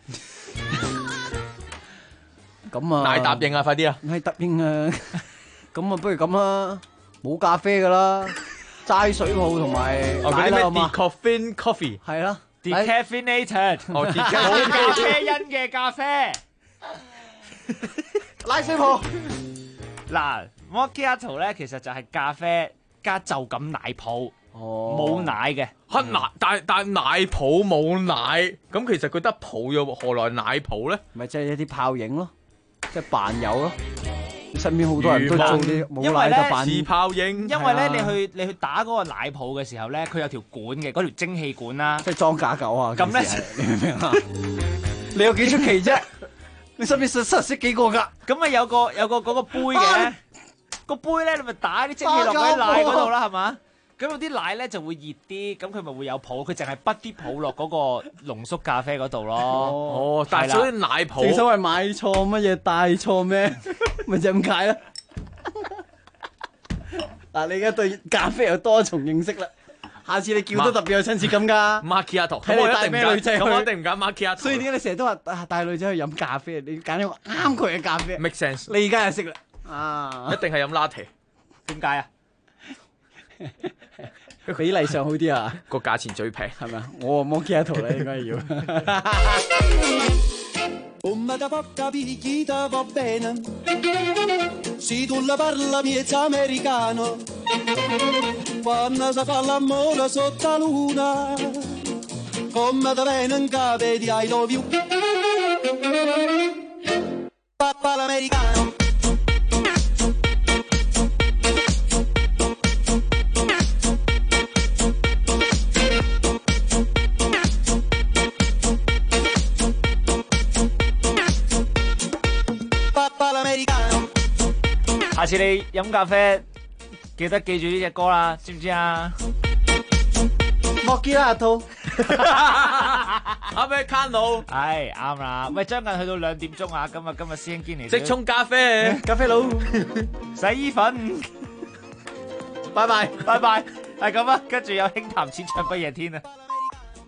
咁啊， 奶答應啊，快啲啊！ 奶答應啊！咁啊，不如咁啊，冇咖啡㗎啦。 齋水泡同埋嗰啲咩 decaffeine coffee 係啦 ，decaffeinated 冇咖啡因嘅咖啡， 拉水泡。 嗱 Macchiato 咧其實就係咖啡加就咁奶泡，冇奶嘅。 但係奶泡冇奶，咁其實佢得泡咗，何來奶泡咧？ 咪即係一啲泡影咯，即係扮有咯。身邊好多人都做啲冇奶就扮似泡影。 因為咧，你去打嗰個奶泡嘅時候咧，佢有條管嘅，嗰條蒸氣管啦， 即係裝假狗啊！ 咁咧， 你明唔明啊？你有幾出奇啫？你身邊實識幾個㗎？ 咁啊有個嗰個杯嘅，個杯咧你咪打啲蒸氣落喺奶嗰度啦，係嘛？咁有啲奶咧就會熱啲，咁佢咪會有泡，佢淨係滗啲泡落嗰個濃縮咖啡嗰度咯。 哦，但係所以奶泡， 正所謂買錯乜嘢帶錯咩，咪就咁解啦。嗱，你而家對咖啡有多重認識啦，下次你叫都特別有親切感㗎。 Macchiato， 睇你帶咩女仔去， 我一定唔揀 Macchiato。 所以點解你成日都話帶女仔去飲咖啡？你揀一個啱佢嘅咖啡 ，make sense。 你而家就識啦，啊， 一定係飲 latte。 點解啊？ 比例上好啲啊， 個價錢最平係咪啊？我 Macchiato 咧應該要。 Come da poca picchita va bene, se tu la parla miezza americano, quando si fa l'amore sotto la luna, come da bene in capo di I love you, papà l'americano. 下次你飲咖啡記得記住呢隻歌啦，知唔知啊 ？Macchiato， Americano， 係啱啦。喂，將近去到2點鐘啊！今日師兄堅尼即沖咖啡， 咖啡佬， 洗衣粉， 拜拜， 拜拜，係咁啊！跟住有輕談淺唱不夜天啊！